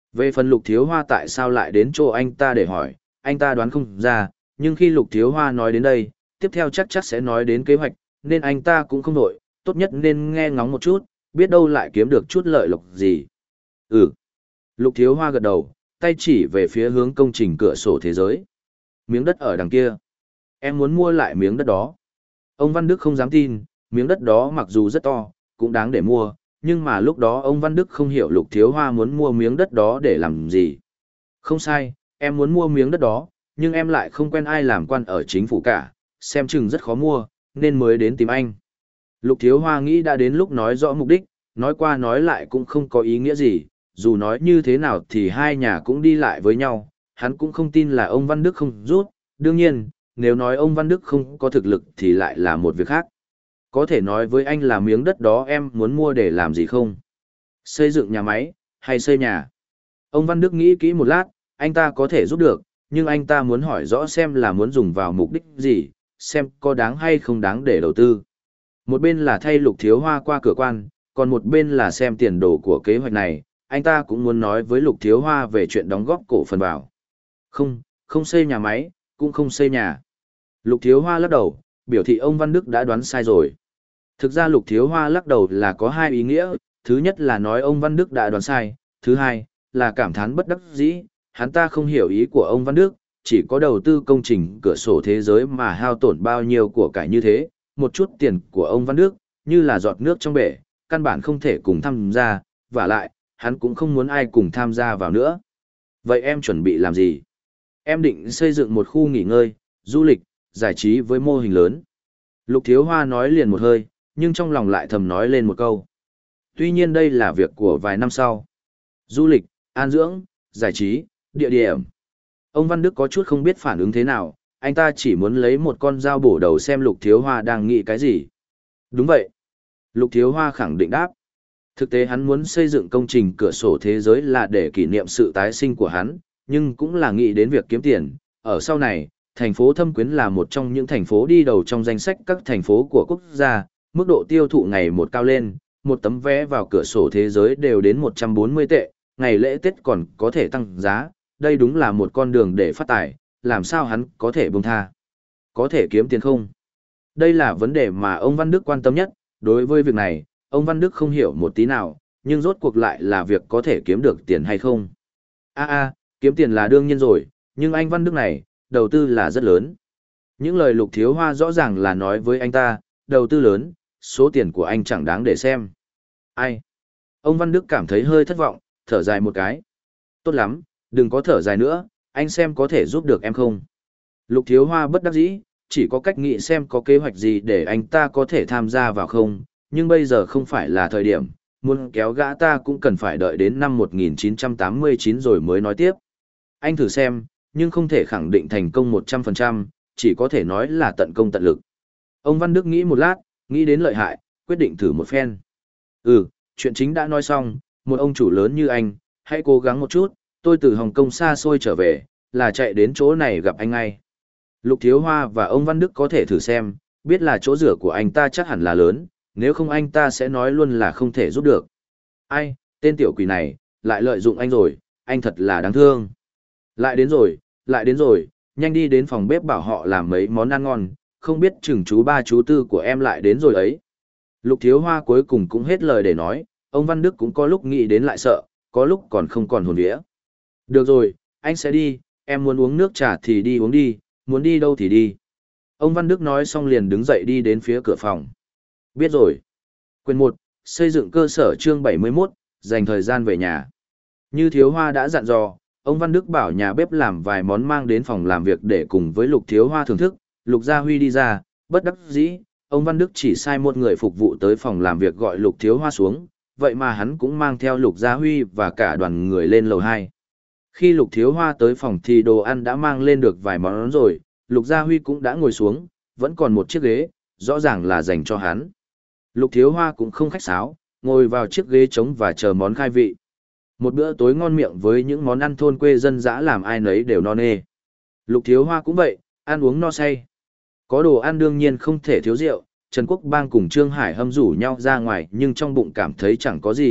Về phần Lục Thiếu Hoa tại sao lại đến chỗ anh ta để hỏi, anh ta đoán không ra, nhưng khi Lục Thiếu Hoa nói đến đây, tiếp theo chắc chắc sẽ nói đến kế hoạch, nên anh ta cũng không nổi, tốt nhất nên nghe ngóng một chút, biết đâu lại kiếm được chút lợi lộc gì. Ừ. Lục Thiếu Hoa gật đầu, tay chỉ về phía hướng công trình cửa sổ thế giới. Miếng đất ở đằng kia. Em muốn mua lại miếng đất đó. Ông Văn Đức không dám tin, miếng đất đó mặc dù rất to, cũng đáng để mua, nhưng mà lúc đó ông Văn Đức không hiểu Lục Thiếu Hoa muốn mua miếng đất đó để làm gì. Không sai, em muốn mua miếng đất đó, nhưng em lại không quen ai làm quan ở chính phủ cả, xem chừng rất khó mua, nên mới đến tìm anh. Lục Thiếu Hoa nghĩ đã đến lúc nói rõ mục đích, nói qua nói lại cũng không có ý nghĩa gì, dù nói như thế nào thì hai nhà cũng đi lại với nhau, hắn cũng không tin là ông Văn Đức không rút, đương nhiên, nếu nói ông Văn Đức không có thực lực thì lại là một việc khác. Có thể nói với anh là miếng đất đó em muốn mua để làm gì không? Xây dựng nhà máy, hay xây nhà? Ông Văn Đức nghĩ kỹ một lát, anh ta có thể giúp được, nhưng anh ta muốn hỏi rõ xem là muốn dùng vào mục đích gì, xem có đáng hay không đáng để đầu tư. Một bên là thay Lục Thiếu Hoa qua cửa quan, còn một bên là xem tiền đồ của kế hoạch này, anh ta cũng muốn nói với Lục Thiếu Hoa về chuyện đóng góp cổ phần vào. Không, không xây nhà máy, cũng không xây nhà. Lục Thiếu Hoa lắc đầu, biểu thị ông Văn Đức đã đoán sai rồi. Thực ra Lục Thiếu Hoa lắc đầu là có hai ý nghĩa, thứ nhất là nói ông Văn Đức đã đoán sai, thứ hai là cảm thán bất đắc dĩ, hắn ta không hiểu ý của ông Văn Đức, chỉ có đầu tư công trình cửa sổ thế giới mà hao tổn bao nhiêu của cải như thế, một chút tiền của ông Văn Đức, như là giọt nước trong bể, căn bản không thể cùng tham gia, và lại, hắn cũng không muốn ai cùng tham gia vào nữa. Vậy em chuẩn bị làm gì? Em định xây dựng một khu nghỉ ngơi, du lịch, giải trí với mô hình lớn. Lục Thiếu Hoa nói liền một hơi, nhưng trong lòng lại thầm nói lên một câu. Tuy nhiên đây là việc của vài năm sau. Du lịch, an dưỡng, giải trí, địa điểm. Ông Văn Đức có chút không biết phản ứng thế nào, anh ta chỉ muốn lấy một con dao bổ đầu xem Lục Thiếu Hoa đang nghĩ cái gì. Đúng vậy. Lục Thiếu Hoa khẳng định đáp. Thực tế hắn muốn xây dựng công trình cửa sổ thế giới là để kỷ niệm sự tái sinh của hắn, nhưng cũng là nghĩ đến việc kiếm tiền. Ở sau này, thành phố Thâm Quyến là một trong những thành phố đi đầu trong danh sách các thành phố của quốc gia, mức độ tiêu thụ ngày một cao lên, một tấm vé vào cửa sổ thế giới đều đến một trăm bốn mươi tệ, ngày lễ Tết còn có thể tăng giá, đây đúng là một con đường để phát tài, làm sao hắn có thể buông tha. Có thể kiếm tiền không? Đây là vấn đề mà ông Văn Đức quan tâm nhất, đối với việc này, ông Văn Đức không hiểu một tí nào, nhưng rốt cuộc lại là việc có thể kiếm được tiền hay không. A a, kiếm tiền là đương nhiên rồi, nhưng anh Văn Đức này, đầu tư là rất lớn. Những lời Lục Thiếu Hoa rõ ràng là nói với anh ta, đầu tư lớn, số tiền của anh chẳng đáng để xem. Ai? Ông Văn Đức cảm thấy hơi thất vọng, thở dài một cái. Tốt lắm, đừng có thở dài nữa, anh xem có thể giúp được em không. Lục Thiếu Hoa bất đắc dĩ, chỉ có cách nghĩ xem có kế hoạch gì để anh ta có thể tham gia vào không, nhưng bây giờ không phải là thời điểm, muốn kéo gã ta cũng cần phải đợi đến năm một nghìn chín trăm tám mươi chín rồi mới nói tiếp. Anh thử xem, nhưng không thể khẳng định thành công một trăm phần trăm, chỉ có thể nói là tận công tận lực. Ông Văn Đức nghĩ một lát, nghĩ đến lợi hại, quyết định thử một phen. Ừ, chuyện chính đã nói xong, một ông chủ lớn như anh, hãy cố gắng một chút, tôi từ Hồng Kông xa xôi trở về, là chạy đến chỗ này gặp anh ngay. Lục Thiếu Hoa và ông Văn Đức có thể thử xem, biết là chỗ rửa của anh ta chắc hẳn là lớn, nếu không anh ta sẽ nói luôn là không thể giúp được. Ai, tên tiểu quỷ này, lại lợi dụng anh rồi, anh thật là đáng thương. Lại đến rồi, lại đến rồi, nhanh đi đến phòng bếp bảo họ làm mấy món ăn ngon, không biết chừng chú ba chú tư của em lại đến rồi ấy. Lục Thiếu Hoa cuối cùng cũng hết lời để nói, ông Văn Đức cũng có lúc nghĩ đến lại sợ, có lúc còn không còn hồn vía. Được rồi, anh sẽ đi, em muốn uống nước trà thì đi uống đi, muốn đi đâu thì đi. Ông Văn Đức nói xong liền đứng dậy đi đến phía cửa phòng. Biết rồi. Quyền một, xây dựng cơ sở chương bảy mươi mốt, dành thời gian về nhà. Như Thiếu Hoa đã dặn dò, ông Văn Đức bảo nhà bếp làm vài món mang đến phòng làm việc để cùng với Lục Thiếu Hoa thưởng thức. Lục Gia Huy đi ra, bất đắc dĩ, ông Văn Đức chỉ sai một người phục vụ tới phòng làm việc gọi Lục Thiếu Hoa xuống, vậy mà hắn cũng mang theo Lục Gia Huy và cả đoàn người lên lầu hai. Khi Lục Thiếu Hoa tới phòng thì đồ ăn đã mang lên được vài món rồi, Lục Gia Huy cũng đã ngồi xuống, vẫn còn một chiếc ghế, rõ ràng là dành cho hắn. Lục Thiếu Hoa cũng không khách sáo, ngồi vào chiếc ghế trống và chờ món khai vị. Một bữa tối ngon miệng với những món ăn thôn quê dân dã làm ai nấy đều no nê. Lục Thiếu Hoa cũng vậy, ăn uống no say. Có đồ ăn đương nhiên không thể thiếu rượu, Trần Quốc Bang cùng Trương Hải Hâm rủ nhau ra ngoài nhưng trong bụng cảm thấy chẳng có gì,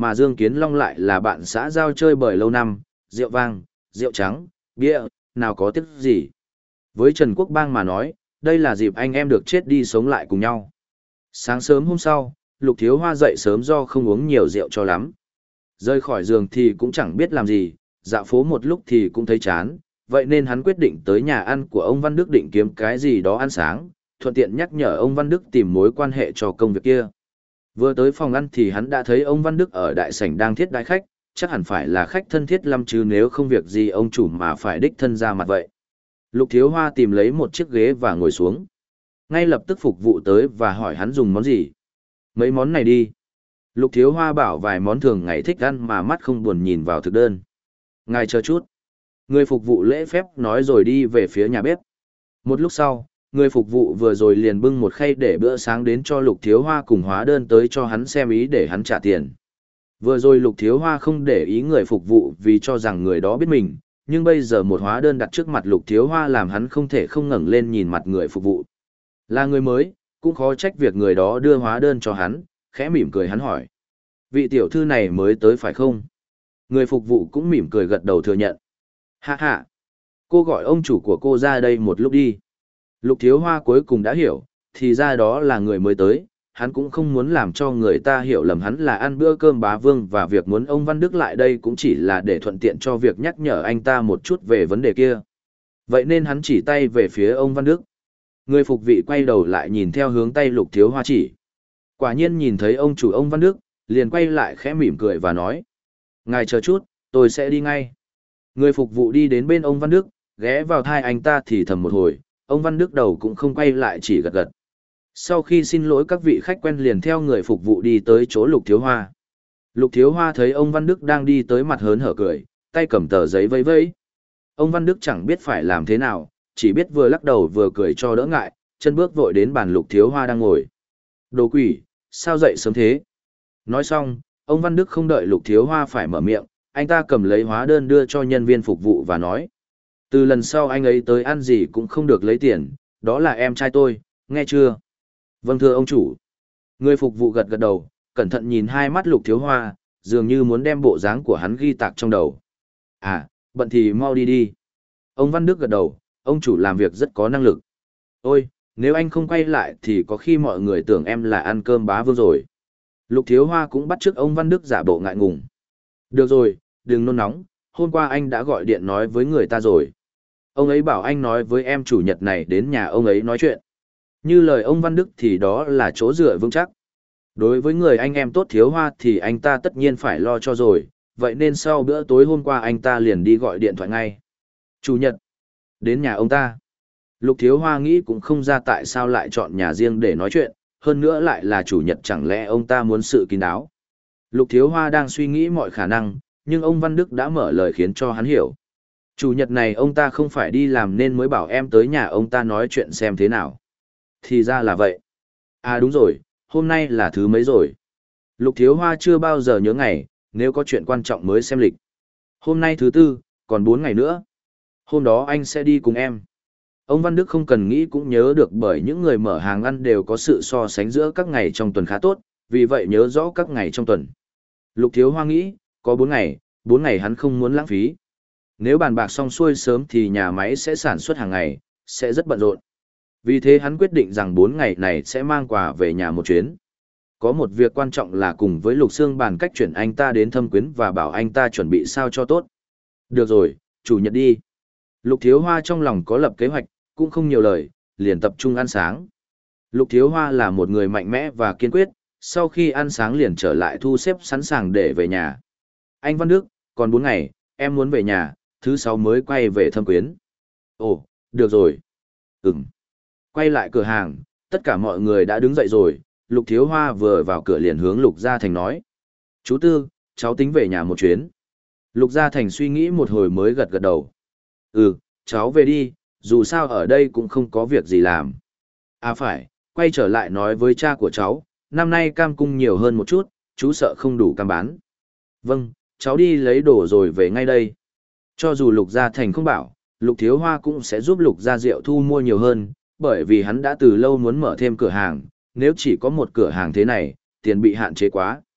mà Dương Kiến Long lại là bạn xã giao chơi bời lâu năm, rượu vang, rượu trắng, bia, nào có tiếc gì. Với Trần Quốc Bang mà nói, đây là dịp anh em được chết đi sống lại cùng nhau. Sáng sớm hôm sau, Lục Thiếu Hoa dậy sớm do không uống nhiều rượu cho lắm. Rơi khỏi giường thì cũng chẳng biết làm gì, dạo phố một lúc thì cũng thấy chán, vậy nên hắn quyết định tới nhà ăn của ông Văn Đức định kiếm cái gì đó ăn sáng, thuận tiện nhắc nhở ông Văn Đức tìm mối quan hệ cho công việc kia. Vừa tới phòng ăn thì hắn đã thấy ông Văn Đức ở đại sảnh đang thiết đãi khách, chắc hẳn phải là khách thân thiết lắm chứ nếu không việc gì ông chủ mà phải đích thân ra mặt vậy. Lục Thiếu Hoa tìm lấy một chiếc ghế và ngồi xuống. Ngay lập tức phục vụ tới và hỏi hắn dùng món gì. Mấy món này đi. Lục Thiếu Hoa bảo vài món thường ngày thích ăn mà mắt không buồn nhìn vào thực đơn. Ngài chờ chút. Người phục vụ lễ phép nói rồi đi về phía nhà bếp. Một lúc sau, người phục vụ vừa rồi liền bưng một khay để bữa sáng đến cho Lục Thiếu Hoa cùng hóa đơn tới cho hắn xem ý để hắn trả tiền. Vừa rồi Lục Thiếu Hoa không để ý người phục vụ vì cho rằng người đó biết mình, nhưng bây giờ một hóa đơn đặt trước mặt Lục Thiếu Hoa làm hắn không thể không ngẩng lên nhìn mặt người phục vụ. Là người mới, cũng khó trách việc người đó đưa hóa đơn cho hắn, khẽ mỉm cười hắn hỏi. Vị tiểu thư này mới tới phải không? Người phục vụ cũng mỉm cười gật đầu thừa nhận. Hạ hạ, cô gọi ông chủ của cô ra đây một lúc đi. Lục Thiếu Hoa cuối cùng đã hiểu, thì ra đó là người mới tới, hắn cũng không muốn làm cho người ta hiểu lầm hắn là ăn bữa cơm bá vương và việc muốn ông Văn Đức lại đây cũng chỉ là để thuận tiện cho việc nhắc nhở anh ta một chút về vấn đề kia. Vậy nên hắn chỉ tay về phía ông Văn Đức. Người phục vị quay đầu lại nhìn theo hướng tay Lục Thiếu Hoa chỉ. Quả nhiên nhìn thấy ông chủ ông Văn Đức, liền quay lại khẽ mỉm cười và nói. Ngài chờ chút, tôi sẽ đi ngay. Người phục vụ đi đến bên ông Văn Đức, ghé vào thai anh ta thì thầm một hồi, ông Văn Đức đầu cũng không quay lại chỉ gật gật. Sau khi xin lỗi các vị khách quen liền theo người phục vụ đi tới chỗ Lục Thiếu Hoa. Lục Thiếu Hoa thấy ông Văn Đức đang đi tới mặt hớn hở cười, tay cầm tờ giấy vẫy vẫy. Ông Văn Đức chẳng biết phải làm thế nào, chỉ biết vừa lắc đầu vừa cười cho đỡ ngại, chân bước vội đến bàn Lục Thiếu Hoa đang ngồi. Đồ quỷ, sao dậy sớm thế? Nói xong, ông Văn Đức không đợi Lục Thiếu Hoa phải mở miệng, anh ta cầm lấy hóa đơn đưa cho nhân viên phục vụ và nói. Từ lần sau anh ấy tới ăn gì cũng không được lấy tiền, đó là em trai tôi, nghe chưa? Vâng thưa ông chủ. Người phục vụ gật gật đầu, cẩn thận nhìn hai mắt Lục Thiếu Hoa, dường như muốn đem bộ dáng của hắn ghi tạc trong đầu. À, bận thì mau đi đi. Ông Văn Đức gật đầu, ông chủ làm việc rất có năng lực. Ôi, nếu anh không quay lại thì có khi mọi người tưởng em là ăn cơm bá vương rồi. Lục Thiếu Hoa cũng bắt chước ông Văn Đức giả bộ ngại ngùng. Được rồi, đừng nôn nóng, hôm qua anh đã gọi điện nói với người ta rồi. Ông ấy bảo anh nói với em chủ nhật này đến nhà ông ấy nói chuyện. Như lời ông Văn Đức thì đó là chỗ dựa vững chắc. Đối với người anh em tốt Thiếu Hoa thì anh ta tất nhiên phải lo cho rồi, vậy nên sau bữa tối hôm qua anh ta liền đi gọi điện thoại ngay. Chủ nhật, đến nhà ông ta. Lục Thiếu Hoa nghĩ cũng không ra tại sao lại chọn nhà riêng để nói chuyện, hơn nữa lại là chủ nhật chẳng lẽ ông ta muốn sự kín đáo. Lục Thiếu Hoa đang suy nghĩ mọi khả năng, nhưng ông Văn Đức đã mở lời khiến cho hắn hiểu. Chủ nhật này ông ta không phải đi làm nên mới bảo em tới nhà ông ta nói chuyện xem thế nào. Thì ra là vậy. À đúng rồi, hôm nay là thứ mấy rồi? Lục Thiếu Hoa chưa bao giờ nhớ ngày, nếu có chuyện quan trọng mới xem lịch. Hôm nay thứ tư, còn bốn ngày nữa. Hôm đó anh sẽ đi cùng em. Ông Văn Đức không cần nghĩ cũng nhớ được bởi những người mở hàng ăn đều có sự so sánh giữa các ngày trong tuần khá tốt, vì vậy nhớ rõ các ngày trong tuần. Lục Thiếu Hoa nghĩ, có bốn ngày, bốn ngày hắn không muốn lãng phí. Nếu bàn bạc xong xuôi sớm thì nhà máy sẽ sản xuất hàng ngày, sẽ rất bận rộn. Vì thế hắn quyết định rằng bốn ngày này sẽ mang quà về nhà một chuyến. Có một việc quan trọng là cùng với Lục Sương bàn cách chuyển anh ta đến Thâm Quyến và bảo anh ta chuẩn bị sao cho tốt. Được rồi, chủ nhật đi. Lục Thiếu Hoa trong lòng có lập kế hoạch, cũng không nhiều lời, liền tập trung ăn sáng. Lục Thiếu Hoa là một người mạnh mẽ và kiên quyết, sau khi ăn sáng liền trở lại thu xếp sẵn sàng để về nhà. Anh Văn Đức, còn bốn ngày, em muốn về nhà, thứ sáu mới quay về Thâm Quyến. Ồ, được rồi. Ừm. Quay lại cửa hàng, tất cả mọi người đã đứng dậy rồi, Lục Thiếu Hoa vừa vào cửa liền hướng Lục Gia Thành nói. Chú Tư, cháu tính về nhà một chuyến. Lục Gia Thành suy nghĩ một hồi mới gật gật đầu. Ừ, cháu về đi, dù sao ở đây cũng không có việc gì làm. À phải, quay trở lại nói với cha của cháu, năm nay cam cung nhiều hơn một chút, chú sợ không đủ cam bán. Vâng, cháu đi lấy đồ rồi về ngay đây. Cho dù Lục Gia Thành không bảo, Lục Thiếu Hoa cũng sẽ giúp Lục Gia Diệu thu mua nhiều hơn, bởi vì hắn đã từ lâu muốn mở thêm cửa hàng, nếu chỉ có một cửa hàng thế này, tiền bị hạn chế quá.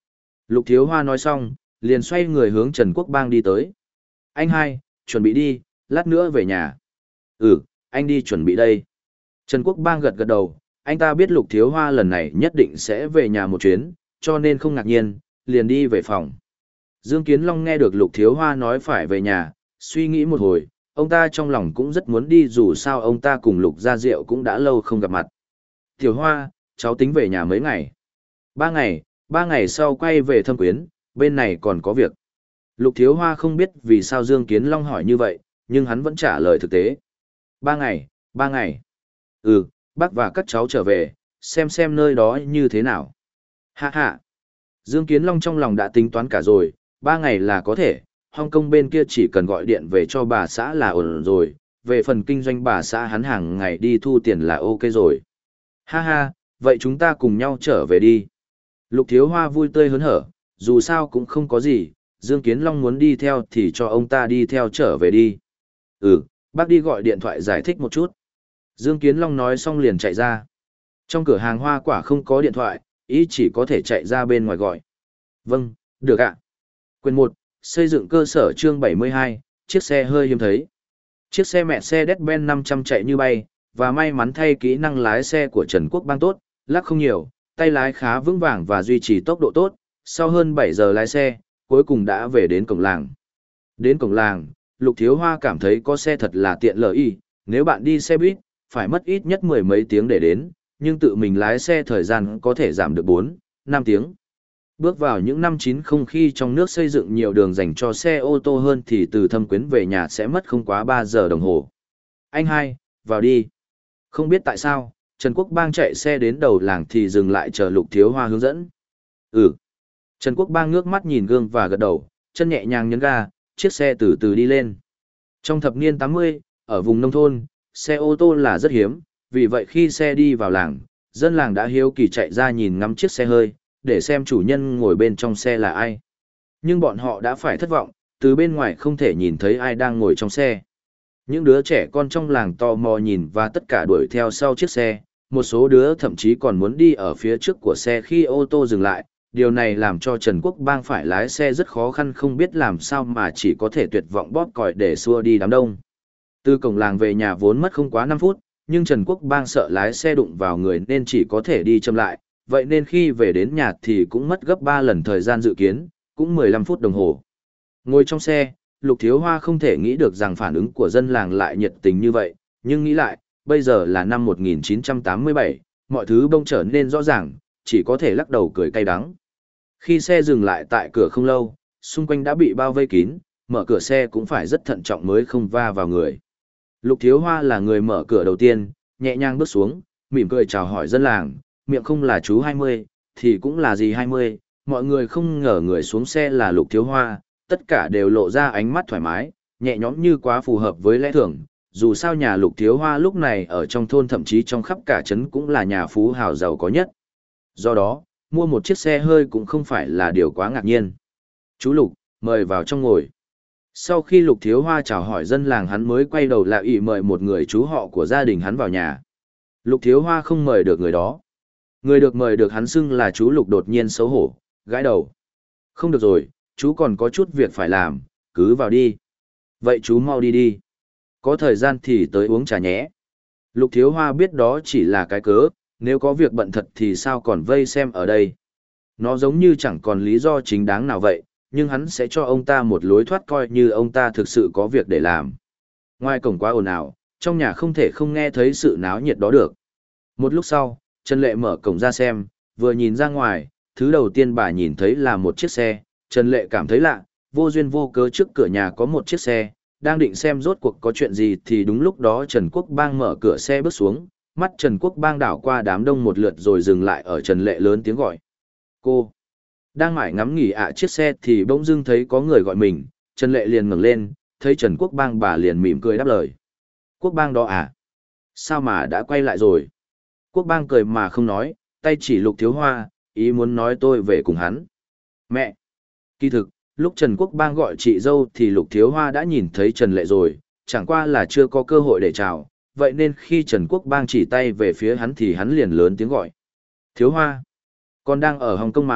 Lục Thiếu Hoa nói xong, liền xoay người hướng Trần Quốc Bang đi tới. Anh hai, chuẩn bị đi, lát nữa về nhà. Ừ, anh đi chuẩn bị đây. Trần Quốc Bang gật gật đầu, anh ta biết Lục Thiếu Hoa lần này nhất định sẽ về nhà một chuyến, cho nên không ngạc nhiên, liền đi về phòng. Dương Kiến Long nghe được Lục Thiếu Hoa nói phải về nhà, suy nghĩ một hồi, ông ta trong lòng cũng rất muốn đi dù sao ông ta cùng Lục Gia Diệu cũng đã lâu không gặp mặt. Tiểu Hoa, cháu tính về nhà mấy ngày? Ba ngày, ba ngày sau quay về Thâm Quyến, bên này còn có việc. Lục Thiếu Hoa không biết vì sao Dương Kiến Long hỏi như vậy, nhưng hắn vẫn trả lời thực tế. Ba ngày, ba ngày. Ừ, bác và các cháu trở về, xem xem nơi đó như thế nào. Hạ hạ. Dương Kiến Long trong lòng đã tính toán cả rồi, ba ngày là có thể, Hong Kong bên kia chỉ cần gọi điện về cho bà xã là ổn rồi, về phần kinh doanh bà xã hắn hàng ngày đi thu tiền là ok rồi. Ha ha, vậy chúng ta cùng nhau trở về đi. Lục Thiếu Hoa vui tươi hớn hở, dù sao cũng không có gì, Dương Kiến Long muốn đi theo thì cho ông ta đi theo trở về đi. Ừ, bác đi gọi điện thoại giải thích một chút. Dương Kiến Long nói xong liền chạy ra. Trong cửa hàng hoa quả không có điện thoại, ý chỉ có thể chạy ra bên ngoài gọi. Vâng, được ạ. Quyền một, xây dựng cơ sở chương bảy mươi hai, chiếc xe hơi hiếm thấy. Chiếc xe mẹ xe Mercedes-Benz năm trăm chạy như bay, và may mắn thay kỹ năng lái xe của Trần Quốc Bang tốt, lắc không nhiều, tay lái khá vững vàng và duy trì tốc độ tốt. Sau hơn bảy giờ lái xe, cuối cùng đã về đến cổng làng. Đến cổng làng, Lục Thiếu Hoa cảm thấy có xe thật là tiện lợi, nếu bạn đi xe buýt, phải mất ít nhất mười mấy tiếng để đến, nhưng tự mình lái xe thời gian có thể giảm được bốn, năm tiếng. Bước vào những năm chín mươi khi trong nước xây dựng nhiều đường dành cho xe ô tô hơn thì từ Thâm Quyến về nhà sẽ mất không quá ba giờ đồng hồ. Anh hai, vào đi. Không biết tại sao, Trần Quốc Bang chạy xe đến đầu làng thì dừng lại chờ Lục Thiếu Hoa hướng dẫn. Ừ. Trần Quốc Bang ngước mắt nhìn gương và gật đầu, chân nhẹ nhàng nhấn ga, chiếc xe từ từ đi lên. Trong thập niên tám mươi, ở vùng nông thôn, xe ô tô là rất hiếm, vì vậy khi xe đi vào làng, dân làng đã hiếu kỳ chạy ra nhìn ngắm chiếc xe hơi, để xem chủ nhân ngồi bên trong xe là ai. Nhưng bọn họ đã phải thất vọng, từ bên ngoài không thể nhìn thấy ai đang ngồi trong xe. Những đứa trẻ con trong làng tò mò nhìn và tất cả đuổi theo sau chiếc xe, một số đứa thậm chí còn muốn đi ở phía trước của xe khi ô tô dừng lại. Điều này làm cho Trần Quốc Bang phải lái xe rất khó khăn, không biết làm sao mà chỉ có thể tuyệt vọng bóp còi để xua đi đám đông. Từ cổng làng về nhà vốn mất không quá năm phút, nhưng Trần Quốc Bang sợ lái xe đụng vào người nên chỉ có thể đi chậm lại, vậy nên khi về đến nhà thì cũng mất gấp ba lần thời gian dự kiến, cũng mười lăm phút đồng hồ. Ngồi trong xe, Lục Thiếu Hoa không thể nghĩ được rằng phản ứng của dân làng lại nhiệt tình như vậy, nhưng nghĩ lại, bây giờ là năm một nghìn chín trăm tám mươi bảy, mọi thứ bỗng trở nên rõ ràng, chỉ có thể lắc đầu cười cay đắng. Khi xe dừng lại tại cửa không lâu, xung quanh đã bị bao vây kín, mở cửa xe cũng phải rất thận trọng mới không va vào người. Lục Thiếu Hoa là người mở cửa đầu tiên, nhẹ nhàng bước xuống, mỉm cười chào hỏi dân làng, miệng không là chú hai mươi, thì cũng là gì hai mươi, mọi người không ngờ người xuống xe là Lục Thiếu Hoa, tất cả đều lộ ra ánh mắt thoải mái, nhẹ nhõm như quá phù hợp với lẽ thường. Dù sao nhà Lục Thiếu Hoa lúc này ở trong thôn thậm chí trong khắp cả trấn cũng là nhà phú hào giàu có nhất. Do đó, mua một chiếc xe hơi cũng không phải là điều quá ngạc nhiên. Chú Lục, mời vào trong ngồi. Sau khi Lục Thiếu Hoa chào hỏi dân làng hắn mới quay đầu lại ý mời một người chú họ của gia đình hắn vào nhà. Lục Thiếu Hoa không mời được người đó. Người được mời được hắn xưng là chú Lục đột nhiên xấu hổ, gãi đầu. Không được rồi, chú còn có chút việc phải làm, cứ vào đi. Vậy chú mau đi đi. Có thời gian thì tới uống trà nhé. Lục Thiếu Hoa biết đó chỉ là cái cớ, nếu có việc bận thật thì sao còn vây xem ở đây. Nó giống như chẳng còn lý do chính đáng nào vậy, nhưng hắn sẽ cho ông ta một lối thoát coi như ông ta thực sự có việc để làm. Ngoài cổng quá ồn ào, trong nhà không thể không nghe thấy sự náo nhiệt đó được. Một lúc sau, Trần Lệ mở cổng ra xem, vừa nhìn ra ngoài, thứ đầu tiên bà nhìn thấy là một chiếc xe. Trần Lệ cảm thấy lạ, vô duyên vô cớ trước cửa nhà có một chiếc xe, đang định xem rốt cuộc có chuyện gì thì đúng lúc đó Trần Quốc Bang mở cửa xe bước xuống, mắt Trần Quốc Bang đảo qua đám đông một lượt rồi dừng lại ở Trần Lệ lớn tiếng gọi. Cô! Đang mải ngắm nghỉ ạ chiếc xe thì bỗng dưng thấy có người gọi mình, Trần Lệ liền ngẩng lên, thấy Trần Quốc Bang bà liền mỉm cười đáp lời. Quốc Bang đó à? Sao mà đã quay lại rồi? Quốc Bang cười mà không nói, tay chỉ Lục Thiếu Hoa, ý muốn nói tôi về cùng hắn. Mẹ! Kỳ thực, lúc Trần Quốc Bang gọi chị dâu thì Lục Thiếu Hoa đã nhìn thấy Trần Lệ rồi, chẳng qua là chưa có cơ hội để chào, vậy nên khi Trần Quốc Bang chỉ tay về phía hắn thì hắn liền lớn tiếng gọi. Thiếu Hoa! Con đang ở Hồng Kông mà,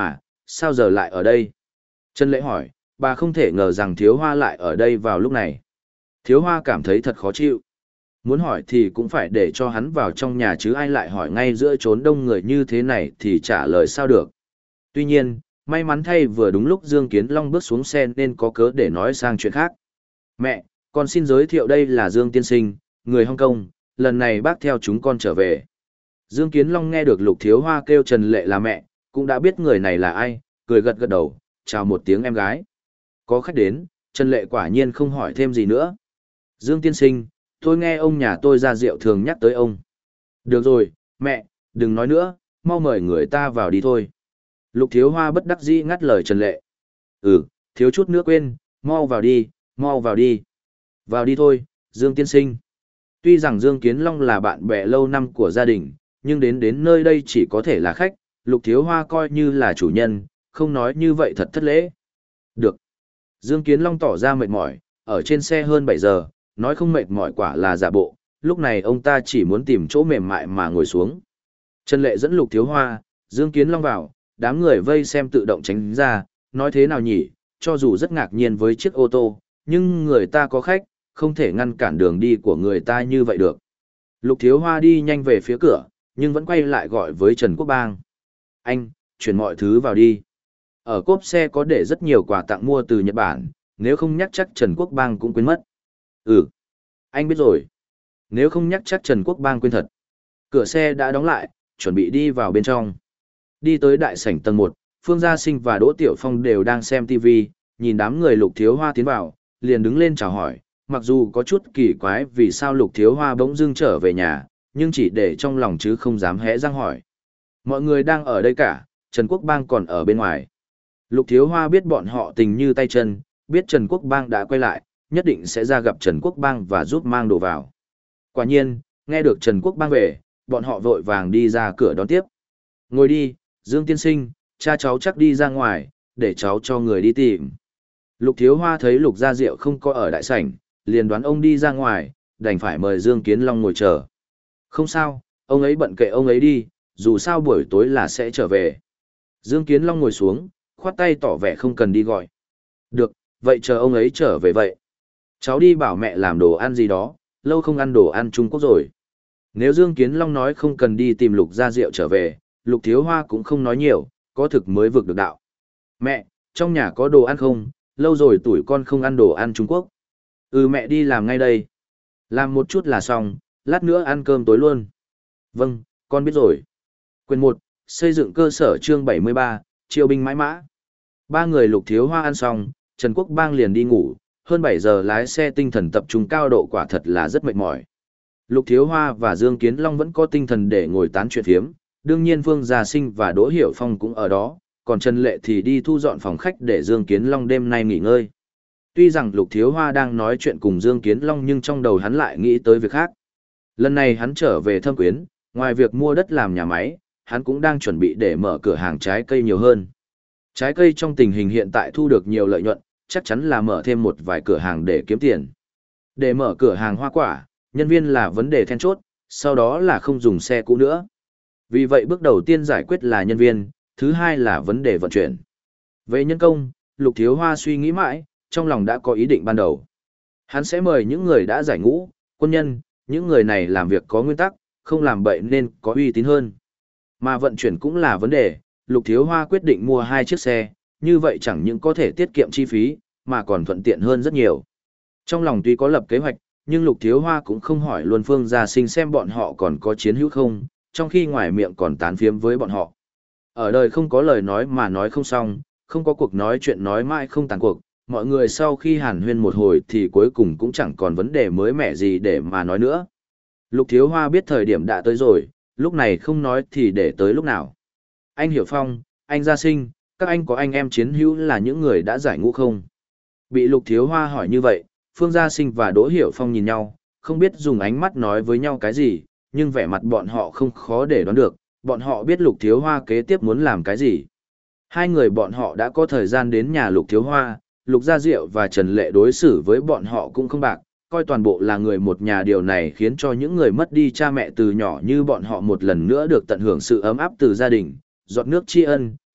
sao giờ lại ở đây? Trần Lệ hỏi, bà không thể ngờ rằng Thiếu Hoa lại ở đây vào lúc này. Thiếu Hoa cảm thấy thật khó chịu. Muốn hỏi thì cũng phải để cho hắn vào trong nhà chứ ai lại hỏi ngay giữa chốn đông người như thế này thì trả lời sao được. Tuy nhiên, may mắn thay vừa đúng lúc Dương Kiến Long bước xuống xe nên có cớ để nói sang chuyện khác. Mẹ, con xin giới thiệu đây là Dương Tiên Sinh, người Hong Kong, lần này bác theo chúng con trở về. Dương Kiến Long nghe được Lục Thiếu Hoa kêu Trần Lệ là mẹ, cũng đã biết người này là ai, cười gật gật đầu, chào một tiếng em gái. Có khách đến, Trần Lệ quả nhiên không hỏi thêm gì nữa. Dương Tiên Sinh, tôi nghe ông nhà tôi ra rượu thường nhắc tới ông. Được rồi, mẹ, đừng nói nữa, mau mời người ta vào đi thôi. Lục Thiếu Hoa bất đắc dĩ ngắt lời Trần Lệ. Ừ, thiếu chút nữa quên, mau vào đi, mau vào đi. Vào đi thôi, Dương Tiên Sinh. Tuy rằng Dương Kiến Long là bạn bè lâu năm của gia đình, nhưng đến đến nơi đây chỉ có thể là khách, Lục Thiếu Hoa coi như là chủ nhân, không nói như vậy thật thất lễ. Được. Dương Kiến Long tỏ ra mệt mỏi, ở trên xe hơn bảy giờ, nói không mệt mỏi quả là giả bộ, lúc này ông ta chỉ muốn tìm chỗ mềm mại mà ngồi xuống. Trần Lệ dẫn Lục Thiếu Hoa, Dương Kiến Long vào, đám người vây xem tự động tránh ra, nói thế nào nhỉ, cho dù rất ngạc nhiên với chiếc ô tô, nhưng người ta có khách, không thể ngăn cản đường đi của người ta như vậy được. Lục Thiếu Hoa đi nhanh về phía cửa, nhưng vẫn quay lại gọi với Trần Quốc Bang. Anh, chuyển mọi thứ vào đi. Ở cốp xe có để rất nhiều quà tặng mua từ Nhật Bản, nếu không nhắc chắc Trần Quốc Bang cũng quên mất. Ừ, anh biết rồi. Nếu không nhắc chắc Trần Quốc Bang quên thật. Cửa xe đã đóng lại, chuẩn bị đi vào bên trong. Đi tới đại sảnh tầng một, Phương Gia Sinh và Đỗ Tiểu Phong đều đang xem ti vi, nhìn đám người Lục Thiếu Hoa tiến vào, liền đứng lên chào hỏi, mặc dù có chút kỳ quái vì sao Lục Thiếu Hoa bỗng dưng trở về nhà, nhưng chỉ để trong lòng chứ không dám hé răng hỏi. Mọi người đang ở đây cả, Trần Quốc Bang còn ở bên ngoài. Lục Thiếu Hoa biết bọn họ tình như tay chân, biết Trần Quốc Bang đã quay lại, nhất định sẽ ra gặp Trần Quốc Bang và giúp mang đồ vào. Quả nhiên, nghe được Trần Quốc Bang về, bọn họ vội vàng đi ra cửa đón tiếp. Ngồi đi, Dương Tiên Sinh, cha cháu chắc đi ra ngoài, để cháu cho người đi tìm. Lục Thiếu Hoa thấy Lục Gia Diệu không có ở đại sảnh, liền đoán ông đi ra ngoài, đành phải mời Dương Kiến Long ngồi chờ. Không sao, ông ấy bận kệ ông ấy đi, dù sao buổi tối là sẽ trở về. Dương Kiến Long ngồi xuống, khoát tay tỏ vẻ không cần đi gọi. Được, vậy chờ ông ấy trở về vậy. Cháu đi bảo mẹ làm đồ ăn gì đó, lâu không ăn đồ ăn Trung Quốc rồi. Nếu Dương Kiến Long nói không cần đi tìm Lục Gia Diệu trở về, Lục Thiếu Hoa cũng không nói nhiều, có thực mới vực được đạo. Mẹ, trong nhà có đồ ăn không? Lâu rồi tuổi con không ăn đồ ăn Trung Quốc. Ừ, mẹ đi làm ngay đây. Làm một chút là xong, lát nữa ăn cơm tối luôn. Vâng, con biết rồi. Quyền một, xây dựng cơ sở chương bảy mươi ba, triều binh mãi mã. Ba người Lục Thiếu Hoa ăn xong, Trần Quốc Bang liền đi ngủ, hơn bảy giờ lái xe tinh thần tập trung cao độ quả thật là rất mệt mỏi. Lục Thiếu Hoa và Dương Kiến Long vẫn có tinh thần để ngồi tán chuyện phiếm, đương nhiên Vương Gia Sinh và Đỗ Hiểu Phong cũng ở đó, còn Trần Lệ thì đi thu dọn phòng khách để Dương Kiến Long đêm nay nghỉ ngơi. Tuy rằng Lục Thiếu Hoa đang nói chuyện cùng Dương Kiến Long nhưng trong đầu hắn lại nghĩ tới việc khác. Lần này hắn trở về Thâm Quyến, ngoài việc mua đất làm nhà máy, hắn cũng đang chuẩn bị để mở cửa hàng trái cây nhiều hơn. Trái cây trong tình hình hiện tại thu được nhiều lợi nhuận, chắc chắn là mở thêm một vài cửa hàng để kiếm tiền. Để mở cửa hàng hoa quả, nhân viên là vấn đề then chốt, sau đó là không dùng xe cũ nữa. Vì vậy bước đầu tiên giải quyết là nhân viên, thứ hai là vấn đề vận chuyển. Về nhân công, Lục Thiếu Hoa suy nghĩ mãi, trong lòng đã có ý định ban đầu. Hắn sẽ mời những người đã giải ngũ, quân nhân, những người này làm việc có nguyên tắc, không làm bậy nên có uy tín hơn. Mà vận chuyển cũng là vấn đề, Lục Thiếu Hoa quyết định mua hai chiếc xe, như vậy chẳng những có thể tiết kiệm chi phí, mà còn thuận tiện hơn rất nhiều. Trong lòng tuy có lập kế hoạch, nhưng Lục Thiếu Hoa cũng không hỏi luôn Phương Gia Sinh xem bọn họ còn có chiến hữu không, trong khi ngoài miệng còn tán phiếm với bọn họ. Ở đời không có lời nói mà nói không xong, không có cuộc nói chuyện nói mãi không tàn cuộc, mọi người sau khi hàn huyên một hồi thì cuối cùng cũng chẳng còn vấn đề mới mẻ gì để mà nói nữa. Lục Thiếu Hoa biết thời điểm đã tới rồi, lúc này không nói thì để tới lúc nào. Anh Hiểu Phong, anh Gia Sinh, các anh có anh em chiến hữu là những người đã giải ngũ không? Bị Lục Thiếu Hoa hỏi như vậy, Phương Gia Sinh và Đỗ Hiểu Phong nhìn nhau, không biết dùng ánh mắt nói với nhau cái gì, nhưng vẻ mặt bọn họ không khó để đoán được, bọn họ biết Lục Thiếu Hoa kế tiếp muốn làm cái gì. Hai người bọn họ đã có thời gian đến nhà Lục Thiếu Hoa, Lục Gia Diệu và Trần Lệ đối xử với bọn họ cũng không bạc, coi toàn bộ là người một nhà, điều này khiến cho những người mất đi cha mẹ từ nhỏ như bọn họ một lần nữa được tận hưởng sự ấm áp từ gia đình, giọt nước tri ân,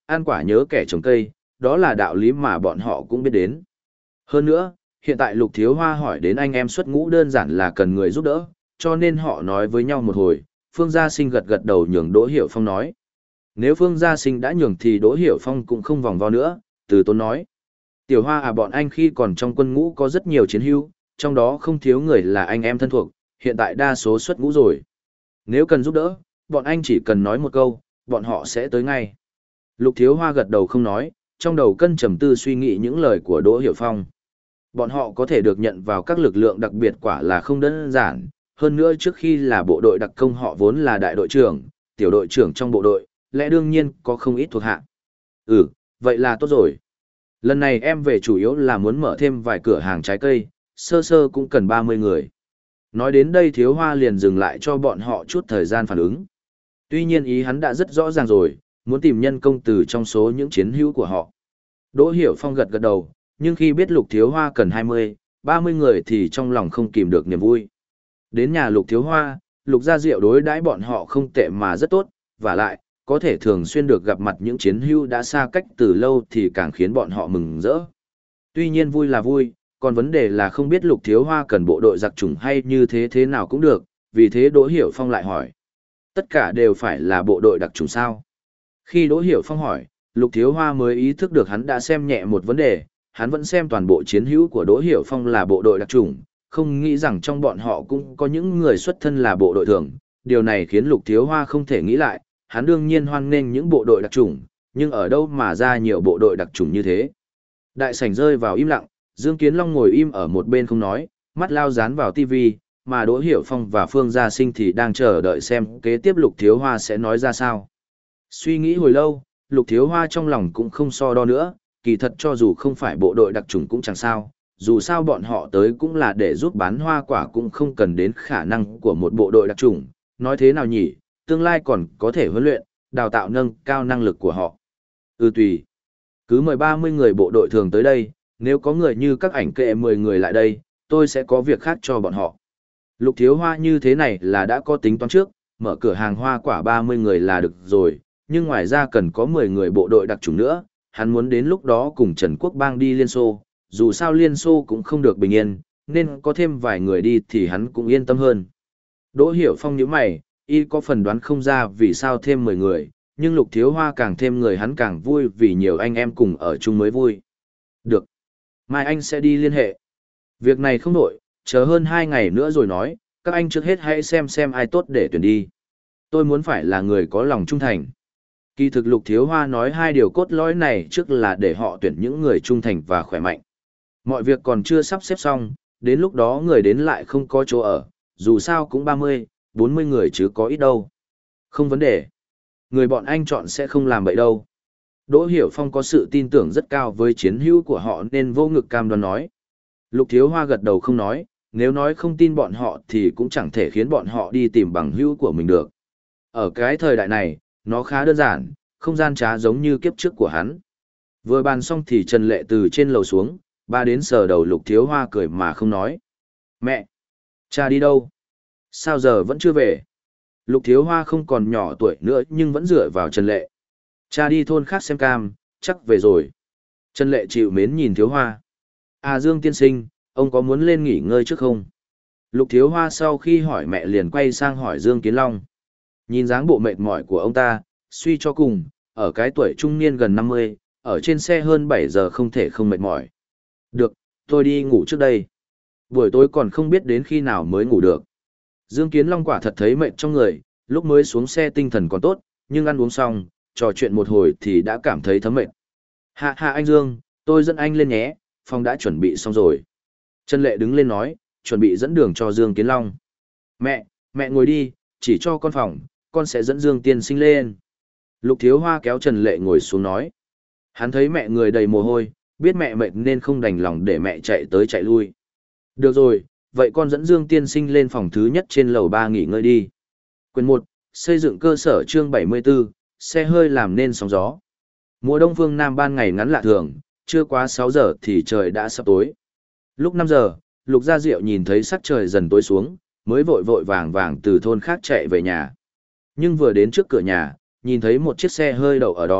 ăn quả nhớ kẻ trồng cây, đó là đạo lý mà bọn họ cũng biết đến. Hơn nữa, hiện tại Lục Thiếu Hoa hỏi đến anh em xuất ngũ đơn giản là cần người giúp đỡ, cho nên họ nói với nhau một hồi, Phương Gia Sinh gật gật đầu nhường Đỗ Hiểu Phong nói. Nếu Phương Gia Sinh đã nhường thì Đỗ Hiểu Phong cũng không vòng vo nữa, từ tốn nói. Tiểu Hoa à, bọn anh khi còn trong quân ngũ có rất nhiều chiến hữu, trong đó không thiếu người là anh em thân thuộc, hiện tại đa số xuất ngũ rồi. Nếu cần giúp đỡ, bọn anh chỉ cần nói một câu, bọn họ sẽ tới ngay. Lục Thiếu Hoa gật đầu không nói, trong đầu cân trầm tư suy nghĩ những lời của Đỗ Hiểu Phong. Bọn họ có thể được nhận vào các lực lượng đặc biệt quả là không đơn giản, hơn nữa trước khi là bộ đội đặc công họ vốn là đại đội trưởng, tiểu đội trưởng trong bộ đội, lẽ đương nhiên có không ít thuộc hạ. Ừ, vậy là tốt rồi. Lần này em về chủ yếu là muốn mở thêm vài cửa hàng trái cây, sơ sơ cũng cần ba mươi người. Nói đến đây Thiếu Hoa liền dừng lại cho bọn họ chút thời gian phản ứng. Tuy nhiên ý hắn đã rất rõ ràng rồi, muốn tìm nhân công từ trong số những chiến hữu của họ. Đỗ Hiểu Phong gật gật đầu, nhưng khi biết Lục Thiếu Hoa cần hai mươi, ba mươi người thì trong lòng không kìm được niềm vui. Đến nhà Lục Thiếu Hoa, Lục Gia Diệu đối đãi bọn họ không tệ mà rất tốt, và lại, có thể thường xuyên được gặp mặt những chiến hữu đã xa cách từ lâu thì càng khiến bọn họ mừng rỡ. Tuy nhiên vui là vui, còn vấn đề là không biết Lục Thiếu Hoa cần bộ đội giặc chủng hay như thế thế nào cũng được, vì thế Đỗ Hiểu Phong lại hỏi. Tất cả đều phải là bộ đội đặc chủng sao? Khi Đỗ Hiểu Phong hỏi, Lục Thiếu Hoa mới ý thức được hắn đã xem nhẹ một vấn đề, hắn vẫn xem toàn bộ chiến hữu của Đỗ Hiểu Phong là bộ đội đặc chủng, không nghĩ rằng trong bọn họ cũng có những người xuất thân là bộ đội thường. Điều này khiến Lục Thiếu Hoa không thể nghĩ lại, hắn đương nhiên hoan nghênh những bộ đội đặc chủng, nhưng ở đâu mà ra nhiều bộ đội đặc chủng như thế. Đại sảnh rơi vào im lặng, Dương Kiến Long ngồi im ở một bên không nói, mắt lao dán vào tivi, mà Đỗ Hiểu Phong và Phương Gia Sinh thì đang chờ đợi xem kế tiếp Lục Thiếu Hoa sẽ nói ra sao. Suy nghĩ hồi lâu, Lục Thiếu Hoa trong lòng cũng không so đo nữa, kỳ thật cho dù không phải bộ đội đặc chủng cũng chẳng sao, dù sao bọn họ tới cũng là để giúp bán hoa quả cũng không cần đến khả năng của một bộ đội đặc chủng, nói thế nào nhỉ, tương lai còn có thể huấn luyện, đào tạo nâng cao năng lực của họ. Ừ tùy. Cứ mời ba mươi người bộ đội thường tới đây, nếu có người như các ảnh kệ mười người lại đây, tôi sẽ có việc khác cho bọn họ. Lục Thiếu Hoa như thế này là đã có tính toán trước, mở cửa hàng hoa quả ba mươi người là được rồi, nhưng ngoài ra cần có mười người bộ đội đặc chủng nữa, hắn muốn đến lúc đó cùng Trần Quốc Bang đi Liên Xô, dù sao Liên Xô cũng không được bình yên, nên có thêm vài người đi thì hắn cũng yên tâm hơn. Đỗ Hiểu Phong nhíu mày, y có phần đoán không ra vì sao thêm mười người, nhưng Lục Thiếu Hoa càng thêm người hắn càng vui vì nhiều anh em cùng ở chung mới vui. Được. Mai anh sẽ đi liên hệ. Việc này không nổi, chờ hơn hai ngày nữa rồi nói, các anh trước hết hãy xem xem ai tốt để tuyển đi. Tôi muốn phải là người có lòng trung thành. Kỳ thực Lục Thiếu Hoa nói hai điều cốt lõi này trước là để họ tuyển những người trung thành và khỏe mạnh. Mọi việc còn chưa sắp xếp xong, đến lúc đó người đến lại không có chỗ ở, dù sao cũng ba mươi, bốn mươi người chứ có ít đâu. Không vấn đề. Người bọn anh chọn sẽ không làm bậy đâu. Đỗ Hiểu Phong có sự tin tưởng rất cao với chiến hữu của họ nên vô ngực cam đoan nói. Lục Thiếu Hoa gật đầu không nói, nếu nói không tin bọn họ thì cũng chẳng thể khiến bọn họ đi tìm bằng hữu của mình được. Ở cái thời đại này, nó khá đơn giản, không gian trá giống như kiếp trước của hắn. Vừa bàn xong thì Trần Lệ từ trên lầu xuống, ba đến sờ đầu Lục Thiếu Hoa cười mà không nói. Mẹ! Cha đi đâu? Sao giờ vẫn chưa về? Lục Thiếu Hoa không còn nhỏ tuổi nữa nhưng vẫn dựa vào Trần Lệ. Cha đi thôn khác xem cam, chắc về rồi. Trần Lệ chịu mến nhìn Thiếu Hoa. À Dương tiên sinh, ông có muốn lên nghỉ ngơi trước không? Lục Thiếu Hoa sau khi hỏi mẹ liền quay sang hỏi Dương Kiến Long. Nhìn dáng bộ mệt mỏi của ông ta, suy cho cùng, ở cái tuổi trung niên gần năm mươi, ở trên xe hơn bảy giờ không thể không mệt mỏi. Được, tôi đi ngủ trước đây. Buổi tối còn không biết đến khi nào mới ngủ được. Dương Kiến Long quả thật thấy mệt trong người, lúc mới xuống xe tinh thần còn tốt, nhưng ăn uống xong, trò chuyện một hồi thì đã cảm thấy thấm mệt. Hạ hạ anh Dương, tôi dẫn anh lên nhé, phòng đã chuẩn bị xong rồi. Trần Lệ đứng lên nói, chuẩn bị dẫn đường cho Dương Kiến Long. Mẹ, mẹ ngồi đi, chỉ cho con phòng, con sẽ dẫn Dương tiên sinh lên. Lục Thiếu Hoa kéo Trần Lệ ngồi xuống nói. Hắn thấy mẹ người đầy mồ hôi, biết mẹ mệt nên không đành lòng để mẹ chạy tới chạy lui. Được rồi, vậy con dẫn Dương tiên sinh lên phòng thứ nhất trên lầu ba nghỉ ngơi đi. Quyền một, xây dựng cơ sở chương bảy mươi tư, xe hơi làm nên sóng gió. Mùa đông phương Nam ban ngày ngắn lạ thường, chưa quá sáu giờ thì trời đã sắp tối. Lúc năm giờ, Lục Gia Diệu nhìn thấy sắc trời dần tối xuống, mới vội vội vàng vàng từ thôn khác chạy về nhà. Nhưng vừa đến trước cửa nhà, nhìn thấy một chiếc xe hơi đậu ở đó,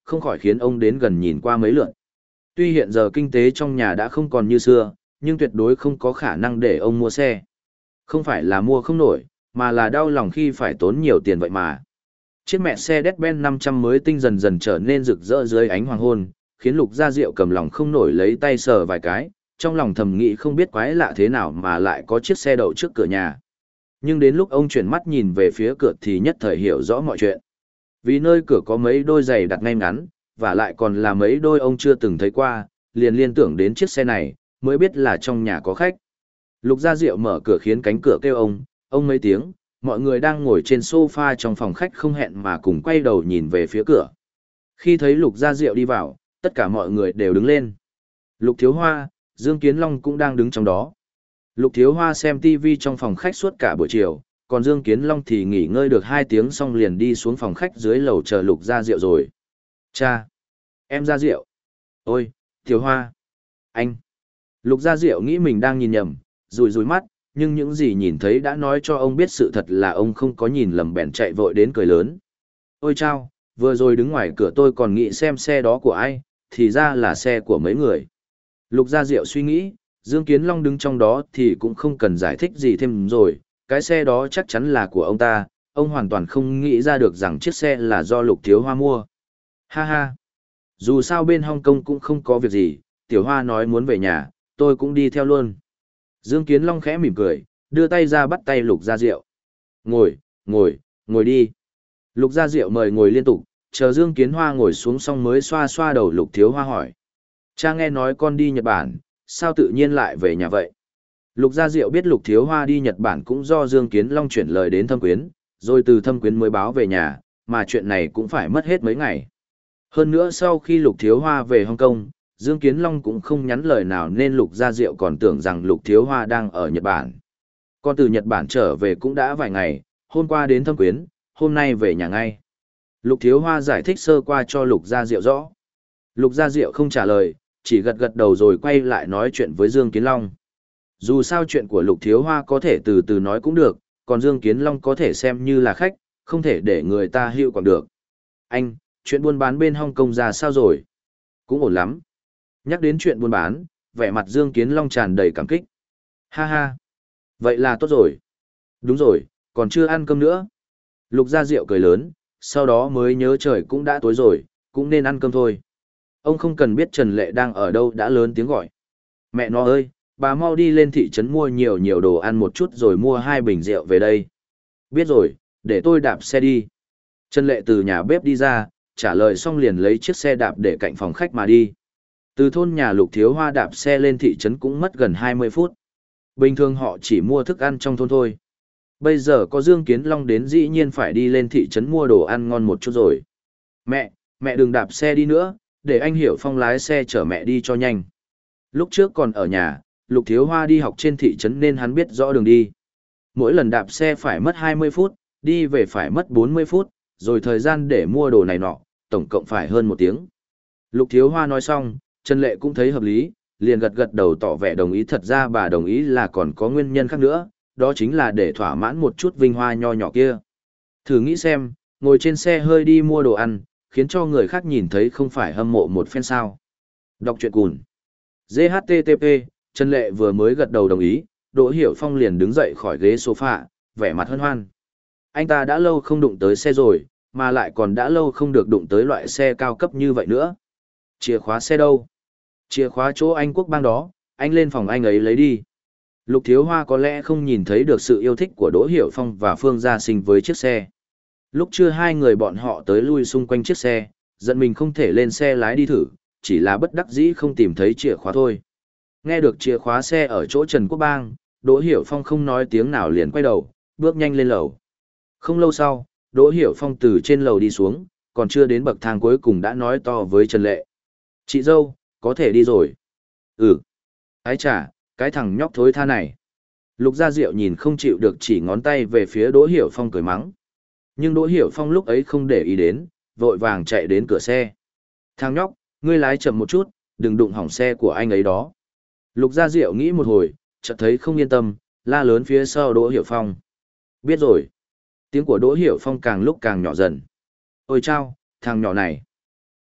không khỏi khiến ông đến gần nhìn qua mấy lượt. Tuy hiện giờ kinh tế trong nhà đã không còn như xưa, nhưng tuyệt đối không có khả năng để ông mua xe. Không phải là mua không nổi, mà là đau lòng khi phải tốn nhiều tiền vậy mà. Chiếc mẹ xe Mercedes-Benz năm trăm mới tinh dần dần trở nên rực rỡ dưới ánh hoàng hôn, khiến Lục Gia Diệu cầm lòng không nổi lấy tay sờ vài cái, trong lòng thầm nghĩ không biết quái lạ thế nào mà lại có chiếc xe đậu trước cửa nhà. Nhưng đến lúc ông chuyển mắt nhìn về phía cửa thì nhất thời hiểu rõ mọi chuyện. Vì nơi cửa có mấy đôi giày đặt ngay ngắn, và lại còn là mấy đôi ông chưa từng thấy qua, liền liên tưởng đến chiếc xe này, mới biết là trong nhà có khách. Lục Gia Diệu mở cửa khiến cánh cửa kêu ông, ông mấy tiếng, mọi người đang ngồi trên sofa trong phòng khách không hẹn mà cùng quay đầu nhìn về phía cửa. Khi thấy Lục Gia Diệu đi vào, tất cả mọi người đều đứng lên. Lục Thiếu Hoa, Dương Kiến Long cũng đang đứng trong đó. Lục Thiếu Hoa xem ti vi trong phòng khách suốt cả buổi chiều, còn Dương Kiến Long thì nghỉ ngơi được hai tiếng xong liền đi xuống phòng khách dưới lầu chờ Lục Gia Diệu rồi. Cha! Em Gia Diệu! Ôi, Thiếu Hoa! Anh! Lục Gia Diệu nghĩ mình đang nhìn nhầm, rùi rùi mắt, nhưng những gì nhìn thấy đã nói cho ông biết sự thật là ông không có nhìn lầm bèn chạy vội đến cười lớn. Ôi chao, vừa rồi đứng ngoài cửa tôi còn nghĩ xem xe đó của ai, thì ra là xe của mấy người. Lục Gia Diệu suy nghĩ, Dương Kiến Long đứng trong đó thì cũng không cần giải thích gì thêm rồi, cái xe đó chắc chắn là của ông ta, ông hoàn toàn không nghĩ ra được rằng chiếc xe là do Lục Thiếu Hoa mua. Ha ha, dù sao bên Hong Kong cũng không có việc gì, Tiểu Hoa nói muốn về nhà, tôi cũng đi theo luôn. Dương Kiến Long khẽ mỉm cười, đưa tay ra bắt tay Lục Gia Diệu. Ngồi, ngồi, ngồi đi. Lục Gia Diệu mời ngồi liên tục, chờ Dương Kiến Hoa ngồi xuống xong mới xoa xoa đầu Lục Thiếu Hoa hỏi. Cha nghe nói con đi Nhật Bản, sao tự nhiên lại về nhà vậy? Lục Gia Diệu biết Lục Thiếu Hoa đi Nhật Bản cũng do Dương Kiến Long chuyển lời đến Thâm Quyến, rồi từ Thâm Quyến mới báo về nhà, mà chuyện này cũng phải mất hết mấy ngày. Hơn nữa sau khi Lục Thiếu Hoa về Hong Kong, Dương Kiến Long cũng không nhắn lời nào nên Lục Gia Diệu còn tưởng rằng Lục Thiếu Hoa đang ở Nhật Bản. Con từ Nhật Bản trở về cũng đã vài ngày, hôm qua đến Thâm Quyến, hôm nay về nhà ngay. Lục Thiếu Hoa giải thích sơ qua cho Lục Gia Diệu rõ. Lục Gia Diệu không trả lời, chỉ gật gật đầu rồi quay lại nói chuyện với Dương Kiến Long. Dù sao chuyện của Lục Thiếu Hoa có thể từ từ nói cũng được, còn Dương Kiến Long có thể xem như là khách, không thể để người ta hiệu còn được. Anh, chuyện buôn bán bên Hong Kong ra sao rồi? Cũng ổn lắm. Nhắc đến chuyện buôn bán, vẻ mặt Dương Kiến Long tràn đầy cảm kích. Ha ha, vậy là tốt rồi. Đúng rồi, còn chưa ăn cơm nữa. Lục Gia Diệu cười lớn, sau đó mới nhớ trời cũng đã tối rồi, cũng nên ăn cơm thôi. Ông không cần biết Trần Lệ đang ở đâu đã lớn tiếng gọi. Mẹ nó ơi, bà mau đi lên thị trấn mua nhiều nhiều đồ ăn một chút rồi mua hai bình rượu về đây. Biết rồi, để tôi đạp xe đi. Trần Lệ từ nhà bếp đi ra, trả lời xong liền lấy chiếc xe đạp để cạnh phòng khách mà đi. Từ thôn nhà Lục Thiếu Hoa đạp xe lên thị trấn cũng mất gần hai mươi phút. Bình thường họ chỉ mua thức ăn trong thôn thôi. Bây giờ có Dương Kiến Long đến dĩ nhiên phải đi lên thị trấn mua đồ ăn ngon một chút rồi. Mẹ, mẹ đừng đạp xe đi nữa, để anh Hiểu Phong lái xe chở mẹ đi cho nhanh. Lúc trước còn ở nhà, Lục Thiếu Hoa đi học trên thị trấn nên hắn biết rõ đường đi. Mỗi lần đạp xe phải mất hai mươi phút, đi về phải mất bốn mươi phút, rồi thời gian để mua đồ này nọ, tổng cộng phải hơn một tiếng. Lục Thiếu Hoa nói xong, Trần Lệ cũng thấy hợp lý, liền gật gật đầu tỏ vẻ đồng ý. Thật ra bà đồng ý là còn có nguyên nhân khác nữa, đó chính là để thỏa mãn một chút vinh hoa nho nhỏ kia. Thử nghĩ xem, ngồi trên xe hơi đi mua đồ ăn, khiến cho người khác nhìn thấy không phải hâm mộ một phen sao. Đọc truyện cùn. giê hát tê tê pê, Trần Lệ vừa mới gật đầu đồng ý, Đỗ Hiểu Phong liền đứng dậy khỏi ghế sofa, vẻ mặt hân hoan. Anh ta đã lâu không đụng tới xe rồi, mà lại còn đã lâu không được đụng tới loại xe cao cấp như vậy nữa. Chìa khóa xe đâu? Chìa khóa chỗ anh Quốc Bang đó, anh lên phòng anh ấy lấy đi. Lục Thiếu Hoa có lẽ không nhìn thấy được sự yêu thích của Đỗ Hiểu Phong và Phương Gia Sinh với chiếc xe. Lúc trưa hai người bọn họ tới lui xung quanh chiếc xe, giận mình không thể lên xe lái đi thử, chỉ là bất đắc dĩ không tìm thấy chìa khóa thôi. Nghe được chìa khóa xe ở chỗ Trần Quốc Bang, Đỗ Hiểu Phong không nói tiếng nào liền quay đầu, bước nhanh lên lầu. Không lâu sau, Đỗ Hiểu Phong từ trên lầu đi xuống, còn chưa đến bậc thang cuối cùng đã nói to với Trần Lệ. Chị dâu, có thể đi rồi. Ừ. Ái chà, cái thằng nhóc thối tha này. Lục Gia Diệu nhìn không chịu được chỉ ngón tay về phía Đỗ Hiểu Phong cười mắng. Nhưng Đỗ Hiểu Phong lúc ấy không để ý đến, vội vàng chạy đến cửa xe. Thằng nhóc, ngươi lái chậm một chút, đừng đụng hỏng xe của anh ấy đó. Lục Gia Diệu nghĩ một hồi, chợt thấy không yên tâm, la lớn phía sau Đỗ Hiểu Phong. Biết rồi. Tiếng của Đỗ Hiểu Phong càng lúc càng nhỏ dần. Ôi chao, thằng nhỏ này.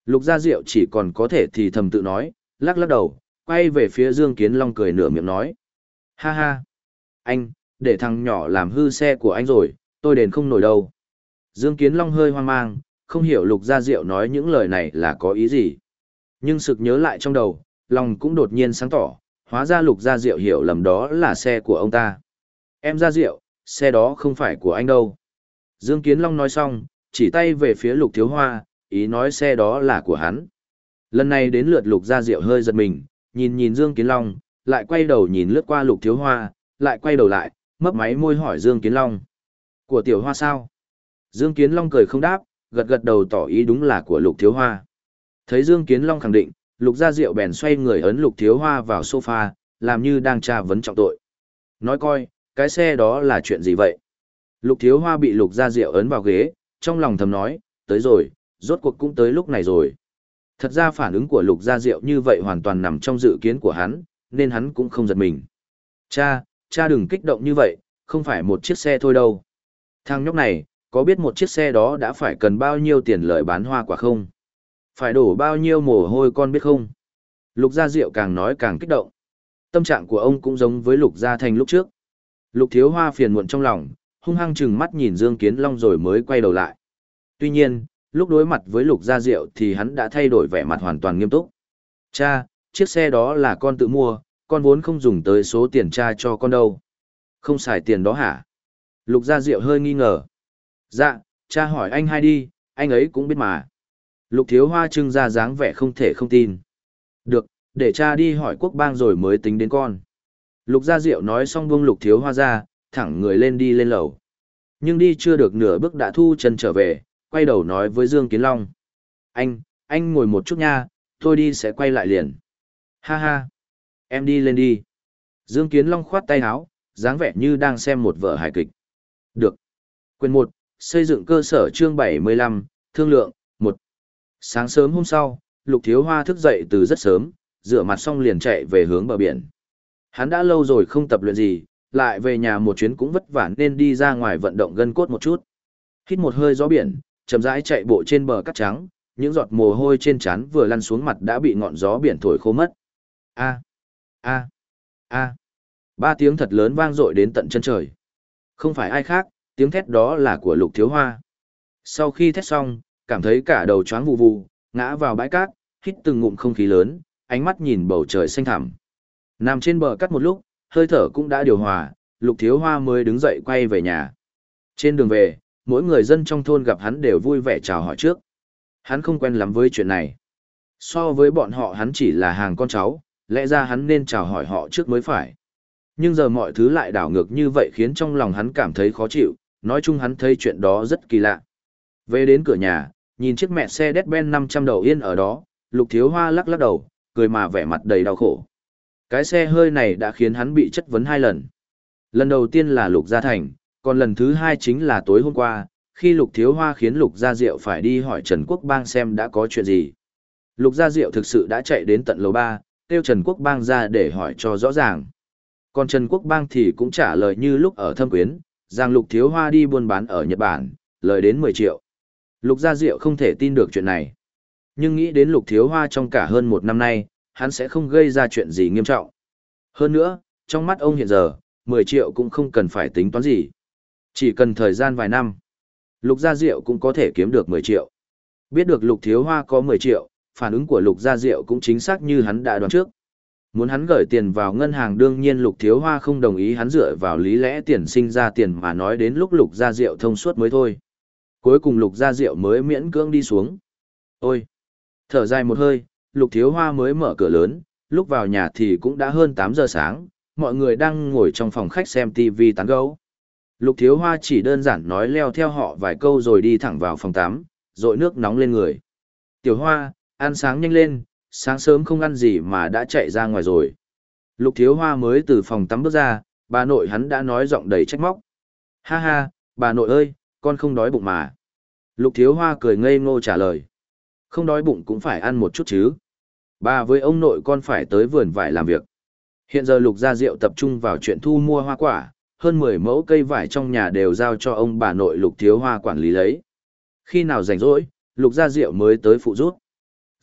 Lục Gia Diệu chỉ còn có thể thì thầm tự nói, lắc lắc đầu, quay về phía Dương Kiến Long cười nửa miệng nói. Ha ha, anh, để thằng nhỏ làm hư xe của anh rồi, tôi đền không nổi đâu. Dương Kiến Long hơi hoang mang, không hiểu Lục Gia Diệu nói những lời này là có ý gì. Nhưng sực nhớ lại trong đầu, lòng cũng đột nhiên sáng tỏ, hóa ra Lục Gia Diệu hiểu lầm đó là xe của ông ta. Em Gia Diệu, xe đó không phải của anh đâu. Dương Kiến Long nói xong, chỉ tay về phía Lục Thiếu Hoa, ý nói xe đó là của hắn. Lần này đến lượt Lục Gia Diệu hơi giật mình, nhìn nhìn Dương Kiến Long, lại quay đầu nhìn lướt qua Lục Thiếu Hoa, lại quay đầu lại, mấp máy môi hỏi Dương Kiến Long. Của Tiểu Hoa sao? Dương Kiến Long cười không đáp, gật gật đầu tỏ ý đúng là của Lục Thiếu Hoa. Thấy Dương Kiến Long khẳng định, Lục Gia Diệu bèn xoay người ấn Lục Thiếu Hoa vào sofa, làm như đang tra vấn trọng tội. Nói coi, cái xe đó là chuyện gì vậy? Lục Thiếu Hoa bị Lục Gia Diệu ấn vào ghế, trong lòng thầm nói, tới rồi, rốt cuộc cũng tới lúc này rồi. Thật ra phản ứng của Lục Gia Diệu như vậy hoàn toàn nằm trong dự kiến của hắn, nên hắn cũng không giật mình. Cha, cha đừng kích động như vậy, không phải một chiếc xe thôi đâu. Thằng nhóc này, có biết một chiếc xe đó đã phải cần bao nhiêu tiền lợi bán hoa quả không? Phải đổ bao nhiêu mồ hôi con biết không? Lục Gia Diệu càng nói càng kích động. Tâm trạng của ông cũng giống với Lục Gia Thành lúc trước. Lục Thiếu Hoa phiền muộn trong lòng, hung hăng chừng mắt nhìn Dương Kiến Long rồi mới quay đầu lại. Tuy nhiên, lúc đối mặt với Lục Gia Diệu thì hắn đã thay đổi vẻ mặt hoàn toàn nghiêm túc. Cha, chiếc xe đó là con tự mua, con vốn không dùng tới số tiền cha cho con đâu. Không xài tiền đó hả? Lục Gia Diệu hơi nghi ngờ. Dạ, cha hỏi anh hai đi, anh ấy cũng biết mà. Lục Thiếu Hoa trưng ra dáng vẻ không thể không tin. Được, để cha đi hỏi quốc bang rồi mới tính đến con. Lục Gia Diệu nói xong buông Lục Thiếu Hoa ra, thẳng người lên đi lên lầu. Nhưng đi chưa được nửa bước đã thu chân trở về, quay đầu nói với Dương Kiến Long. Anh, anh ngồi một chút nha, tôi đi sẽ quay lại liền. Ha ha, em đi lên đi. Dương Kiến Long khoát tay áo, dáng vẻ như đang xem một vở hài kịch. Được. Quyền một, xây dựng cơ sở chương bảy mươi lăm, thương lượng, một. Sáng sớm hôm sau, Lục Thiếu Hoa thức dậy từ rất sớm, rửa mặt xong liền chạy về hướng bờ biển. Hắn đã lâu rồi không tập luyện gì, lại về nhà một chuyến cũng vất vả nên đi ra ngoài vận động gân cốt một chút. Hít một hơi gió biển, chậm rãi chạy bộ trên bờ cát trắng, những giọt mồ hôi trên trán vừa lăn xuống mặt đã bị ngọn gió biển thổi khô mất. A, a, a. Ba tiếng thật lớn vang dội đến tận chân trời. Không phải ai khác, tiếng thét đó là của Lục Thiếu Hoa. Sau khi thét xong, cảm thấy cả đầu choáng vù vù, ngã vào bãi cát, hít từng ngụm không khí lớn, ánh mắt nhìn bầu trời xanh thẳm. Nằm trên bờ cát một lúc, hơi thở cũng đã điều hòa, Lục Thiếu Hoa mới đứng dậy quay về nhà. Trên đường về, mỗi người dân trong thôn gặp hắn đều vui vẻ chào hỏi trước. Hắn không quen lắm với chuyện này. So với bọn họ hắn chỉ là hàng con cháu, lẽ ra hắn nên chào hỏi họ trước mới phải. Nhưng giờ mọi thứ lại đảo ngược như vậy khiến trong lòng hắn cảm thấy khó chịu, nói chung hắn thấy chuyện đó rất kỳ lạ. Về đến cửa nhà, nhìn chiếc mẹ xe Mercedes-Benz năm trăm đầu yên ở đó, Lục Thiếu Hoa lắc lắc đầu, cười mà vẻ mặt đầy đau khổ. Cái xe hơi này đã khiến hắn bị chất vấn hai lần. Lần đầu tiên là Lục Gia Thành, còn lần thứ hai chính là tối hôm qua, khi Lục Thiếu Hoa khiến Lục Gia Diệu phải đi hỏi Trần Quốc Bang xem đã có chuyện gì. Lục Gia Diệu thực sự đã chạy đến tận lầu ba, kêu Trần Quốc Bang ra để hỏi cho rõ ràng. Còn Trần Quốc Bang thì cũng trả lời như lúc ở Thâm Quyến, rằng Lục Thiếu Hoa đi buôn bán ở Nhật Bản, lời đến mười triệu. Lục Gia Diệu không thể tin được chuyện này. Nhưng nghĩ đến Lục Thiếu Hoa trong cả hơn một năm nay, hắn sẽ không gây ra chuyện gì nghiêm trọng. Hơn nữa, trong mắt ông hiện giờ, mười triệu cũng không cần phải tính toán gì. Chỉ cần thời gian vài năm, Lục Gia Diệu cũng có thể kiếm được mười triệu. Biết được Lục Thiếu Hoa có mười triệu, phản ứng của Lục Gia Diệu cũng chính xác như hắn đã đoán trước. Muốn hắn gửi tiền vào ngân hàng đương nhiên Lục Thiếu Hoa không đồng ý, hắn dựa vào lý lẽ tiền sinh ra tiền mà nói đến lúc Lục Gia Diệu thông suốt mới thôi. Cuối cùng Lục Gia Diệu mới miễn cưỡng đi xuống. Ôi! Thở dài một hơi, Lục Thiếu Hoa mới mở cửa lớn, lúc vào nhà thì cũng đã hơn tám giờ sáng, mọi người đang ngồi trong phòng khách xem ti vi tán gẫu. Lục Thiếu Hoa chỉ đơn giản nói leo theo họ vài câu rồi đi thẳng vào phòng tắm, rội nước nóng lên người. Tiểu Hoa, ăn sáng nhanh lên, sáng sớm không ăn gì mà đã chạy ra ngoài rồi. Lục Thiếu Hoa mới từ phòng tắm bước ra, bà nội hắn đã nói giọng đầy trách móc. Ha ha, bà nội ơi, con không đói bụng mà. Lục Thiếu Hoa cười ngây ngô trả lời. Không đói bụng cũng phải ăn một chút chứ. Bà với ông nội con phải tới vườn vải làm việc. Hiện giờ Lục Gia Diệu tập trung vào chuyện thu mua hoa quả, hơn mười mẫu cây vải trong nhà đều giao cho ông bà nội Lục Thiếu Hoa quản lý lấy. Khi nào rảnh rỗi, Lục Gia Diệu mới tới phụ giúp.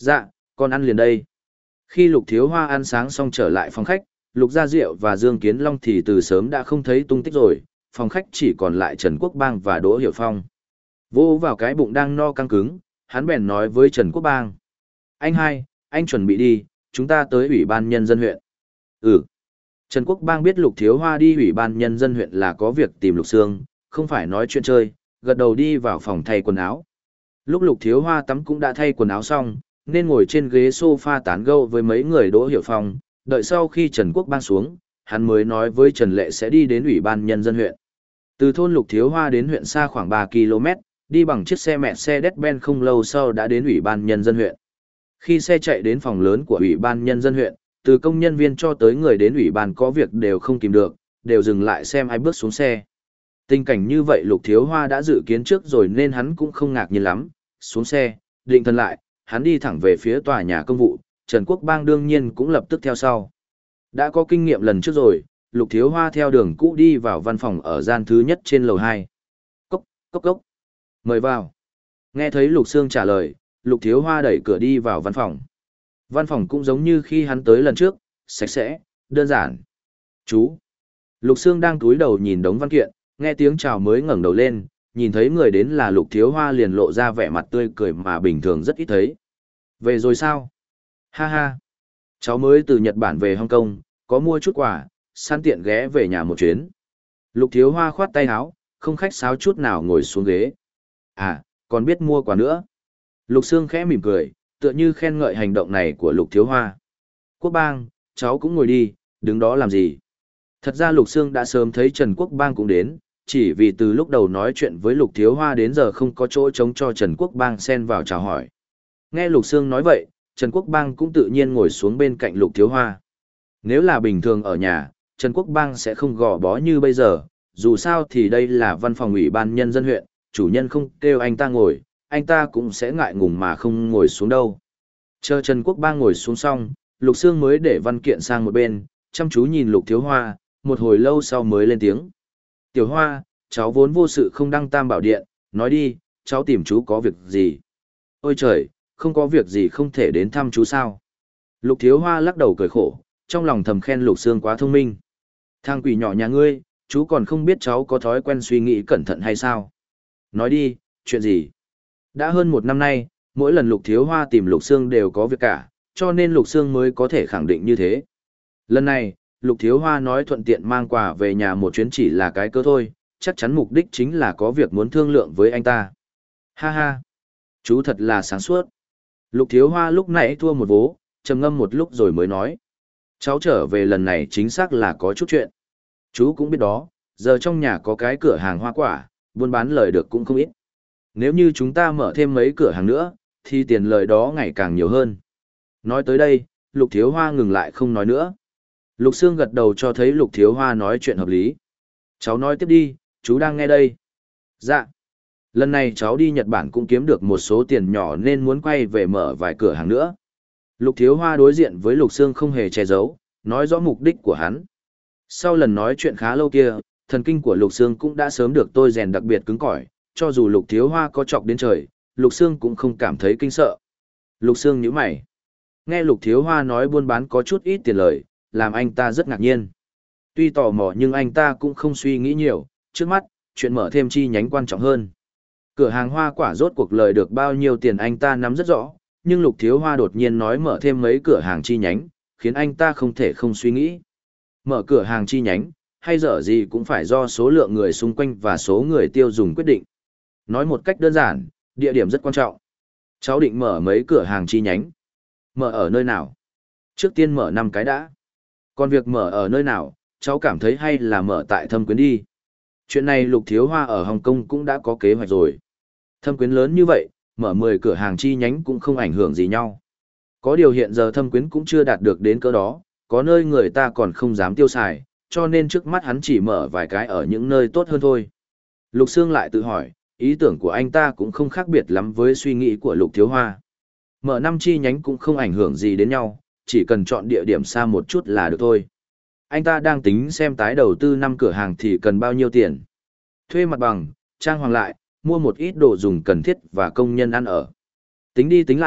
Dạ, con ăn liền đây. Khi Lục Thiếu Hoa ăn sáng xong trở lại phòng khách, Lục Gia Diệu và Dương Kiến Long thì từ sớm đã không thấy tung tích rồi, phòng khách chỉ còn lại Trần Quốc Bang và Đỗ Hiểu Phong. Vô vào cái bụng đang no căng cứng, hắn bèn nói với Trần Quốc Bang. Anh hai, anh chuẩn bị đi, chúng ta tới Ủy ban Nhân dân huyện. Ừ. Trần Quốc Bang biết Lục Thiếu Hoa đi Ủy ban Nhân dân huyện là có việc tìm Lục Sương, không phải nói chuyện chơi, gật đầu đi vào phòng thay quần áo. Lúc Lục Thiếu Hoa tắm cũng đã thay quần áo xong, nên ngồi trên ghế sofa tán gẫu với mấy người Đỗ Hiểu Phong, đợi sau khi Trần Quốc Bang xuống, hắn mới nói với Trần Lệ sẽ đi đến Ủy ban Nhân dân huyện. Từ thôn Lục Thiếu Hoa đến huyện xa khoảng ba ki lô mét, đi bằng chiếc xe mẹ xe Mercedes-Benz không lâu sau đã đến Ủy ban Nhân dân huyện. Khi xe chạy đến phòng lớn của Ủy ban Nhân dân huyện, từ công nhân viên cho tới người đến Ủy ban có việc đều không kìm được, đều dừng lại xem ai bước xuống xe. Tình cảnh như vậy Lục Thiếu Hoa đã dự kiến trước rồi nên hắn cũng không ngạc nhiên lắm, xuống xe, định thần lại, hắn đi thẳng về phía tòa nhà công vụ, Trần Quốc Bang đương nhiên cũng lập tức theo sau. Đã có kinh nghiệm lần trước rồi, Lục Thiếu Hoa theo đường cũ đi vào văn phòng ở gian thứ nhất trên lầu hai. Cốc, cốc cốc. Mời vào. Nghe thấy Lục Sương trả lời, Lục Thiếu Hoa đẩy cửa đi vào văn phòng. Văn phòng cũng giống như khi hắn tới lần trước, sạch sẽ, đơn giản. Chú. Lục Sương đang cúi đầu nhìn đống văn kiện, nghe tiếng chào mới ngẩng đầu lên, nhìn thấy người đến là Lục Thiếu Hoa liền lộ ra vẻ mặt tươi cười mà bình thường rất ít thấy. Về rồi sao? Ha ha. Cháu mới từ Nhật Bản về Hong Kong, có mua chút quà, sẵn tiện ghé về nhà một chuyến. Lục Thiếu Hoa khoát tay áo, không khách sáo chút nào ngồi xuống ghế. À, còn biết mua quà nữa. Lục Sương khẽ mỉm cười, tựa như khen ngợi hành động này của Lục Thiếu Hoa. Quốc Bang, cháu cũng ngồi đi, đứng đó làm gì? Thật ra Lục Sương đã sớm thấy Trần Quốc Bang cũng đến, chỉ vì từ lúc đầu nói chuyện với Lục Thiếu Hoa đến giờ không có chỗ trống cho Trần Quốc Bang xen vào chào hỏi. Nghe Lục Sương nói vậy, Trần Quốc Bang cũng tự nhiên ngồi xuống bên cạnh Lục Thiếu Hoa. Nếu là bình thường ở nhà, Trần Quốc Bang sẽ không gò bó như bây giờ, dù sao thì đây là văn phòng ủy ban nhân dân huyện, chủ nhân không kêu anh ta ngồi, anh ta cũng sẽ ngại ngùng mà không ngồi xuống đâu. Chờ Trần Quốc Bang ngồi xuống xong, Lục Sương mới để văn kiện sang một bên, chăm chú nhìn Lục Thiếu Hoa, một hồi lâu sau mới lên tiếng. Tiểu Hoa, cháu vốn vô sự không đăng tam bảo điện, nói đi, cháu tìm chú có việc gì? Ôi trời, không có việc gì không thể đến thăm chú sao? Lục Thiếu Hoa lắc đầu cười khổ, trong lòng thầm khen Lục Sương quá thông minh. Thằng quỷ nhỏ nhà ngươi, chú còn không biết cháu có thói quen suy nghĩ cẩn thận hay sao? Nói đi, chuyện gì? Đã hơn một năm nay, mỗi lần Lục Thiếu Hoa tìm Lục Sương đều có việc cả, cho nên Lục Sương mới có thể khẳng định như thế. Lần này, Lục Thiếu Hoa nói thuận tiện mang quà về nhà một chuyến chỉ là cái cơ thôi, chắc chắn mục đích chính là có việc muốn thương lượng với anh ta. Ha ha, chú thật là sáng suốt. Lục Thiếu Hoa lúc nãy thua một vố, trầm ngâm một lúc rồi mới nói. Cháu trở về lần này chính xác là có chút chuyện. Chú cũng biết đó, giờ trong nhà có cái cửa hàng hoa quả, buôn bán lời được cũng không ít. Nếu như chúng ta mở thêm mấy cửa hàng nữa, thì tiền lời đó ngày càng nhiều hơn. Nói tới đây, Lục Thiếu Hoa ngừng lại không nói nữa. Lục Sương gật đầu cho thấy Lục Thiếu Hoa nói chuyện hợp lý. Cháu nói tiếp đi, chú đang nghe đây. Dạ. Lần này cháu đi Nhật Bản cũng kiếm được một số tiền nhỏ nên muốn quay về mở vài cửa hàng nữa. Lục Thiếu Hoa đối diện với Lục Sương không hề che giấu, nói rõ mục đích của hắn. Sau lần nói chuyện khá lâu kia, thần kinh của Lục Sương cũng đã sớm được tôi rèn đặc biệt cứng cỏi, cho dù Lục Thiếu Hoa có chọc đến trời, Lục Sương cũng không cảm thấy kinh sợ. Lục Sương nhíu mày. Nghe Lục Thiếu Hoa nói buôn bán có chút ít tiền lời, làm anh ta rất ngạc nhiên. Tuy tò mò nhưng anh ta cũng không suy nghĩ nhiều, trước mắt, chuyện mở thêm chi nhánh quan trọng hơn. Cửa hàng hoa quả rốt cuộc lời được bao nhiêu tiền anh ta nắm rất rõ, nhưng Lục Thiếu Hoa đột nhiên nói mở thêm mấy cửa hàng chi nhánh, khiến anh ta không thể không suy nghĩ. Mở cửa hàng chi nhánh, hay dở gì cũng phải do số lượng người xung quanh và số người tiêu dùng quyết định. Nói một cách đơn giản, địa điểm rất quan trọng. Cháu định mở mấy cửa hàng chi nhánh. Mở ở nơi nào? Trước tiên mở năm cái đã. Còn việc mở ở nơi nào, cháu cảm thấy hay là mở tại Thâm Quyến đi. Chuyện này Lục Thiếu Hoa ở Hồng Kông cũng đã có kế hoạch rồi. Thâm Quyến lớn như vậy, mở mười cửa hàng chi nhánh cũng không ảnh hưởng gì nhau. Có điều hiện giờ Thâm Quyến cũng chưa đạt được đến cỡ đó, có nơi người ta còn không dám tiêu xài, cho nên trước mắt hắn chỉ mở vài cái ở những nơi tốt hơn thôi. Lục Sương lại tự hỏi, ý tưởng của anh ta cũng không khác biệt lắm với suy nghĩ của Lục Thiếu Hoa. Mở năm chi nhánh cũng không ảnh hưởng gì đến nhau, chỉ cần chọn địa điểm xa một chút là được thôi. Anh ta đang tính xem tái đầu tư năm cửa hàng thì cần bao nhiêu tiền. Thuê mặt bằng, trang hoàng lại, mua một ít đồ dùng cần thiết và công nhân ăn ở. Tính đi tính lại,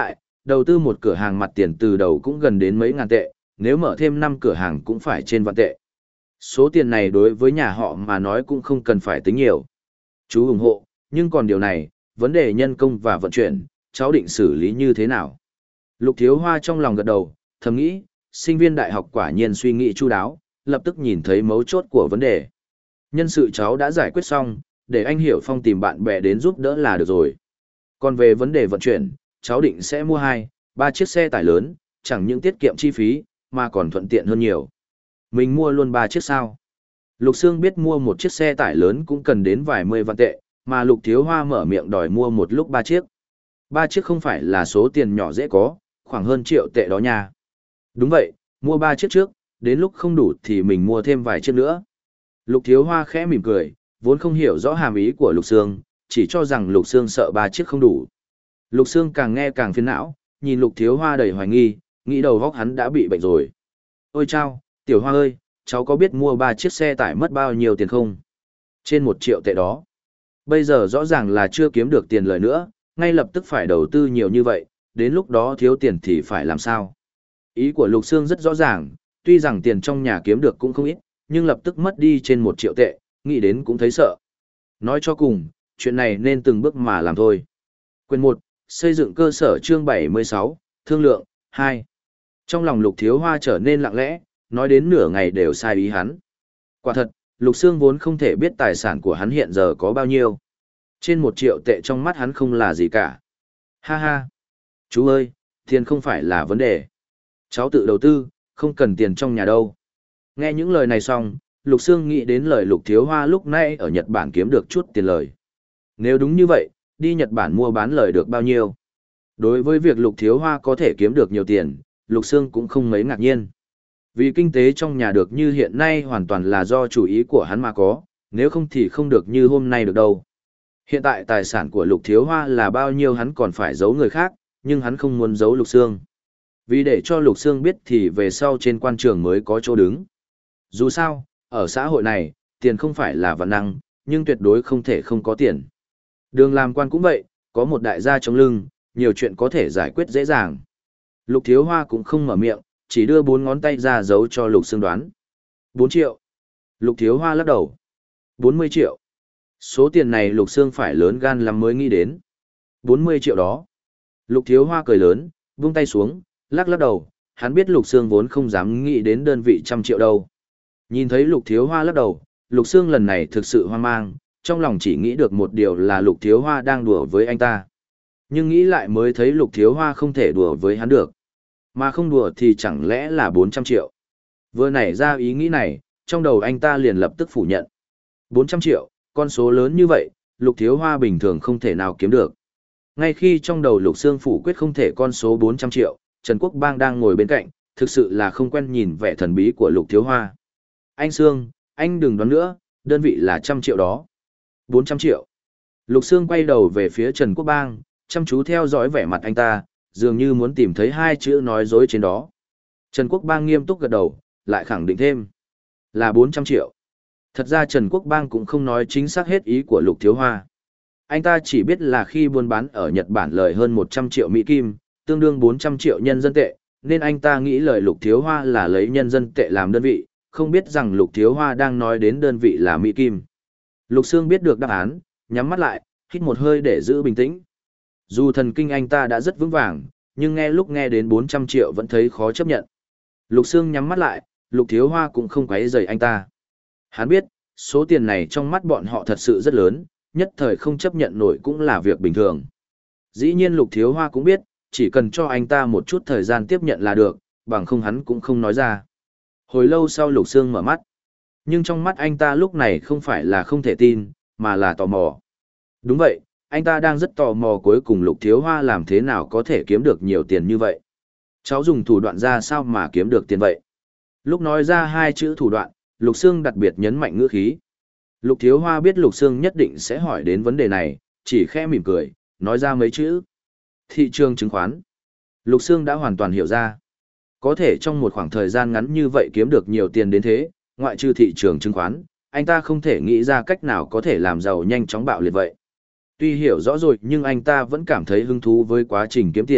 đầu tư một cửa hàng mặt tiền từ đầu cũng gần đến mấy ngàn tệ, nếu mở thêm năm cửa hàng cũng phải trên vạn tệ. Số tiền này đối với nhà họ mà nói cũng không cần phải tính nhiều. Chú ủng hộ, nhưng còn điều này, vấn đề nhân công và vận chuyển, cháu định xử lý như thế nào? Lục Thiếu Hoa trong lòng gật đầu, thầm nghĩ, sinh viên đại học quả nhiên suy nghĩ chu đáo, lập tức nhìn thấy mấu chốt của vấn đề. Nhân sự cháu đã giải quyết xong, để anh Hiểu Phong tìm bạn bè đến giúp đỡ là được rồi. Còn về vấn đề vận chuyển, cháu định sẽ mua hai, ba chiếc xe tải lớn, chẳng những tiết kiệm chi phí, mà còn thuận tiện hơn nhiều. Mình mua luôn ba chiếc sao? Lục Sương biết mua một chiếc xe tải lớn cũng cần đến vài mươi vạn tệ, mà Lục Thiếu Hoa mở miệng đòi mua một lúc ba chiếc. Ba chiếc không phải là số tiền nhỏ dễ có, khoảng hơn triệu tệ đó nha. Đúng vậy, mua ba chiếc trước, đến lúc không đủ thì mình mua thêm vài chiếc nữa. Lục Thiếu Hoa khẽ mỉm cười, vốn không hiểu rõ hàm ý của Lục Sương, chỉ cho rằng Lục Sương sợ ba chiếc không đủ. Lục Sương càng nghe càng phiền não, nhìn Lục Thiếu Hoa đầy hoài nghi, nghĩ đầu óc hắn đã bị bệnh rồi. Ôi chao, Tiểu Hoa ơi, cháu có biết mua ba chiếc xe tải mất bao nhiêu tiền không? Trên một triệu tệ đó. Bây giờ rõ ràng là chưa kiếm được tiền lời nữa, ngay lập tức phải đầu tư nhiều như vậy, đến lúc đó thiếu tiền thì phải làm sao? Ý của Lục Sương rất rõ ràng, tuy rằng tiền trong nhà kiếm được cũng không ít, nhưng lập tức mất đi trên một triệu tệ, nghĩ đến cũng thấy sợ. Nói cho cùng, chuyện này nên từng bước mà làm thôi. Quyền một, xây dựng cơ sở chương bảy mươi sáu, thương lượng, hai. Trong lòng Lục Thiếu Hoa trở nên lặng lẽ, nói đến nửa ngày đều sai ý hắn. Quả thật, Lục Sương vốn không thể biết tài sản của hắn hiện giờ có bao nhiêu. Trên một triệu tệ trong mắt hắn không là gì cả. Ha ha. Chú ơi, tiền không phải là vấn đề. Cháu tự đầu tư, không cần tiền trong nhà đâu. Nghe những lời này xong, Lục Sương nghĩ đến lời Lục Thiếu Hoa lúc nãy ở Nhật Bản kiếm được chút tiền lời. Nếu đúng như vậy, đi Nhật Bản mua bán lời được bao nhiêu? Đối với việc Lục Thiếu Hoa có thể kiếm được nhiều tiền, Lục Sương cũng không mấy ngạc nhiên. Vì kinh tế trong nhà được như hiện nay hoàn toàn là do chủ ý của hắn mà có, nếu không thì không được như hôm nay được đâu. Hiện tại tài sản của Lục Thiếu Hoa là bao nhiêu hắn còn phải giấu người khác, nhưng hắn không muốn giấu Lục Sương. Vì để cho Lục Sương biết thì về sau trên quan trường mới có chỗ đứng. Dù sao, ở xã hội này, tiền không phải là vạn năng, nhưng tuyệt đối không thể không có tiền. Đường làm quan cũng vậy, có một đại gia chống lưng, nhiều chuyện có thể giải quyết dễ dàng. Lục Thiếu Hoa cũng không mở miệng, chỉ đưa bốn ngón tay ra giấu cho Lục Sương đoán. Bốn triệu. Lục Thiếu Hoa lắc đầu. Bốn mươi triệu. Số tiền này Lục Sương phải lớn gan lắm mới nghĩ đến. Bốn mươi triệu đó. Lục Thiếu Hoa cười lớn, vung tay xuống, lắc lắc đầu, hắn biết Lục Sương vốn không dám nghĩ đến đơn vị trăm triệu đâu. Nhìn thấy Lục Thiếu Hoa lắc đầu, Lục Sương lần này thực sự hoang mang, trong lòng chỉ nghĩ được một điều là Lục Thiếu Hoa đang đùa với anh ta. Nhưng nghĩ lại mới thấy Lục Thiếu Hoa không thể đùa với hắn được. Mà không đùa thì chẳng lẽ là bốn trăm triệu. Vừa nảy ra ý nghĩ này, trong đầu anh ta liền lập tức phủ nhận. bốn trăm triệu, con số lớn như vậy, Lục Thiếu Hoa bình thường không thể nào kiếm được. Ngay khi trong đầu Lục Sương phủ quyết không thể con số bốn trăm triệu, Trần Quốc Bang đang ngồi bên cạnh, thực sự là không quen nhìn vẻ thần bí của Lục Thiếu Hoa. Anh Sương, anh đừng đoán nữa, đơn vị là trăm triệu đó. bốn trăm triệu. Lục Sương quay đầu về phía Trần Quốc Bang, chăm chú theo dõi vẻ mặt anh ta, dường như muốn tìm thấy hai chữ nói dối trên đó. Trần Quốc Bang nghiêm túc gật đầu, lại khẳng định thêm. Là bốn trăm triệu. Thật ra Trần Quốc Bang cũng không nói chính xác hết ý của Lục Thiếu Hoa. Anh ta chỉ biết là khi buôn bán ở Nhật Bản lời hơn một trăm triệu Mỹ Kim, tương đương bốn trăm triệu nhân dân tệ, nên anh ta nghĩ lời Lục Thiếu Hoa là lấy nhân dân tệ làm đơn vị, không biết rằng Lục Thiếu Hoa đang nói đến đơn vị là Mỹ Kim. Lục Sương biết được đáp án, nhắm mắt lại, hít một hơi để giữ bình tĩnh. Dù thần kinh anh ta đã rất vững vàng, nhưng nghe lúc nghe đến bốn trăm triệu vẫn thấy khó chấp nhận. Lục Sương nhắm mắt lại, Lục Thiếu Hoa cũng không quấy rầy anh ta. Hắn biết, số tiền này trong mắt bọn họ thật sự rất lớn, nhất thời không chấp nhận nổi cũng là việc bình thường. Dĩ nhiên Lục Thiếu Hoa cũng biết, chỉ cần cho anh ta một chút thời gian tiếp nhận là được, bằng không hắn cũng không nói ra. Hồi lâu sau Lục Sương mở mắt. Nhưng trong mắt anh ta lúc này không phải là không thể tin, mà là tò mò. Đúng vậy, anh ta đang rất tò mò cuối cùng Lục Thiếu Hoa làm thế nào có thể kiếm được nhiều tiền như vậy. Cháu dùng thủ đoạn ra sao mà kiếm được tiền vậy? Lúc nói ra hai chữ thủ đoạn, Lục Sương đặc biệt nhấn mạnh ngữ khí. Lục Thiếu Hoa biết Lục Sương nhất định sẽ hỏi đến vấn đề này, chỉ khẽ mỉm cười, nói ra mấy chữ. Thị trường chứng khoán. Lục Sương đã hoàn toàn hiểu ra. Có thể trong một khoảng thời gian ngắn như vậy kiếm được nhiều tiền đến thế, ngoại trừ thị trường chứng khoán, anh ta không thể nghĩ ra cách nào có thể làm giàu nhanh chóng bạo liệt vậy. Tuy hiểu rõ rồi nhưng anh ta vẫn cảm thấy hứng thú với quá trình kiếm tiền,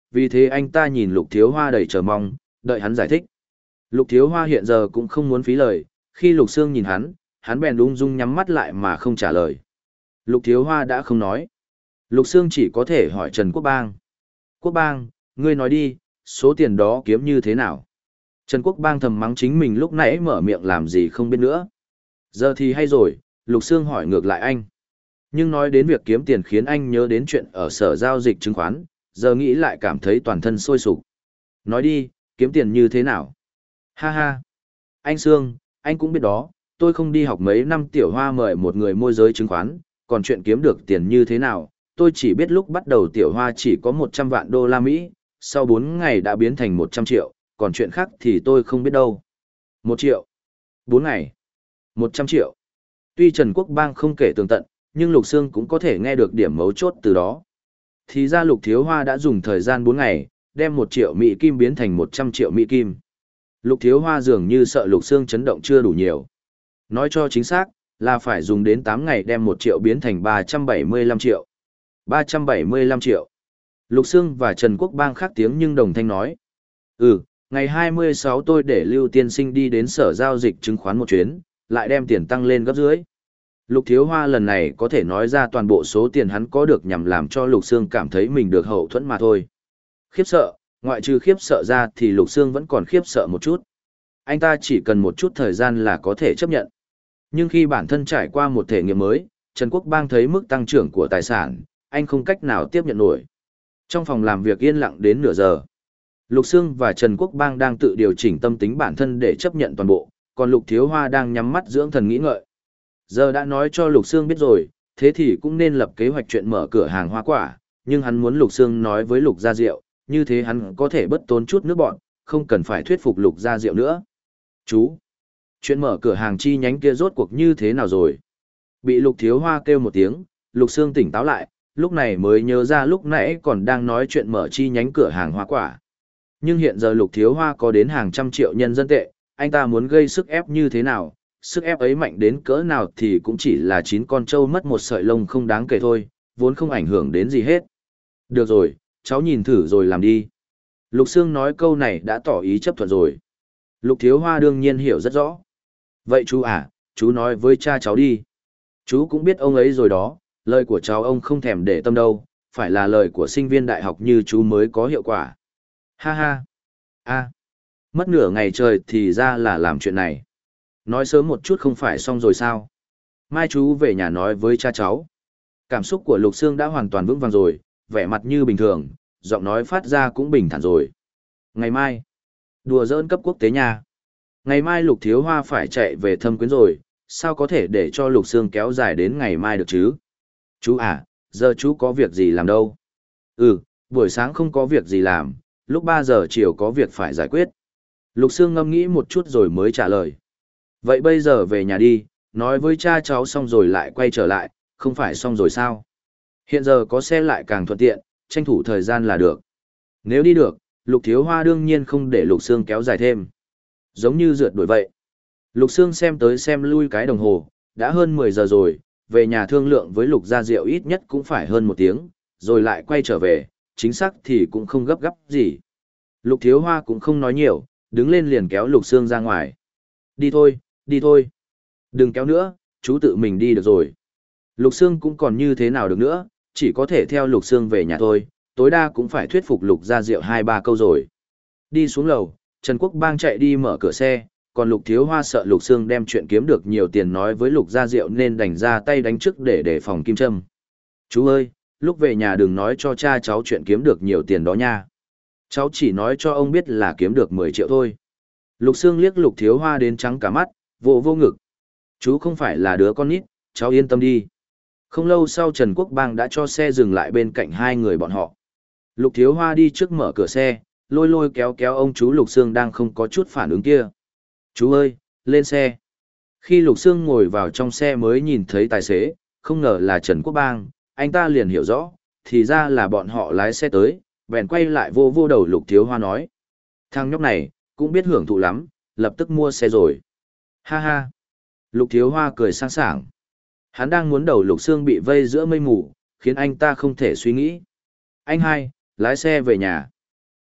vì thế anh ta nhìn Lục Thiếu Hoa đầy chờ mong, đợi hắn giải thích. Lục Thiếu Hoa hiện giờ cũng không muốn phí lời, khi Lục Sương nhìn hắn, hắn bèn ung dung nhắm mắt lại mà không trả lời. Lục Thiếu Hoa đã không nói. Lục Sương chỉ có thể hỏi Trần Quốc Bang. Quốc Bang, ngươi nói đi, số tiền đó kiếm như thế nào? Trần Quốc Bang thầm mắng chính mình lúc nãy mở miệng làm gì không biết nữa. Giờ thì hay rồi, Lục Sương hỏi ngược lại anh. Nhưng nói đến việc kiếm tiền khiến anh nhớ đến chuyện ở sở giao dịch chứng khoán, giờ nghĩ lại cảm thấy toàn thân sôi sục. Nói đi, kiếm tiền như thế nào? Ha ha. Anh Sương, anh cũng biết đó, tôi không đi học mấy năm Tiểu Hoa mời một người môi giới chứng khoán, còn chuyện kiếm được tiền như thế nào, tôi chỉ biết lúc bắt đầu Tiểu Hoa chỉ có một trăm vạn đô la Mỹ, sau bốn ngày đã biến thành một trăm triệu, còn chuyện khác thì tôi không biết đâu. Một triệu. Bốn ngày. Một trăm triệu. Tuy Trần Quốc Bang không kể tường tận, nhưng Lục Sương cũng có thể nghe được điểm mấu chốt từ đó. Thì ra Lục Thiếu Hoa đã dùng thời gian bốn ngày, đem một triệu Mỹ Kim biến thành một trăm triệu Mỹ Kim. Lục Thiếu Hoa dường như sợ Lục Sương chấn động chưa đủ nhiều. Nói cho chính xác, là phải dùng đến tám ngày đem một triệu biến thành ba trăm bảy mươi lăm triệu. ba trăm bảy mươi lăm triệu. Lục Sương và Trần Quốc Bang khác tiếng nhưng đồng thanh nói. Ừ, ngày hai mươi sáu tôi để Lưu Tiên Sinh đi đến sở giao dịch chứng khoán một chuyến, lại đem tiền tăng lên gấp dưới. Lục Thiếu Hoa lần này có thể nói ra toàn bộ số tiền hắn có được nhằm làm cho Lục Sương cảm thấy mình được hậu thuẫn mà thôi. Khiếp sợ, ngoại trừ khiếp sợ ra thì Lục Sương vẫn còn khiếp sợ một chút. Anh ta chỉ cần một chút thời gian là có thể chấp nhận. Nhưng khi bản thân trải qua một thể nghiệm mới, Trần Quốc Bang thấy mức tăng trưởng của tài sản, anh không cách nào tiếp nhận nổi. Trong phòng làm việc yên lặng đến nửa giờ, Lục Sương và Trần Quốc Bang đang tự điều chỉnh tâm tính bản thân để chấp nhận toàn bộ, còn Lục Thiếu Hoa đang nhắm mắt dưỡng thần nghĩ ngợi. Giờ đã nói cho Lục Sương biết rồi, thế thì cũng nên lập kế hoạch chuyện mở cửa hàng hoa quả, nhưng hắn muốn Lục Sương nói với Lục Gia Diệu, như thế hắn có thể bất tốn chút nước bọn, không cần phải thuyết phục Lục Gia Diệu nữa. Chú, chuyện mở cửa hàng chi nhánh kia rốt cuộc như thế nào rồi? Bị Lục Thiếu Hoa kêu một tiếng, Lục Sương tỉnh táo lại, lúc này mới nhớ ra lúc nãy còn đang nói chuyện mở chi nhánh cửa hàng hoa quả. Nhưng hiện giờ Lục Thiếu Hoa có đến hàng trăm triệu nhân dân tệ, anh ta muốn gây sức ép như thế nào, sức ép ấy mạnh đến cỡ nào thì cũng chỉ là chín con trâu mất một sợi lông không đáng kể thôi, vốn không ảnh hưởng đến gì hết. Được rồi, cháu nhìn thử rồi làm đi. Lục Sương nói câu này đã tỏ ý chấp thuận rồi. Lục Thiếu Hoa đương nhiên hiểu rất rõ. Vậy chú à, chú nói với cha cháu đi. Chú cũng biết ông ấy rồi đó, lời của cháu ông không thèm để tâm đâu, phải là lời của sinh viên đại học như chú mới có hiệu quả. Ha ha. A. Mất nửa ngày trời thì ra là làm chuyện này. Nói sớm một chút không phải xong rồi sao? Mai chú về nhà nói với cha cháu. Cảm xúc của Lục Sương đã hoàn toàn vững vàng rồi, vẻ mặt như bình thường, giọng nói phát ra cũng bình thản rồi. Ngày mai, đùa giỡn cấp quốc tế nha. Ngày mai Lục Thiếu Hoa phải chạy về Thâm Quyến rồi, sao có thể để cho Lục Sương kéo dài đến ngày mai được chứ? Chú à, giờ chú có việc gì làm đâu? Ừ, buổi sáng không có việc gì làm, lúc ba giờ chiều có việc phải giải quyết. Lục Sương ngâm nghĩ một chút rồi mới trả lời. Vậy bây giờ về nhà đi, nói với cha cháu xong rồi lại quay trở lại, không phải xong rồi sao? Hiện giờ có xe lại càng thuận tiện, tranh thủ thời gian là được. Nếu đi được, Lục Thiếu Hoa đương nhiên không để Lục Sương kéo dài thêm. Giống như rượt đuổi vậy. Lục Sương xem tới xem lui cái đồng hồ, đã hơn mười giờ rồi, về nhà thương lượng với Lục Gia Diệu ít nhất cũng phải hơn một tiếng, rồi lại quay trở về, chính xác thì cũng không gấp gáp gì. Lục Thiếu Hoa cũng không nói nhiều, đứng lên liền kéo Lục Sương ra ngoài. Đi thôi, đi thôi. Đừng kéo nữa, chú tự mình đi được rồi. Lục Sương cũng còn như thế nào được nữa, chỉ có thể theo Lục Sương về nhà thôi, tối đa cũng phải thuyết phục Lục Gia Diệu hai ba câu rồi. Đi xuống lầu, Trần Quốc Bang chạy đi mở cửa xe, còn Lục Thiếu Hoa sợ Lục Sương đem chuyện kiếm được nhiều tiền nói với Lục Gia Diệu nên đành ra tay đánh trước để đề phòng kim châm. Chú ơi, lúc về nhà đừng nói cho cha cháu chuyện kiếm được nhiều tiền đó nha. Cháu chỉ nói cho ông biết là kiếm được mười triệu thôi. Lục Sương liếc Lục Thiếu Hoa đến trắng cả mắt, vô vô ngực. Chú không phải là đứa con nít, cháu yên tâm đi. Không lâu sau Trần Quốc Bang đã cho xe dừng lại bên cạnh hai người bọn họ. Lục Thiếu Hoa đi trước mở cửa xe, lôi lôi kéo kéo ông chú Lục Sương đang không có chút phản ứng kia. Chú ơi, lên xe. Khi Lục Sương ngồi vào trong xe mới nhìn thấy tài xế, không ngờ là Trần Quốc Bang, anh ta liền hiểu rõ, thì ra là bọn họ lái xe tới, bèn quay lại vô vô đầu Lục Thiếu Hoa nói. Thằng nhóc này, cũng biết hưởng thụ lắm, lập tức mua xe rồi. Ha ha. Lục Thiếu Hoa cười sang sảng. Hắn đang muốn đầu Lục Sương bị vây giữa mây mù, khiến anh ta không thể suy nghĩ. Anh hai, lái xe về nhà.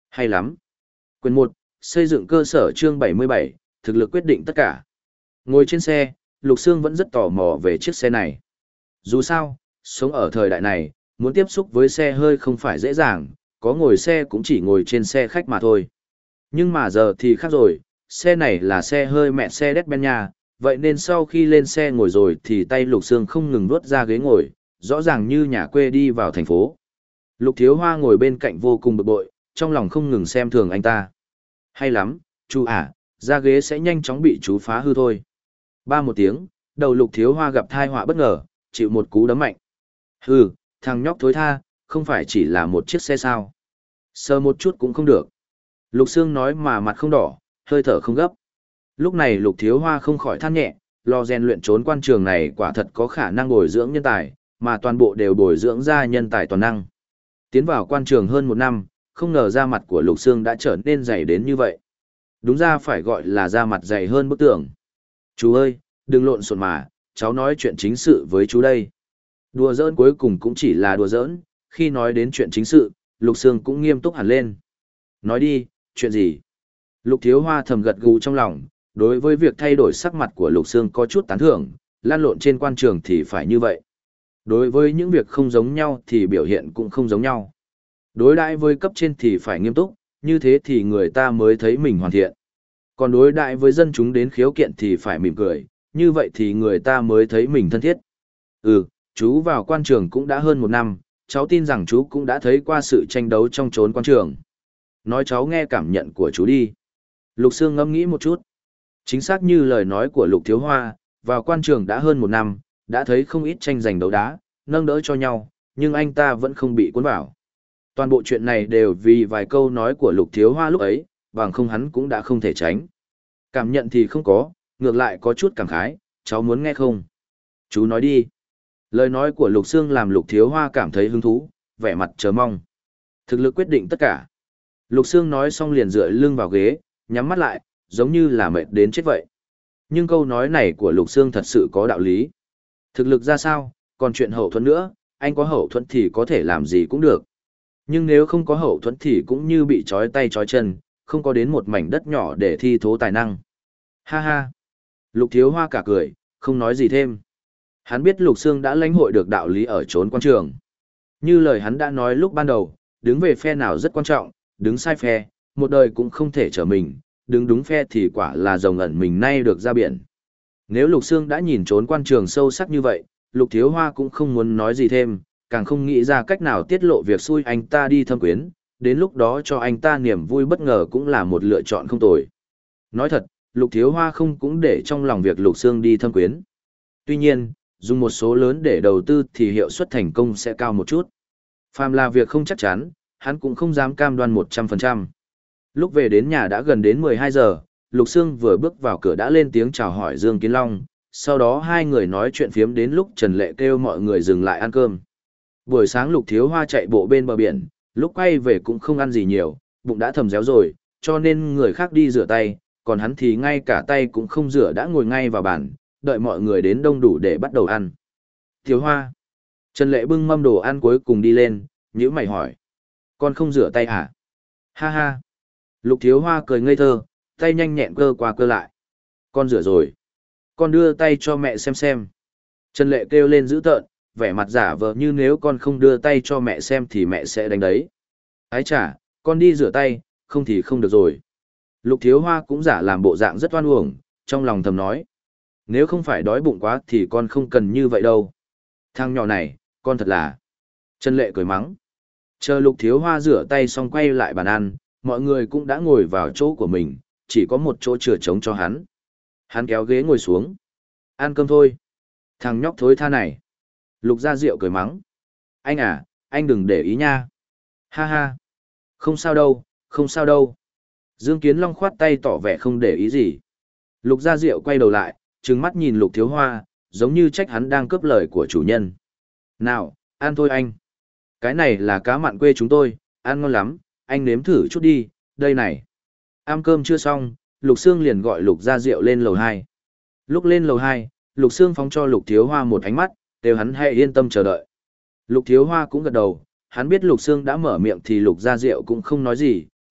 Hay lắm. Quyền một, xây dựng cơ sở chương bảy mươi bảy, thực lực quyết định tất cả. Ngồi trên xe, Lục Sương vẫn rất tò mò về chiếc xe này. Dù sao, sống ở thời đại này, muốn tiếp xúc với xe hơi không phải dễ dàng, có ngồi xe cũng chỉ ngồi trên xe khách mà thôi. Nhưng mà giờ thì khác rồi, xe này là xe hơi mẹ xe Mercedes-Benz, vậy nên sau khi lên xe ngồi rồi thì tay Lục Sương không ngừng vuốt ra ghế ngồi, rõ ràng như nhà quê đi vào thành phố. Lục Thiếu Hoa ngồi bên cạnh vô cùng bực bội, trong lòng không ngừng xem thường anh ta. Hay lắm, chú à, ra ghế sẽ nhanh chóng bị chú phá hư thôi. Ba một tiếng, đầu Lục Thiếu Hoa gặp tai họa bất ngờ, chịu một cú đấm mạnh. Hừ, thằng nhóc thối tha, không phải chỉ là một chiếc xe sao. Sờ một chút cũng không được. Lục Sương nói mà mặt không đỏ, hơi thở không gấp. Lúc này Lục Thiếu Hoa không khỏi than nhẹ, lo rèn luyện trốn quan trường này quả thật có khả năng bồi dưỡng nhân tài, mà toàn bộ đều bồi dưỡng ra nhân tài toàn năng. Tiến vào quan trường hơn một năm, không ngờ da mặt của Lục Sương đã trở nên dày đến như vậy. Đúng ra phải gọi là da mặt dày hơn bức tường. Chú ơi, đừng lộn xộn mà, cháu nói chuyện chính sự với chú đây. Đùa giỡn cuối cùng cũng chỉ là đùa giỡn, khi nói đến chuyện chính sự, Lục Sương cũng nghiêm túc hẳn lên. Nói đi, chuyện gì? Lục Thiếu Hoa thầm gật gù trong lòng, đối với việc thay đổi sắc mặt của Lục Sương có chút tán thưởng, lan lộn trên quan trường thì phải như vậy. Đối với những việc không giống nhau thì biểu hiện cũng không giống nhau. Đối đãi với cấp trên thì phải nghiêm túc, như thế thì người ta mới thấy mình hoàn thiện. Còn đối đãi với dân chúng đến khiếu kiện thì phải mỉm cười, như vậy thì người ta mới thấy mình thân thiết. Ừ, chú vào quan trường cũng đã hơn một năm, cháu tin rằng chú cũng đã thấy qua sự tranh đấu trong chốn quan trường. Nói cháu nghe cảm nhận của chú đi. Lục Sương ngẫm nghĩ một chút. Chính xác như lời nói của Lục Thiếu Hoa, vào quan trường đã hơn một năm, đã thấy không ít tranh giành đấu đá, nâng đỡ cho nhau, nhưng anh ta vẫn không bị cuốn vào. Toàn bộ chuyện này đều vì vài câu nói của Lục Thiếu Hoa lúc ấy, bằng không hắn cũng đã không thể tránh. Cảm nhận thì không có, ngược lại có chút cảm khái, cháu muốn nghe không? Chú nói đi. Lời nói của Lục Sương làm Lục Thiếu Hoa cảm thấy hứng thú, vẻ mặt chờ mong. Thực lực quyết định tất cả. Lục Sương nói xong liền dựa lưng vào ghế, nhắm mắt lại, giống như là mệt đến chết vậy. Nhưng câu nói này của Lục Sương thật sự có đạo lý. Thực lực ra sao, còn chuyện hậu thuẫn nữa, anh có hậu thuẫn thì có thể làm gì cũng được. Nhưng nếu không có hậu thuẫn thì cũng như bị trói tay trói chân, không có đến một mảnh đất nhỏ để thi thố tài năng. Ha ha. Lục Thiếu Hoa cả cười, không nói gì thêm. Hắn biết Lục Sương đã lãnh hội được đạo lý ở chốn quan trường. Như lời hắn đã nói lúc ban đầu, đứng về phe nào rất quan trọng, đứng sai phe, một đời cũng không thể trở mình, đứng đúng phe thì quả là rồng ẩn mình nay được ra biển. Nếu Lục Sương đã nhìn trốn quan trường sâu sắc như vậy, Lục Thiếu Hoa cũng không muốn nói gì thêm, càng không nghĩ ra cách nào tiết lộ việc xui anh ta đi thâm quyến, đến lúc đó cho anh ta niềm vui bất ngờ cũng là một lựa chọn không tồi. Nói thật, Lục Thiếu Hoa không cũng để trong lòng việc Lục Sương đi thâm quyến. Tuy nhiên, dùng một số lớn để đầu tư thì hiệu suất thành công sẽ cao một chút. Phàm là việc không chắc chắn, hắn cũng không dám cam đoan một trăm phần trăm. Lúc về đến nhà đã gần đến mười hai giờ, Lục Sương vừa bước vào cửa đã lên tiếng chào hỏi Dương Kiến Long, sau đó hai người nói chuyện phiếm đến lúc Trần Lệ kêu mọi người dừng lại ăn cơm. Buổi sáng Lục Thiếu Hoa chạy bộ bên bờ biển, lúc quay về cũng không ăn gì nhiều, bụng đã thầm réo rồi, cho nên người khác đi rửa tay, còn hắn thì ngay cả tay cũng không rửa đã ngồi ngay vào bàn, đợi mọi người đến đông đủ để bắt đầu ăn. Thiếu Hoa. Trần Lệ bưng mâm đồ ăn cuối cùng đi lên, nhíu mày hỏi. Con không rửa tay hả? Ha ha. Lục Thiếu Hoa cười ngây thơ, tay nhanh nhẹn cơ qua cơ lại. Con rửa rồi. Con đưa tay cho mẹ xem xem. Trần Lệ kêu lên dữ tợn, vẻ mặt giả vờ như nếu con không đưa tay cho mẹ xem thì mẹ sẽ đánh đấy. Ái chà, con đi rửa tay, không thì không được rồi. Lục Thiếu Hoa cũng giả làm bộ dạng rất oan uổng, trong lòng thầm nói. Nếu không phải đói bụng quá thì con không cần như vậy đâu. Thằng nhỏ này, con thật là... Trần Lệ cười mắng. Chờ Lục Thiếu Hoa rửa tay xong quay lại bàn ăn, mọi người cũng đã ngồi vào chỗ của mình, chỉ có một chỗ chừa trống cho hắn. Hắn kéo ghế ngồi xuống. Ăn cơm thôi. Thằng nhóc thối tha này. Lục Gia Diệu cười mắng. Anh à, anh đừng để ý nha. Ha ha. Không sao đâu, không sao đâu. Dương Kiến Long khoát tay tỏ vẻ không để ý gì. Lục Gia Diệu quay đầu lại, trừng mắt nhìn Lục Thiếu Hoa, giống như trách hắn đang cướp lời của chủ nhân. Nào, ăn thôi anh. Cái này là cá mặn quê chúng tôi, ăn ngon lắm, anh nếm thử chút đi, đây này. Ăn cơm chưa xong, Lục Sương liền gọi Lục Gia Diệu lên lầu hai. Lúc lên lầu hai, Lục Sương phóng cho Lục Thiếu Hoa một ánh mắt, đều hắn hãy yên tâm chờ đợi. Lục Thiếu Hoa cũng gật đầu, hắn biết Lục Sương đã mở miệng thì Lục Gia Diệu cũng không nói gì,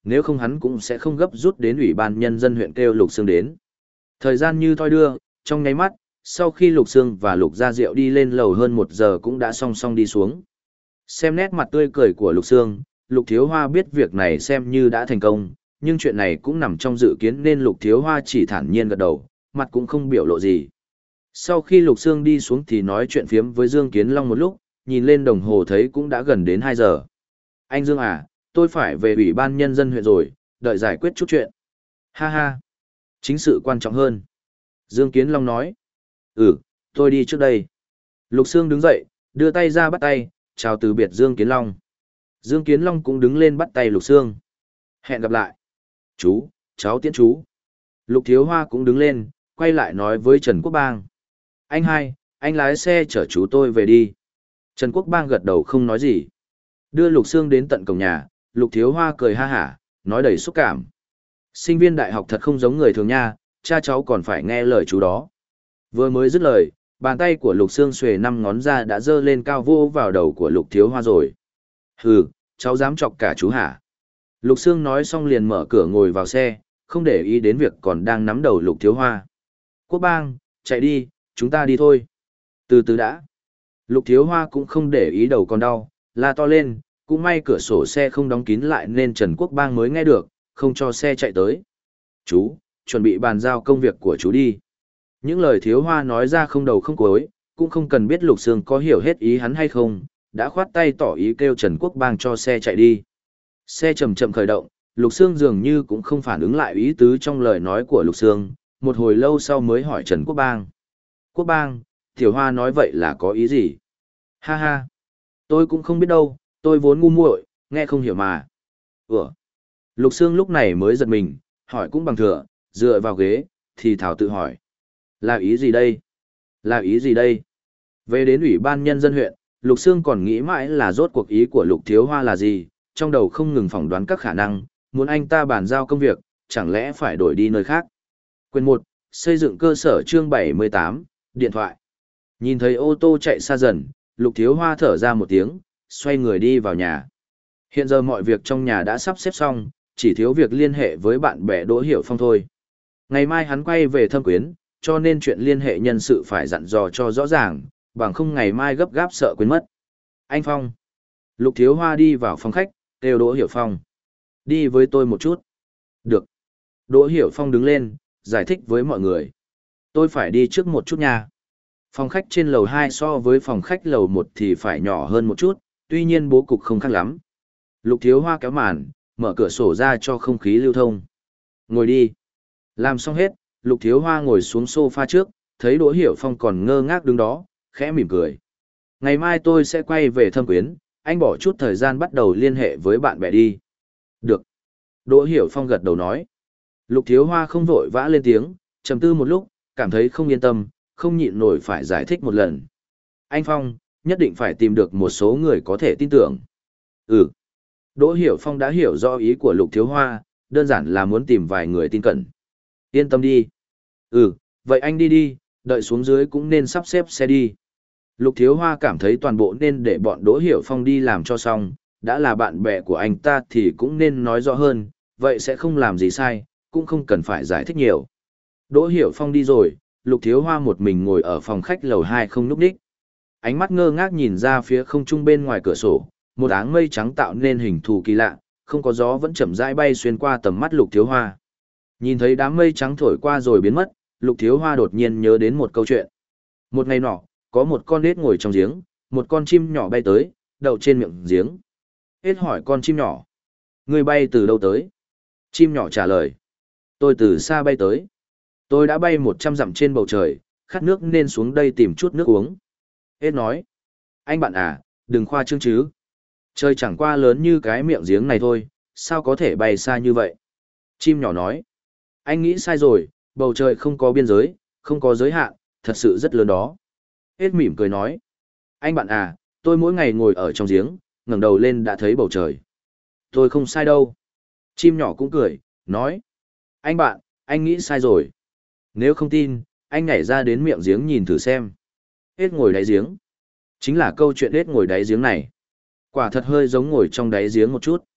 nếu không hắn cũng sẽ không gấp rút đến ủy ban nhân dân huyện kêu Lục Sương đến. Thời gian như thoi đưa, trong nháy mắt, sau khi Lục Sương và Lục Gia Diệu đi lên lầu hơn một giờ cũng đã song song đi xuống. Xem nét mặt tươi cười của Lục Sương, Lục Thiếu Hoa biết việc này xem như đã thành công, nhưng chuyện này cũng nằm trong dự kiến nên Lục Thiếu Hoa chỉ thản nhiên gật đầu, mặt cũng không biểu lộ gì. Sau khi Lục Sương đi xuống thì nói chuyện phiếm với Dương Kiến Long một lúc, nhìn lên đồng hồ thấy cũng đã gần đến hai giờ. Anh Dương à, tôi phải về ủy ban nhân dân huyện rồi, đợi giải quyết chút chuyện. Ha ha, chính sự quan trọng hơn. Dương Kiến Long nói. Ừ, tôi đi trước đây. Lục Sương đứng dậy, đưa tay ra bắt tay, chào từ biệt Dương Kiến Long. Dương Kiến Long cũng đứng lên bắt tay Lục Sương. Hẹn gặp lại. Chú, cháu tiễn chú. Lục Thiếu Hoa cũng đứng lên, quay lại nói với Trần Quốc Bang. Anh hai, anh lái xe chở chú tôi về đi. Trần Quốc Bang gật đầu không nói gì. Đưa Lục Sương đến tận cổng nhà, Lục Thiếu Hoa cười ha hả, nói đầy xúc cảm. Sinh viên đại học thật không giống người thường nha, cha cháu còn phải nghe lời chú đó. Vừa mới dứt lời, bàn tay của Lục Sương xuề năm ngón ra đã giơ lên cao vô vào đầu của Lục Thiếu Hoa rồi. Hừ, cháu dám chọc cả chú hả? Lục Sương nói xong liền mở cửa ngồi vào xe, không để ý đến việc còn đang nắm đầu Lục Thiếu Hoa. Quốc Bang, chạy đi, chúng ta đi thôi. Từ từ đã. Lục Thiếu Hoa cũng không để ý đầu còn đau, la to lên, cũng may cửa sổ xe không đóng kín lại nên Trần Quốc Bang mới nghe được, không cho xe chạy tới. Chú, chuẩn bị bàn giao công việc của chú đi. Những lời Thiếu Hoa nói ra không đầu không cuối, cũng không cần biết Lục Sương có hiểu hết ý hắn hay không, đã khoát tay tỏ ý kêu Trần Quốc Bang cho xe chạy đi. Xe chậm chậm khởi động, Lục Sương dường như cũng không phản ứng lại ý tứ trong lời nói của Lục Sương, một hồi lâu sau mới hỏi Trần Quốc Bang. Quốc Bang, Tiểu Hoa nói vậy là có ý gì? Ha ha, tôi cũng không biết đâu, tôi vốn ngu muội, nghe không hiểu mà. Ủa? Lục Sương lúc này mới giật mình, hỏi cũng bằng thừa, dựa vào ghế, thì thảo tự hỏi. Là ý gì đây? Là ý gì đây? Về đến ủy ban nhân dân huyện, Lục Sương còn nghĩ mãi là rốt cuộc ý của Lục Thiếu Hoa là gì, trong đầu không ngừng phỏng đoán các khả năng, muốn anh ta bàn giao công việc, chẳng lẽ phải đổi đi nơi khác. Quyền một, xây dựng cơ sở chương bảy mươi tám, điện thoại. Nhìn thấy ô tô chạy xa dần, Lục Thiếu Hoa thở ra một tiếng, xoay người đi vào nhà. Hiện giờ mọi việc trong nhà đã sắp xếp xong, chỉ thiếu việc liên hệ với bạn bè Đỗ Hiểu Phong thôi. Ngày mai hắn quay về Thâm Quyến, cho nên chuyện liên hệ nhân sự phải dặn dò cho rõ ràng, bằng không ngày mai gấp gáp sợ quên mất. Anh Phong. Lục Thiếu Hoa đi vào phòng khách, kêu Đỗ Hiểu Phong. Đi với tôi một chút. Được. Đỗ Hiểu Phong đứng lên, giải thích với mọi người. Tôi phải đi trước một chút nha. Phòng khách trên lầu hai so với phòng khách lầu một thì phải nhỏ hơn một chút, tuy nhiên bố cục không khác lắm. Lục Thiếu Hoa kéo màn, mở cửa sổ ra cho không khí lưu thông. Ngồi đi. Làm xong hết, Lục Thiếu Hoa ngồi xuống sofa trước, thấy Đỗ Hiểu Phong còn ngơ ngác đứng đó, khẽ mỉm cười. Ngày mai tôi sẽ quay về Thâm Quyến, anh bỏ chút thời gian bắt đầu liên hệ với bạn bè đi. Được. Đỗ Hiểu Phong gật đầu nói. Lục Thiếu Hoa không vội vã lên tiếng, trầm tư một lúc, cảm thấy không yên tâm, không nhịn nổi phải giải thích một lần. Anh Phong, nhất định phải tìm được một số người có thể tin tưởng. Ừ. Đỗ Hiểu Phong đã hiểu rõ ý của Lục Thiếu Hoa, đơn giản là muốn tìm vài người tin cẩn. Yên tâm đi. Ừ, vậy anh đi đi, đợi xuống dưới cũng nên sắp xếp xe đi. Lục Thiếu Hoa cảm thấy toàn bộ nên để bọn Đỗ Hiểu Phong đi làm cho xong, đã là bạn bè của anh ta thì cũng nên nói rõ hơn, vậy sẽ không làm gì sai, cũng không cần phải giải thích nhiều. Đỗ Hiểu Phong đi rồi, Lục Thiếu Hoa một mình ngồi ở phòng khách lầu hai không núp đích. Ánh mắt ngơ ngác nhìn ra phía không trung bên ngoài cửa sổ, một áng mây trắng tạo nên hình thù kỳ lạ, không có gió vẫn chậm rãi bay xuyên qua tầm mắt Lục Thiếu Hoa. Nhìn thấy đám mây trắng thổi qua rồi biến mất, Lục Thiếu Hoa đột nhiên nhớ đến một câu chuyện. Một ngày nọ, có một con ếch ngồi trong giếng, một con chim nhỏ bay tới, đậu trên miệng giếng. Ếch hỏi con chim nhỏ, ngươi bay từ đâu tới? Chim nhỏ trả lời, tôi từ xa bay tới. Tôi đã bay một trăm dặm trên bầu trời, khát nước nên xuống đây tìm chút nước uống. Ếch nói, anh bạn à, đừng khoa trương chứ. Trời chẳng qua lớn như cái miệng giếng này thôi, sao có thể bay xa như vậy? Chim nhỏ nói, anh nghĩ sai rồi, bầu trời không có biên giới, không có giới hạn, thật sự rất lớn đó. Ếch mỉm cười nói, anh bạn à, tôi mỗi ngày ngồi ở trong giếng, ngẩng đầu lên đã thấy bầu trời. Tôi không sai đâu. Chim nhỏ cũng cười, nói, anh bạn, anh nghĩ sai rồi. Nếu không tin, anh nhảy ra đến miệng giếng nhìn thử xem. Ếch ngồi đáy giếng. Chính là câu chuyện ếch ngồi đáy giếng này. Quả thật hơi giống ngồi trong đáy giếng một chút.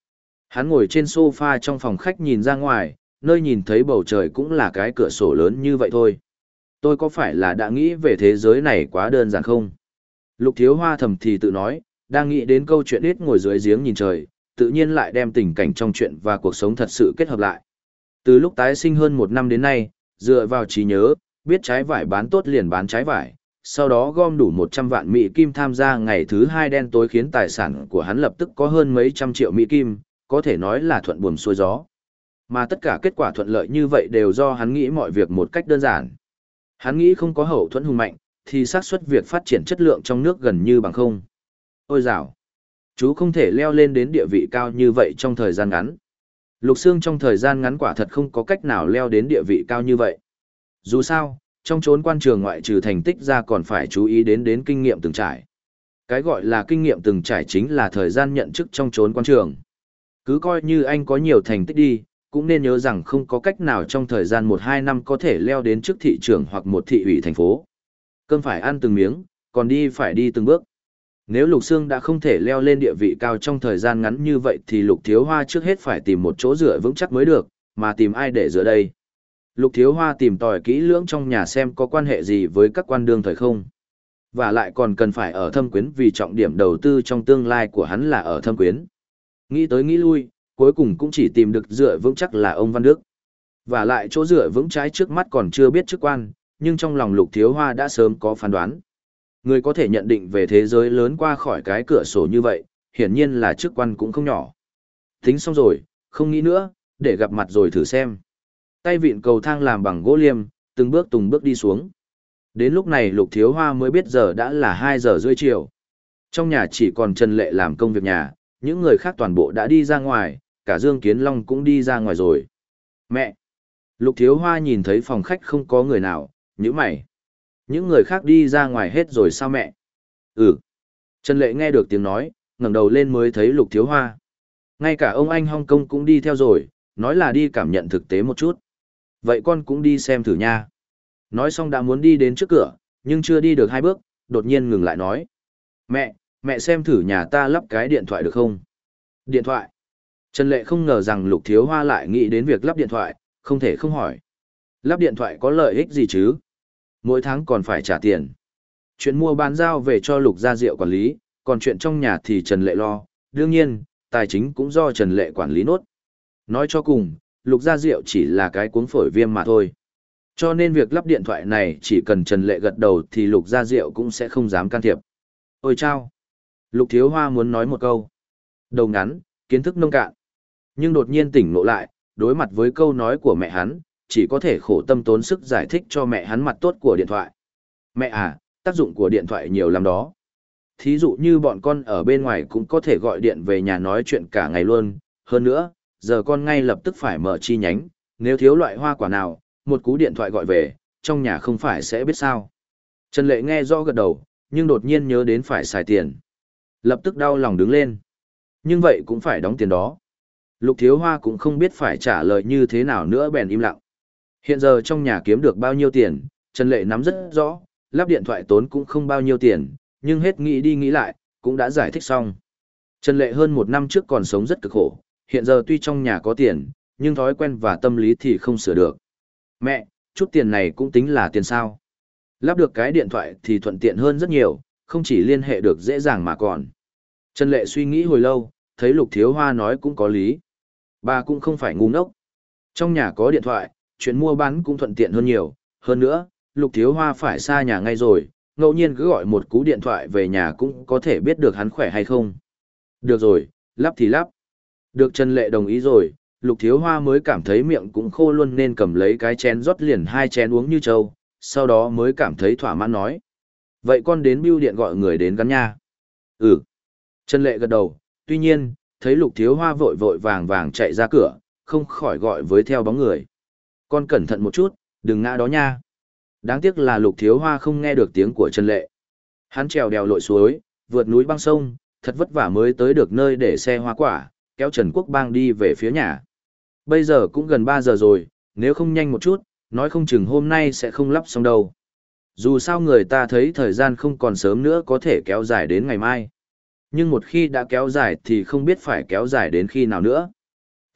Hắn ngồi trên sofa trong phòng khách nhìn ra ngoài, nơi nhìn thấy bầu trời cũng là cái cửa sổ lớn như vậy thôi. Tôi có phải là đã nghĩ về thế giới này quá đơn giản không? Lục Thiếu Hoa thầm thì tự nói, đang nghĩ đến câu chuyện ít ngồi dưới giếng nhìn trời, tự nhiên lại đem tình cảnh trong chuyện và cuộc sống thật sự kết hợp lại. Từ lúc tái sinh hơn một năm đến nay, dựa vào trí nhớ, biết trái vải bán tốt liền bán trái vải, sau đó gom đủ một trăm vạn Mỹ Kim tham gia ngày thứ hai đen tối khiến tài sản của hắn lập tức có hơn mấy trăm triệu Mỹ Kim, có thể nói là thuận buồm xuôi gió. Mà tất cả kết quả thuận lợi như vậy đều do hắn nghĩ mọi việc một cách đơn giản. Hắn nghĩ không có hậu thuẫn hùng mạnh, thì xác suất việc phát triển chất lượng trong nước gần như bằng không. Ôi dào! Chú không thể leo lên đến địa vị cao như vậy trong thời gian ngắn. Lục Xương trong thời gian ngắn quả thật không có cách nào leo đến địa vị cao như vậy. Dù sao, trong chốn quan trường ngoại trừ thành tích ra còn phải chú ý đến đến kinh nghiệm từng trải. Cái gọi là kinh nghiệm từng trải chính là thời gian nhận chức trong chốn quan trường. Cứ coi như anh có nhiều thành tích đi, cũng nên nhớ rằng không có cách nào trong thời gian một hai năm có thể leo đến chức thị trưởng hoặc một thị ủy thành phố. Cơm phải ăn từng miếng, còn đi phải đi từng bước. Nếu Lục Xương đã không thể leo lên địa vị cao trong thời gian ngắn như vậy thì Lục Thiếu Hoa trước hết phải tìm một chỗ dựa vững chắc mới được, mà tìm ai để dựa đây? Lục Thiếu Hoa tìm tòi kỹ lưỡng trong nhà xem có quan hệ gì với các quan đương thời không. Và lại còn cần phải ở Thâm Quyến vì trọng điểm đầu tư trong tương lai của hắn là ở Thâm Quyến. Nghĩ tới nghĩ lui, cuối cùng cũng chỉ tìm được dựa vững chắc là ông Văn Đức. Và lại chỗ dựa vững trái trước mắt còn chưa biết chức quan, nhưng trong lòng Lục Thiếu Hoa đã sớm có phán đoán. Người có thể nhận định về thế giới lớn qua khỏi cái cửa sổ như vậy, hiển nhiên là chức quan cũng không nhỏ. Tính xong rồi, không nghĩ nữa, để gặp mặt rồi thử xem. Tay vịn cầu thang làm bằng gỗ liêm, từng bước từng bước đi xuống. Đến lúc này Lục Thiếu Hoa mới biết giờ đã là hai giờ rưỡi chiều. Trong nhà chỉ còn Trần Lệ làm công việc nhà, những người khác toàn bộ đã đi ra ngoài, cả Dương Kiến Long cũng đi ra ngoài rồi. Mẹ! Lục Thiếu Hoa nhìn thấy phòng khách không có người nào, nhíu mày. Những người khác đi ra ngoài hết rồi sao mẹ? Ừ. Trần Lệ nghe được tiếng nói, ngẩng đầu lên mới thấy Lục Thiếu Hoa. Ngay cả ông anh Hong Kong cũng đi theo rồi, nói là đi cảm nhận thực tế một chút. Vậy con cũng đi xem thử nha. Nói xong đã muốn đi đến trước cửa, nhưng chưa đi được hai bước, đột nhiên ngừng lại nói. Mẹ, mẹ xem thử nhà ta lắp cái điện thoại được không? Điện thoại? Trần Lệ không ngờ rằng Lục Thiếu Hoa lại nghĩ đến việc lắp điện thoại, không thể không hỏi. Lắp điện thoại có lợi ích gì chứ? Mỗi tháng còn phải trả tiền. Chuyện mua bán giao về cho Lục Gia Diệu quản lý, còn chuyện trong nhà thì Trần Lệ lo, đương nhiên, tài chính cũng do Trần Lệ quản lý nốt. Nói cho cùng, Lục Gia Diệu chỉ là cái cuống phổi viêm mà thôi. Cho nên việc lắp điện thoại này chỉ cần Trần Lệ gật đầu thì Lục Gia Diệu cũng sẽ không dám can thiệp. Ôi chao! Lục Thiếu Hoa muốn nói một câu. Đầu ngắn, kiến thức nông cạn. Nhưng đột nhiên tỉnh ngộ lại, đối mặt với câu nói của mẹ hắn, chỉ có thể khổ tâm tốn sức giải thích cho mẹ hắn mặt tốt của điện thoại. Mẹ à, tác dụng của điện thoại nhiều lắm đó. Thí dụ như bọn con ở bên ngoài cũng có thể gọi điện về nhà nói chuyện cả ngày luôn. Hơn nữa, giờ con ngay lập tức phải mở chi nhánh, nếu thiếu loại hoa quả nào, một cú điện thoại gọi về, trong nhà không phải sẽ biết sao. Trần Lệ nghe rõ gật đầu, nhưng đột nhiên nhớ đến phải xài tiền. Lập tức đau lòng đứng lên. Nhưng vậy cũng phải đóng tiền đó. Lục Thiếu Hoa cũng không biết phải trả lời như thế nào nữa bèn im lặng. Hiện giờ trong nhà kiếm được bao nhiêu tiền, Trần Lệ nắm rất rõ, lắp điện thoại tốn cũng không bao nhiêu tiền, nhưng hết nghĩ đi nghĩ lại, cũng đã giải thích xong. Trần Lệ hơn một năm trước còn sống rất cực khổ, hiện giờ tuy trong nhà có tiền, nhưng thói quen và tâm lý thì không sửa được. Mẹ, chút tiền này cũng tính là tiền sao? Lắp được cái điện thoại thì thuận tiện hơn rất nhiều, không chỉ liên hệ được dễ dàng mà còn. Trần Lệ suy nghĩ hồi lâu, thấy Lục Thiếu Hoa nói cũng có lý. Bà cũng không phải ngu ngốc. Trong nhà có điện thoại, chuyện mua bán cũng thuận tiện hơn nhiều. Hơn nữa, Lục Thiếu Hoa phải xa nhà ngay rồi, ngẫu nhiên cứ gọi một cú điện thoại về nhà cũng có thể biết được hắn khỏe hay không. Được rồi, lắp thì lắp. Được Trần Lệ đồng ý rồi, Lục Thiếu Hoa mới cảm thấy miệng cũng khô luôn nên cầm lấy cái chén rót liền hai chén uống như trâu, sau đó mới cảm thấy thỏa mãn nói. Vậy con đến bưu điện gọi người đến gắn nha. Ừ. Trần Lệ gật đầu, tuy nhiên, thấy Lục Thiếu Hoa vội vội vàng vàng chạy ra cửa, không khỏi gọi với theo bóng người. Con cẩn thận một chút, đừng ngã đó nha. Đáng tiếc là Lục Thiếu Hoa không nghe được tiếng của Trần Lệ. Hắn trèo đèo lội suối, vượt núi băng sông, thật vất vả mới tới được nơi để xe hoa quả, kéo Trần Quốc Bang đi về phía nhà. Bây giờ cũng gần ba giờ rồi, nếu không nhanh một chút, nói không chừng hôm nay sẽ không lắp xong đâu. Dù sao người ta thấy thời gian không còn sớm nữa có thể kéo dài đến ngày mai. Nhưng một khi đã kéo dài thì không biết phải kéo dài đến khi nào nữa.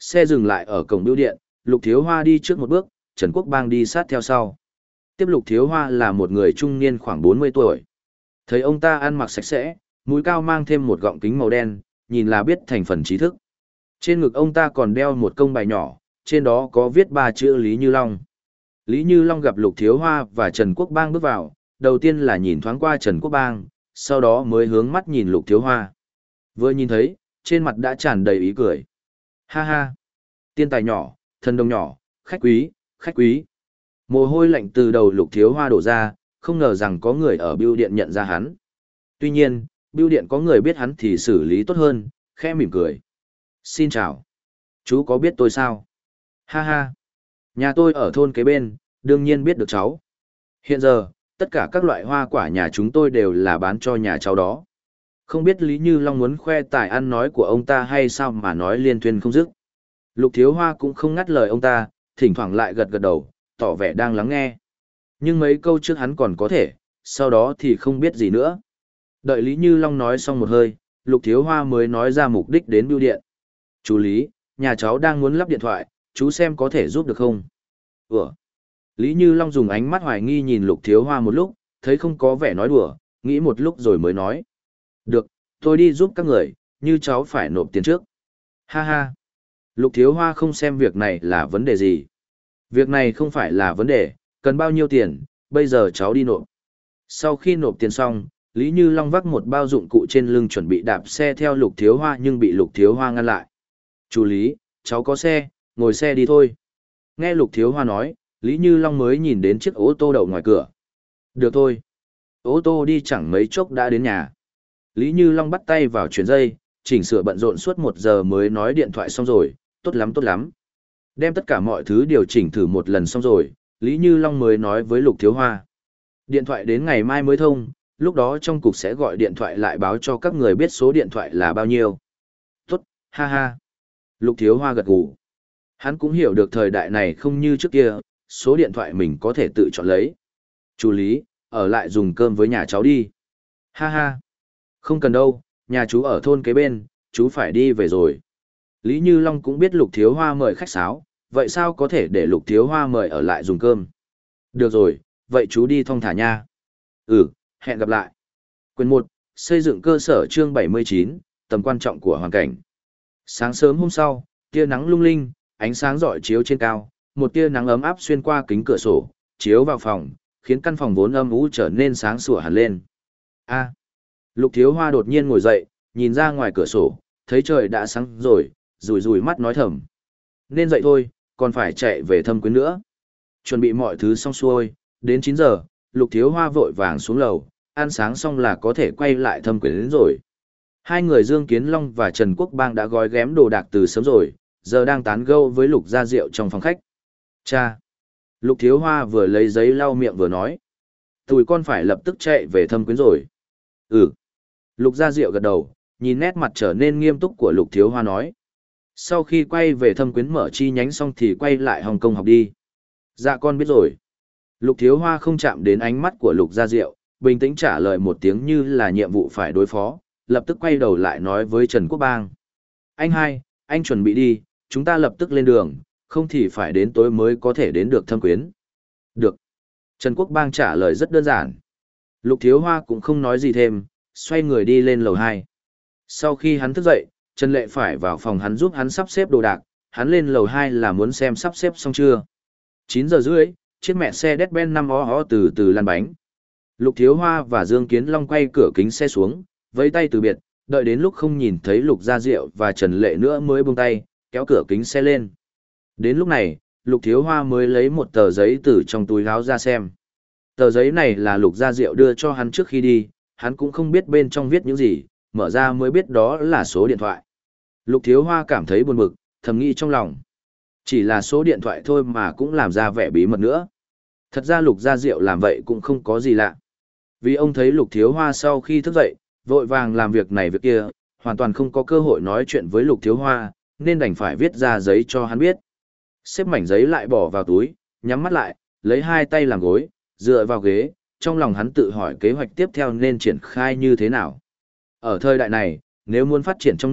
Xe dừng lại ở cổng bưu điện, Lục Thiếu Hoa đi trước một bước, Trần Quốc Bang đi sát theo sau. Tiếp Lục Thiếu Hoa là một người trung niên khoảng bốn mươi tuổi. Thấy ông ta ăn mặc sạch sẽ, mũi cao mang thêm một gọng kính màu đen, nhìn là biết thành phần trí thức. Trên ngực ông ta còn đeo một công bài nhỏ, trên đó có viết ba chữ Lý Như Long. Lý Như Long gặp Lục Thiếu Hoa và Trần Quốc Bang bước vào, đầu tiên là nhìn thoáng qua Trần Quốc Bang, sau đó mới hướng mắt nhìn Lục Thiếu Hoa. Vừa nhìn thấy, trên mặt đã tràn đầy ý cười. Ha ha! Tiên tài nhỏ, thần đồng nhỏ, khách quý, khách quý. Mồ hôi lạnh từ đầu Lục Thiếu Hoa đổ ra, không ngờ rằng có người ở bưu điện nhận ra hắn. Tuy nhiên, bưu điện có người biết hắn thì xử lý tốt hơn, khẽ mỉm cười. Xin chào. Chú có biết tôi sao? Ha ha. Nhà tôi ở thôn kế bên, đương nhiên biết được cháu. Hiện giờ, tất cả các loại hoa quả nhà chúng tôi đều là bán cho nhà cháu đó. Không biết Lý Như Long muốn khoe tài ăn nói của ông ta hay sao mà nói liên thuyên không dứt. Lục Thiếu Hoa cũng không ngắt lời ông ta, thỉnh thoảng lại gật gật đầu, tỏ vẻ đang lắng nghe. Nhưng mấy câu trước hắn còn có thể, sau đó thì không biết gì nữa. Đợi Lý Như Long nói xong một hơi, Lục Thiếu Hoa mới nói ra mục đích đến bưu điện. Chú Lý, nhà cháu đang muốn lắp điện thoại, chú xem có thể giúp được không? Ủa? Lý Như Long dùng ánh mắt hoài nghi nhìn Lục Thiếu Hoa một lúc, thấy không có vẻ nói đùa, nghĩ một lúc rồi mới nói. Được, tôi đi giúp các người, như cháu phải nộp tiền trước. Ha ha. Lục Thiếu Hoa không xem việc này là vấn đề gì. Việc này không phải là vấn đề, cần bao nhiêu tiền, bây giờ cháu đi nộp. Sau khi nộp tiền xong, Lý Như Long vác một bao dụng cụ trên lưng chuẩn bị đạp xe theo Lục Thiếu Hoa nhưng bị Lục Thiếu Hoa ngăn lại. Chú Lý, cháu có xe, ngồi xe đi thôi. Nghe Lục Thiếu Hoa nói, Lý Như Long mới nhìn đến chiếc ô tô đậu ngoài cửa. Được thôi. Ô tô đi chẳng mấy chốc đã đến nhà. Lý Như Long bắt tay vào chuyển dây, chỉnh sửa bận rộn suốt một giờ mới nói điện thoại xong rồi, tốt lắm tốt lắm. Đem tất cả mọi thứ điều chỉnh thử một lần xong rồi, Lý Như Long mới nói với Lục Thiếu Hoa. Điện thoại đến ngày mai mới thông, lúc đó trong cục sẽ gọi điện thoại lại báo cho các người biết số điện thoại là bao nhiêu. Tốt, ha ha. Lục Thiếu Hoa gật gù. Hắn cũng hiểu được thời đại này không như trước kia, số điện thoại mình có thể tự chọn lấy. Chú Lý, ở lại dùng cơm với nhà cháu đi. Ha ha. Không cần đâu, nhà chú ở thôn kế bên, chú phải đi về rồi. Lý Như Long cũng biết Lục Thiếu Hoa mời khách sáo, vậy sao có thể để Lục Thiếu Hoa mời ở lại dùng cơm? Được rồi, vậy chú đi thong thả nha. Ừ, hẹn gặp lại. Quyền một, xây dựng cơ sở chương bảy mươi chín, tầm quan trọng của hoàn cảnh. Sáng sớm hôm sau, tia nắng lung linh, ánh sáng rọi chiếu trên cao, một tia nắng ấm áp xuyên qua kính cửa sổ, chiếu vào phòng, khiến căn phòng vốn âm u trở nên sáng sủa hẳn lên. A. Lục Thiếu Hoa đột nhiên ngồi dậy, nhìn ra ngoài cửa sổ, thấy trời đã sáng rồi, rủi rủi mắt nói thầm. Nên dậy thôi, còn phải chạy về Thâm Quyến nữa. Chuẩn bị mọi thứ xong xuôi, đến chín giờ, Lục Thiếu Hoa vội vàng xuống lầu, ăn sáng xong là có thể quay lại Thâm Quyến đến rồi. Hai người Dương Kiến Long và Trần Quốc Bang đã gói ghém đồ đạc từ sớm rồi, giờ đang tán gẫu với Lục Gia Diệu trong phòng khách. Cha! Lục Thiếu Hoa vừa lấy giấy lau miệng vừa nói. Tụi con phải lập tức chạy về Thâm Quyến rồi. Ừ. Lục Gia Diệu gật đầu, nhìn nét mặt trở nên nghiêm túc của Lục Thiếu Hoa nói. Sau khi quay về Thâm Quyến mở chi nhánh xong thì quay lại Hồng Kông học đi. Dạ con biết rồi. Lục Thiếu Hoa không chạm đến ánh mắt của Lục Gia Diệu, bình tĩnh trả lời một tiếng như là nhiệm vụ phải đối phó, lập tức quay đầu lại nói với Trần Quốc Bang. Anh hai, anh chuẩn bị đi, chúng ta lập tức lên đường, không thì phải đến tối mới có thể đến được Thâm Quyến. Được. Trần Quốc Bang trả lời rất đơn giản. Lục Thiếu Hoa cũng không nói gì thêm, xoay người đi lên lầu hai. Sau khi hắn thức dậy, Trần Lệ phải vào phòng hắn giúp hắn sắp xếp đồ đạc, hắn lên lầu hai là muốn xem sắp xếp xong chưa. chín giờ rưỡi, chiếc mẹ xe Mercedes-Benz năm ó ó từ từ lăn bánh. Lục Thiếu Hoa và Dương Kiến Long quay cửa kính xe xuống, vẫy tay từ biệt, đợi đến lúc không nhìn thấy Lục Gia Diệu và Trần Lệ nữa mới buông tay, kéo cửa kính xe lên. Đến lúc này, Lục Thiếu Hoa mới lấy một tờ giấy từ trong túi áo ra xem. Tờ giấy này là Lục Gia Diệu đưa cho hắn trước khi đi, hắn cũng không biết bên trong viết những gì, mở ra mới biết đó là số điện thoại. Lục Thiếu Hoa cảm thấy buồn bực, thầm nghĩ trong lòng. Chỉ là số điện thoại thôi mà cũng làm ra vẻ bí mật nữa. Thật ra Lục Gia Diệu làm vậy cũng không có gì lạ. Vì ông thấy Lục Thiếu Hoa sau khi thức dậy, vội vàng làm việc này việc kia, hoàn toàn không có cơ hội nói chuyện với Lục Thiếu Hoa, nên đành phải viết ra giấy cho hắn biết. Xếp mảnh giấy lại bỏ vào túi, nhắm mắt lại, lấy hai tay làm gối, dựa vào ghế, trong lòng hắn tự hỏi kế hoạch tiếp theo nên triển khai như thế nào. Ở thời đại này, nếu muốn phát triển trong nước,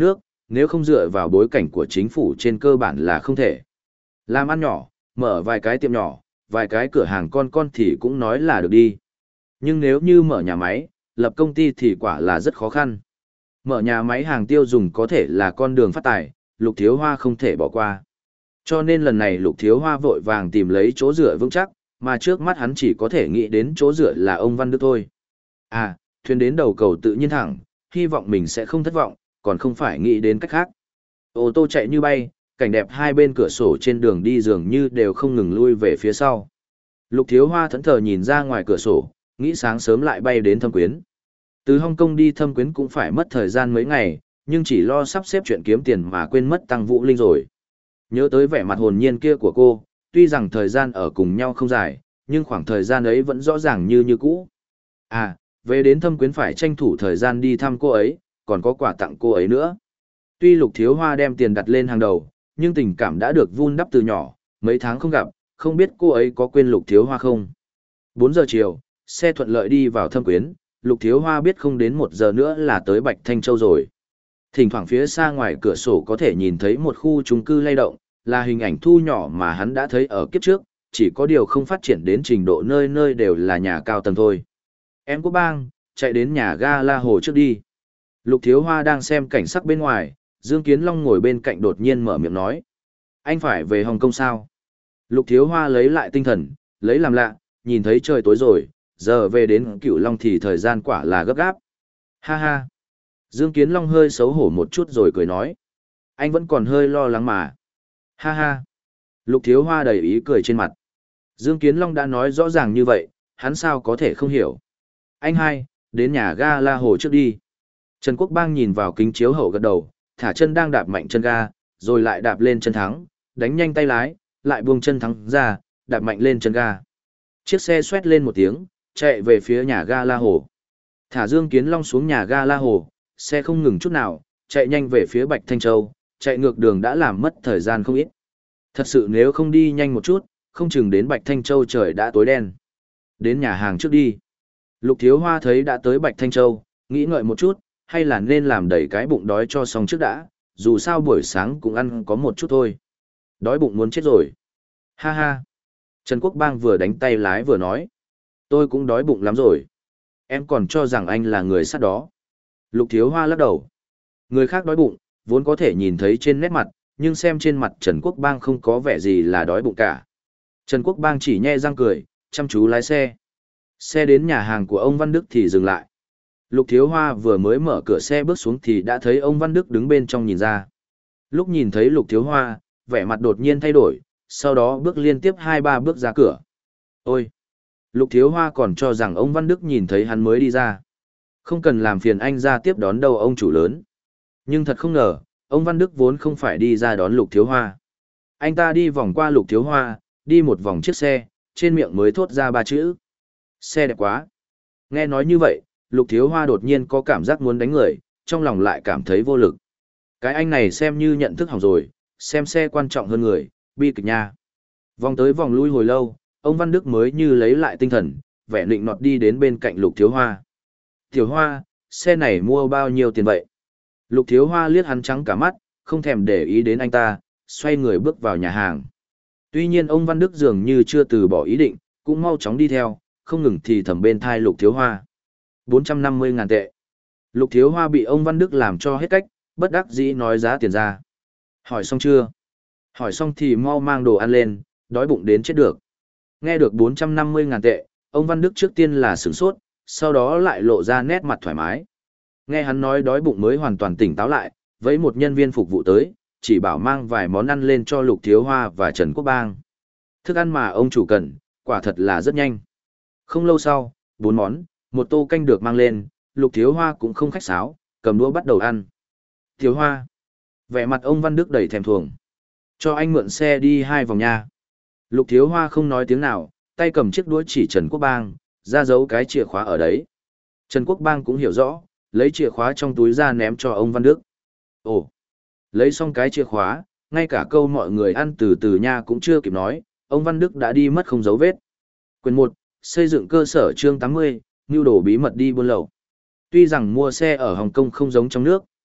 nếu không dựa vào bối cảnh của chính phủ trên cơ bản là không thể. Làm ăn nhỏ, mở vài cái tiệm nhỏ, vài cái cửa hàng con con thì cũng nói là được đi. Nhưng nếu như mở nhà máy, lập công ty thì quả là rất khó khăn. Mở nhà máy hàng tiêu dùng có thể là con đường phát tài, Lục Thiếu Hoa không thể bỏ qua. Cho nên lần này Lục Thiếu Hoa vội vàng tìm lấy chỗ dựa vững chắc, mà trước mắt hắn chỉ có thể nghĩ đến chỗ dựa là ông Văn Đức thôi. À, thuyền đến đầu cầu tự nhiên thẳng, hy vọng mình sẽ không thất vọng, còn không phải nghĩ đến cách khác. Ô tô chạy như bay, cảnh đẹp hai bên cửa sổ trên đường đi dường như đều không ngừng lui về phía sau. Lục Thiếu Hoa thẫn thờ nhìn ra ngoài cửa sổ, nghĩ sáng sớm lại bay đến Thâm Quyến. Từ Hồng Kông đi Thâm Quyến cũng phải mất thời gian mấy ngày, nhưng chỉ lo sắp xếp chuyện kiếm tiền mà quên mất Tăng Vũ Linh rồi. Nhớ tới vẻ mặt hồn nhiên kia của cô, tuy rằng thời gian ở cùng nhau không dài, nhưng khoảng thời gian ấy vẫn rõ ràng như như cũ. À, về đến Thâm Quyến phải tranh thủ thời gian đi thăm cô ấy, còn có quà tặng cô ấy nữa. Tuy Lục Thiếu Hoa đem tiền đặt lên hàng đầu, nhưng tình cảm đã được vun đắp từ nhỏ, mấy tháng không gặp, không biết cô ấy có quên Lục Thiếu Hoa không. bốn giờ chiều, xe thuận lợi đi vào Thâm Quyến, Lục Thiếu Hoa biết không đến một giờ nữa là tới Bạch Thanh Châu rồi. Thỉnh thoảng phía xa ngoài cửa sổ có thể nhìn thấy một khu chung cư lay động, là hình ảnh thu nhỏ mà hắn đã thấy ở kiếp trước, chỉ có điều không phát triển đến trình độ nơi nơi đều là nhà cao tầng thôi. Em Quốc Bang, chạy đến nhà ga La Hồ trước đi. Lục Thiếu Hoa đang xem cảnh sắc bên ngoài, Dương Kiến Long ngồi bên cạnh đột nhiên mở miệng nói. Anh phải về Hồng Kông sao? Lục Thiếu Hoa lấy lại tinh thần, lấy làm lạ, nhìn thấy trời tối rồi, giờ về đến Cửu Long thì thời gian quả là gấp gáp. Ha ha. Dương Kiến Long hơi xấu hổ một chút rồi cười nói. Anh vẫn còn hơi lo lắng mà. Ha ha. Lục Thiếu Hoa đầy ý cười trên mặt. Dương Kiến Long đã nói rõ ràng như vậy, hắn sao có thể không hiểu. Anh hai, đến nhà ga La Hồ trước đi. Trần Quốc Bang nhìn vào kính chiếu hậu gật đầu, thả chân đang đạp mạnh chân ga, rồi lại đạp lên chân thắng, đánh nhanh tay lái, lại buông chân thắng ra, đạp mạnh lên chân ga. Chiếc xe xoét lên một tiếng, chạy về phía nhà ga La Hồ. Thả Dương Kiến Long xuống nhà ga La Hồ, xe không ngừng chút nào, chạy nhanh về phía Bạch Thanh Châu, chạy ngược đường đã làm mất thời gian không ít. Thật sự nếu không đi nhanh một chút, không chừng đến Bạch Thanh Châu trời đã tối đen. Đến nhà hàng trước đi. Lục Thiếu Hoa thấy đã tới Bạch Thanh Châu, nghĩ ngợi một chút, hay là nên làm đầy cái bụng đói cho xong trước đã, dù sao buổi sáng cũng ăn có một chút thôi. Đói bụng muốn chết rồi. Ha ha. Trần Quốc Bang vừa đánh tay lái vừa nói. Tôi cũng đói bụng lắm rồi. Em còn cho rằng anh là người sát đó. Lục Thiếu Hoa lắc đầu. Người khác đói bụng, vốn có thể nhìn thấy trên nét mặt, nhưng xem trên mặt Trần Quốc Bang không có vẻ gì là đói bụng cả. Trần Quốc Bang chỉ nhe răng cười, chăm chú lái xe. Xe đến nhà hàng của ông Văn Đức thì dừng lại. Lục Thiếu Hoa vừa mới mở cửa xe bước xuống thì đã thấy ông Văn Đức đứng bên trong nhìn ra. Lúc nhìn thấy Lục Thiếu Hoa, vẻ mặt đột nhiên thay đổi, sau đó bước liên tiếp hai ba bước ra cửa. Ôi! Lục Thiếu Hoa còn cho rằng ông Văn Đức nhìn thấy hắn mới đi ra. Không cần làm phiền anh ra tiếp đón đâu ông chủ lớn. Nhưng thật không ngờ, ông Văn Đức vốn không phải đi ra đón Lục Thiếu Hoa. Anh ta đi vòng qua Lục Thiếu Hoa, đi một vòng chiếc xe, trên miệng mới thốt ra ba chữ. Xe đẹp quá. Nghe nói như vậy, Lục Thiếu Hoa đột nhiên có cảm giác muốn đánh người, trong lòng lại cảm thấy vô lực. Cái anh này xem như nhận thức hỏng rồi, xem xe quan trọng hơn người, bi kịch nha. Vòng tới vòng lui hồi lâu, ông Văn Đức mới như lấy lại tinh thần, vẻ định nọt đi đến bên cạnh Lục Thiếu Hoa. Thiếu Hoa, xe này mua bao nhiêu tiền vậy? Lục Thiếu Hoa liếc hắn trắng cả mắt, không thèm để ý đến anh ta, xoay người bước vào nhà hàng. Tuy nhiên ông Văn Đức dường như chưa từ bỏ ý định, cũng mau chóng đi theo, không ngừng thì thầm bên thai Lục Thiếu Hoa. bốn trăm năm mươi ngàn tệ. Lục Thiếu Hoa bị ông Văn Đức làm cho hết cách, bất đắc dĩ nói giá tiền ra. Hỏi xong chưa? Hỏi xong thì mau mang đồ ăn lên, đói bụng đến chết được. Nghe được bốn trăm năm mươi ngàn tệ, ông Văn Đức trước tiên là sửng sốt, sau đó lại lộ ra nét mặt thoải mái. Nghe hắn nói đói bụng mới hoàn toàn tỉnh táo lại, với một nhân viên phục vụ tới, chỉ bảo mang vài món ăn lên cho Lục Thiếu Hoa và Trần Quốc Bang. Thức ăn mà ông chủ cần, quả thật là rất nhanh. Không lâu sau, bốn món, một tô canh được mang lên, Lục Thiếu Hoa cũng không khách sáo, cầm đũa bắt đầu ăn. Thiếu Hoa. Vẻ mặt ông Văn Đức đầy thèm thuồng. Cho anh mượn xe đi hai vòng nha. Lục Thiếu Hoa không nói tiếng nào, tay cầm chiếc đũa chỉ Trần Quốc Bang, ra giấu cái chìa khóa ở đấy. Trần Quốc Bang cũng hiểu rõ, lấy chìa khóa trong túi ra ném cho ông Văn Đức. Ồ, lấy xong cái chìa khóa, ngay cả câu mọi người ăn từ từ nha cũng chưa kịp nói, ông Văn Đức đã đi mất không dấu vết. Quyền một, xây dựng cơ sở chương tám mươi, nưu đồ bí mật đi buôn lậu. Tuy rằng mua xe ở Hồng Kông không giống trong nước,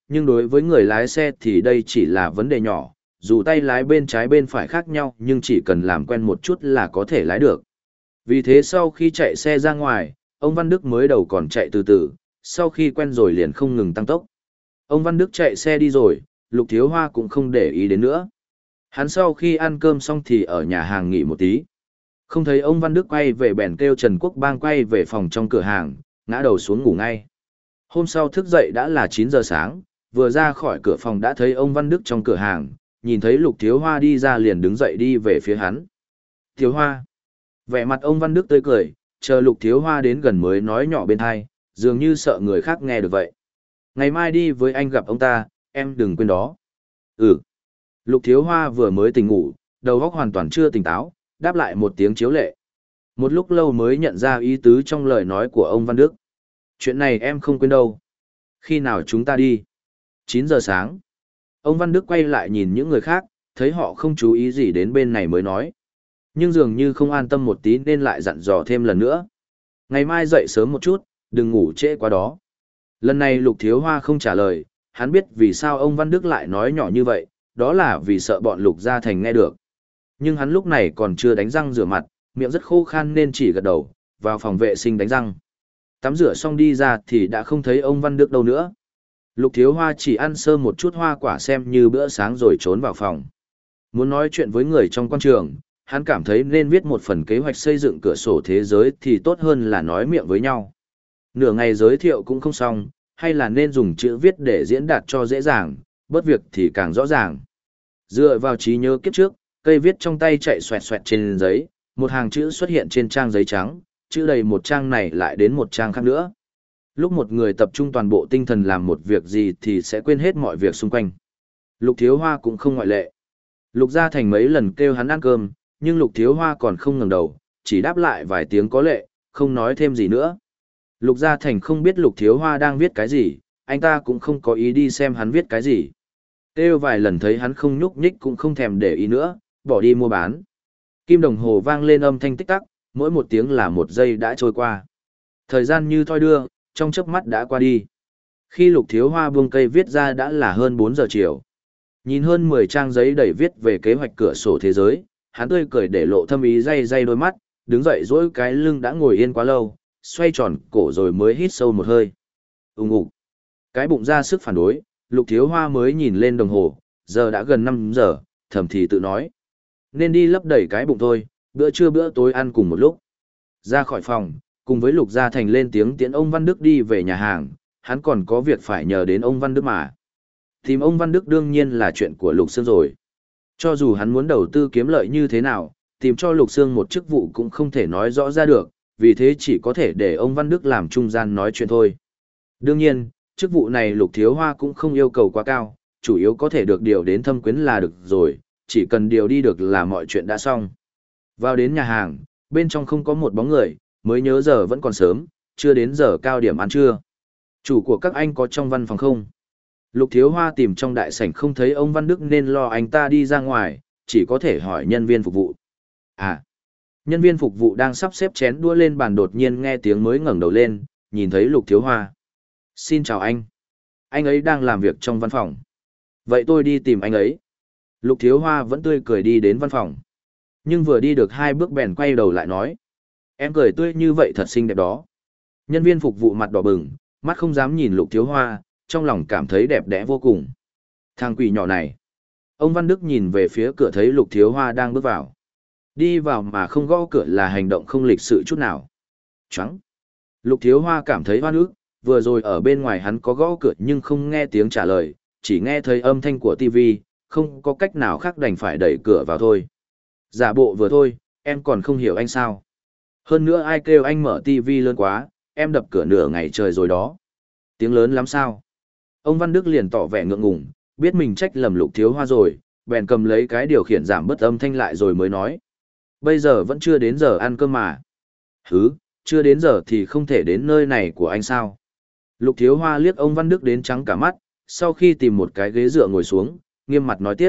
nhưng đối với người lái xe thì đây chỉ là vấn đề nhỏ, dù tay lái bên trái bên phải khác nhau nhưng chỉ cần làm quen một chút là có thể lái được. Vì thế sau khi chạy xe ra ngoài, ông Văn Đức mới đầu còn chạy từ từ, sau khi quen rồi liền không ngừng tăng tốc. Ông Văn Đức chạy xe đi rồi, Lục Thiếu Hoa cũng không để ý đến nữa. Hắn sau khi ăn cơm xong thì ở nhà hàng nghỉ một tí. Không thấy ông Văn Đức quay về bèn kêu Trần Quốc Bang quay về phòng trong cửa hàng, ngã đầu xuống ngủ ngay. Hôm sau thức dậy đã là chín giờ sáng, vừa ra khỏi cửa phòng đã thấy ông Văn Đức trong cửa hàng, nhìn thấy Lục Thiếu Hoa đi ra liền đứng dậy đi về phía hắn. Thiếu Hoa. Vẻ mặt ông Văn Đức tươi cười, chờ Lục Thiếu Hoa đến gần mới nói nhỏ bên tai, dường như sợ người khác nghe được vậy. Ngày mai đi với anh gặp ông ta, em đừng quên đó. Ừ. Lục Thiếu Hoa vừa mới tỉnh ngủ, đầu óc hoàn toàn chưa tỉnh táo, đáp lại một tiếng chiếu lệ. Một lúc lâu mới nhận ra ý tứ trong lời nói của ông Văn Đức. Chuyện này em không quên đâu. Khi nào chúng ta đi? chín giờ sáng. Ông Văn Đức quay lại nhìn những người khác, thấy họ không chú ý gì đến bên này mới nói. Nhưng dường như không an tâm một tí nên lại dặn dò thêm lần nữa. Ngày mai dậy sớm một chút, đừng ngủ trễ quá đó. Lần này Lục Thiếu Hoa không trả lời, hắn biết vì sao ông Văn Đức lại nói nhỏ như vậy, đó là vì sợ bọn Lục Gia Thành nghe được. Nhưng hắn lúc này còn chưa đánh răng rửa mặt, miệng rất khô khan nên chỉ gật đầu, vào phòng vệ sinh đánh răng. Tắm rửa xong đi ra thì đã không thấy ông Văn Đức đâu nữa. Lục Thiếu Hoa chỉ ăn sơ một chút hoa quả xem như bữa sáng rồi trốn vào phòng. Muốn nói chuyện với người trong quan trường, hắn cảm thấy nên viết một phần kế hoạch xây dựng cửa sổ thế giới thì tốt hơn là nói miệng với nhau. Nửa ngày giới thiệu cũng không xong, hay là nên dùng chữ viết để diễn đạt cho dễ dàng, bớt việc thì càng rõ ràng. Dựa vào trí nhớ kiếp trước, cây viết trong tay chạy xoẹt xoẹt trên giấy, một hàng chữ xuất hiện trên trang giấy trắng, chữ đầy một trang này lại đến một trang khác nữa. Lúc một người tập trung toàn bộ tinh thần làm một việc gì thì sẽ quên hết mọi việc xung quanh. Lục Thiếu Hoa cũng không ngoại lệ. Lục Gia Thành mấy lần kêu hắn ăn cơm, nhưng Lục Thiếu Hoa còn không ngẩng đầu, chỉ đáp lại vài tiếng có lệ, không nói thêm gì nữa. Lục Gia Thành không biết Lục Thiếu Hoa đang viết cái gì, anh ta cũng không có ý đi xem hắn viết cái gì. Kêu vài lần thấy hắn không nhúc nhích cũng không thèm để ý nữa, bỏ đi mua bán. Kim đồng hồ vang lên âm thanh tích tắc, mỗi một tiếng là một giây đã trôi qua. Thời gian như thoi đưa, trong chớp mắt đã qua đi. Khi Lục Thiếu Hoa buông cây viết ra đã là hơn bốn giờ chiều. Nhìn hơn mười trang giấy đầy viết về kế hoạch cửa sổ thế giới, hắn tươi cười để lộ thâm ý day day đôi mắt, đứng dậy dỗi cái lưng đã ngồi yên quá lâu, xoay tròn cổ rồi mới hít sâu một hơi. Ùng ục. Cái bụng ra sức phản đối, Lục Thiếu Hoa mới nhìn lên đồng hồ, giờ đã gần năm giờ, thầm thì tự nói. Nên đi lấp đầy cái bụng thôi, bữa trưa bữa tối ăn cùng một lúc. Ra khỏi phòng, cùng với Lục Gia Thành lên tiếng tiễn ông Văn Đức đi về nhà hàng, hắn còn có việc phải nhờ đến ông Văn Đức mà. Tìm ông Văn Đức đương nhiên là chuyện của Lục Sương rồi. Cho dù hắn muốn đầu tư kiếm lợi như thế nào, tìm cho Lục Sương một chức vụ cũng không thể nói rõ ra được, vì thế chỉ có thể để ông Văn Đức làm trung gian nói chuyện thôi. Đương nhiên, chức vụ này Lục Thiếu Hoa cũng không yêu cầu quá cao, chủ yếu có thể được điều đến Thâm Quyến là được rồi, chỉ cần điều đi được là mọi chuyện đã xong. Vào đến nhà hàng, bên trong không có một bóng người, mới nhớ giờ vẫn còn sớm, chưa đến giờ cao điểm ăn trưa. Chủ của các anh có trong văn phòng không? Lục Thiếu Hoa tìm trong đại sảnh không thấy ông Văn Đức nên lo anh ta đi ra ngoài, chỉ có thể hỏi nhân viên phục vụ. À, nhân viên phục vụ đang sắp xếp chén đũa lên bàn đột nhiên nghe tiếng mới ngẩng đầu lên, nhìn thấy Lục Thiếu Hoa. Xin chào anh. Anh ấy đang làm việc trong văn phòng. Vậy tôi đi tìm anh ấy. Lục Thiếu Hoa vẫn tươi cười đi đến văn phòng. Nhưng vừa đi được hai bước bèn quay đầu lại nói. Em cười tươi như vậy thật xinh đẹp đó. Nhân viên phục vụ mặt đỏ bừng, mắt không dám nhìn Lục Thiếu Hoa, trong lòng cảm thấy đẹp đẽ vô cùng. Thằng quỷ nhỏ này. Ông Văn Đức nhìn về phía cửa thấy Lục Thiếu Hoa đang bước vào. Đi vào mà không gõ cửa là hành động không lịch sự chút nào. Choáng. Lục Thiếu Hoa cảm thấy oan ức, vừa rồi ở bên ngoài hắn có gõ cửa nhưng không nghe tiếng trả lời, chỉ nghe thấy âm thanh của tivi, không có cách nào khác đành phải đẩy cửa vào thôi. Giả bộ vừa thôi, em còn không hiểu anh sao. Hơn nữa ai kêu anh mở tivi lớn quá, em đập cửa nửa ngày trời rồi đó. Tiếng lớn lắm sao? Ông Văn Đức liền tỏ vẻ ngượng ngùng, biết mình trách lầm Lục Thiếu Hoa rồi, bèn cầm lấy cái điều khiển giảm bớt âm thanh lại rồi mới nói. Bây giờ vẫn chưa đến giờ ăn cơm mà. Hứ, chưa đến giờ thì không thể đến nơi này của anh sao? Lục Thiếu Hoa liếc ông Văn Đức đến trắng cả mắt, sau khi tìm một cái ghế dựa ngồi xuống, nghiêm mặt nói tiếp.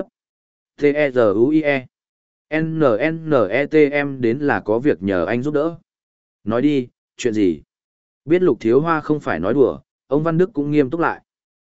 T-E-Z-U-I-E. N-N-N-E-T-M đến là có việc nhờ anh giúp đỡ. Nói đi, chuyện gì? Biết Lục Thiếu Hoa không phải nói đùa, ông Văn Đức cũng nghiêm túc lại.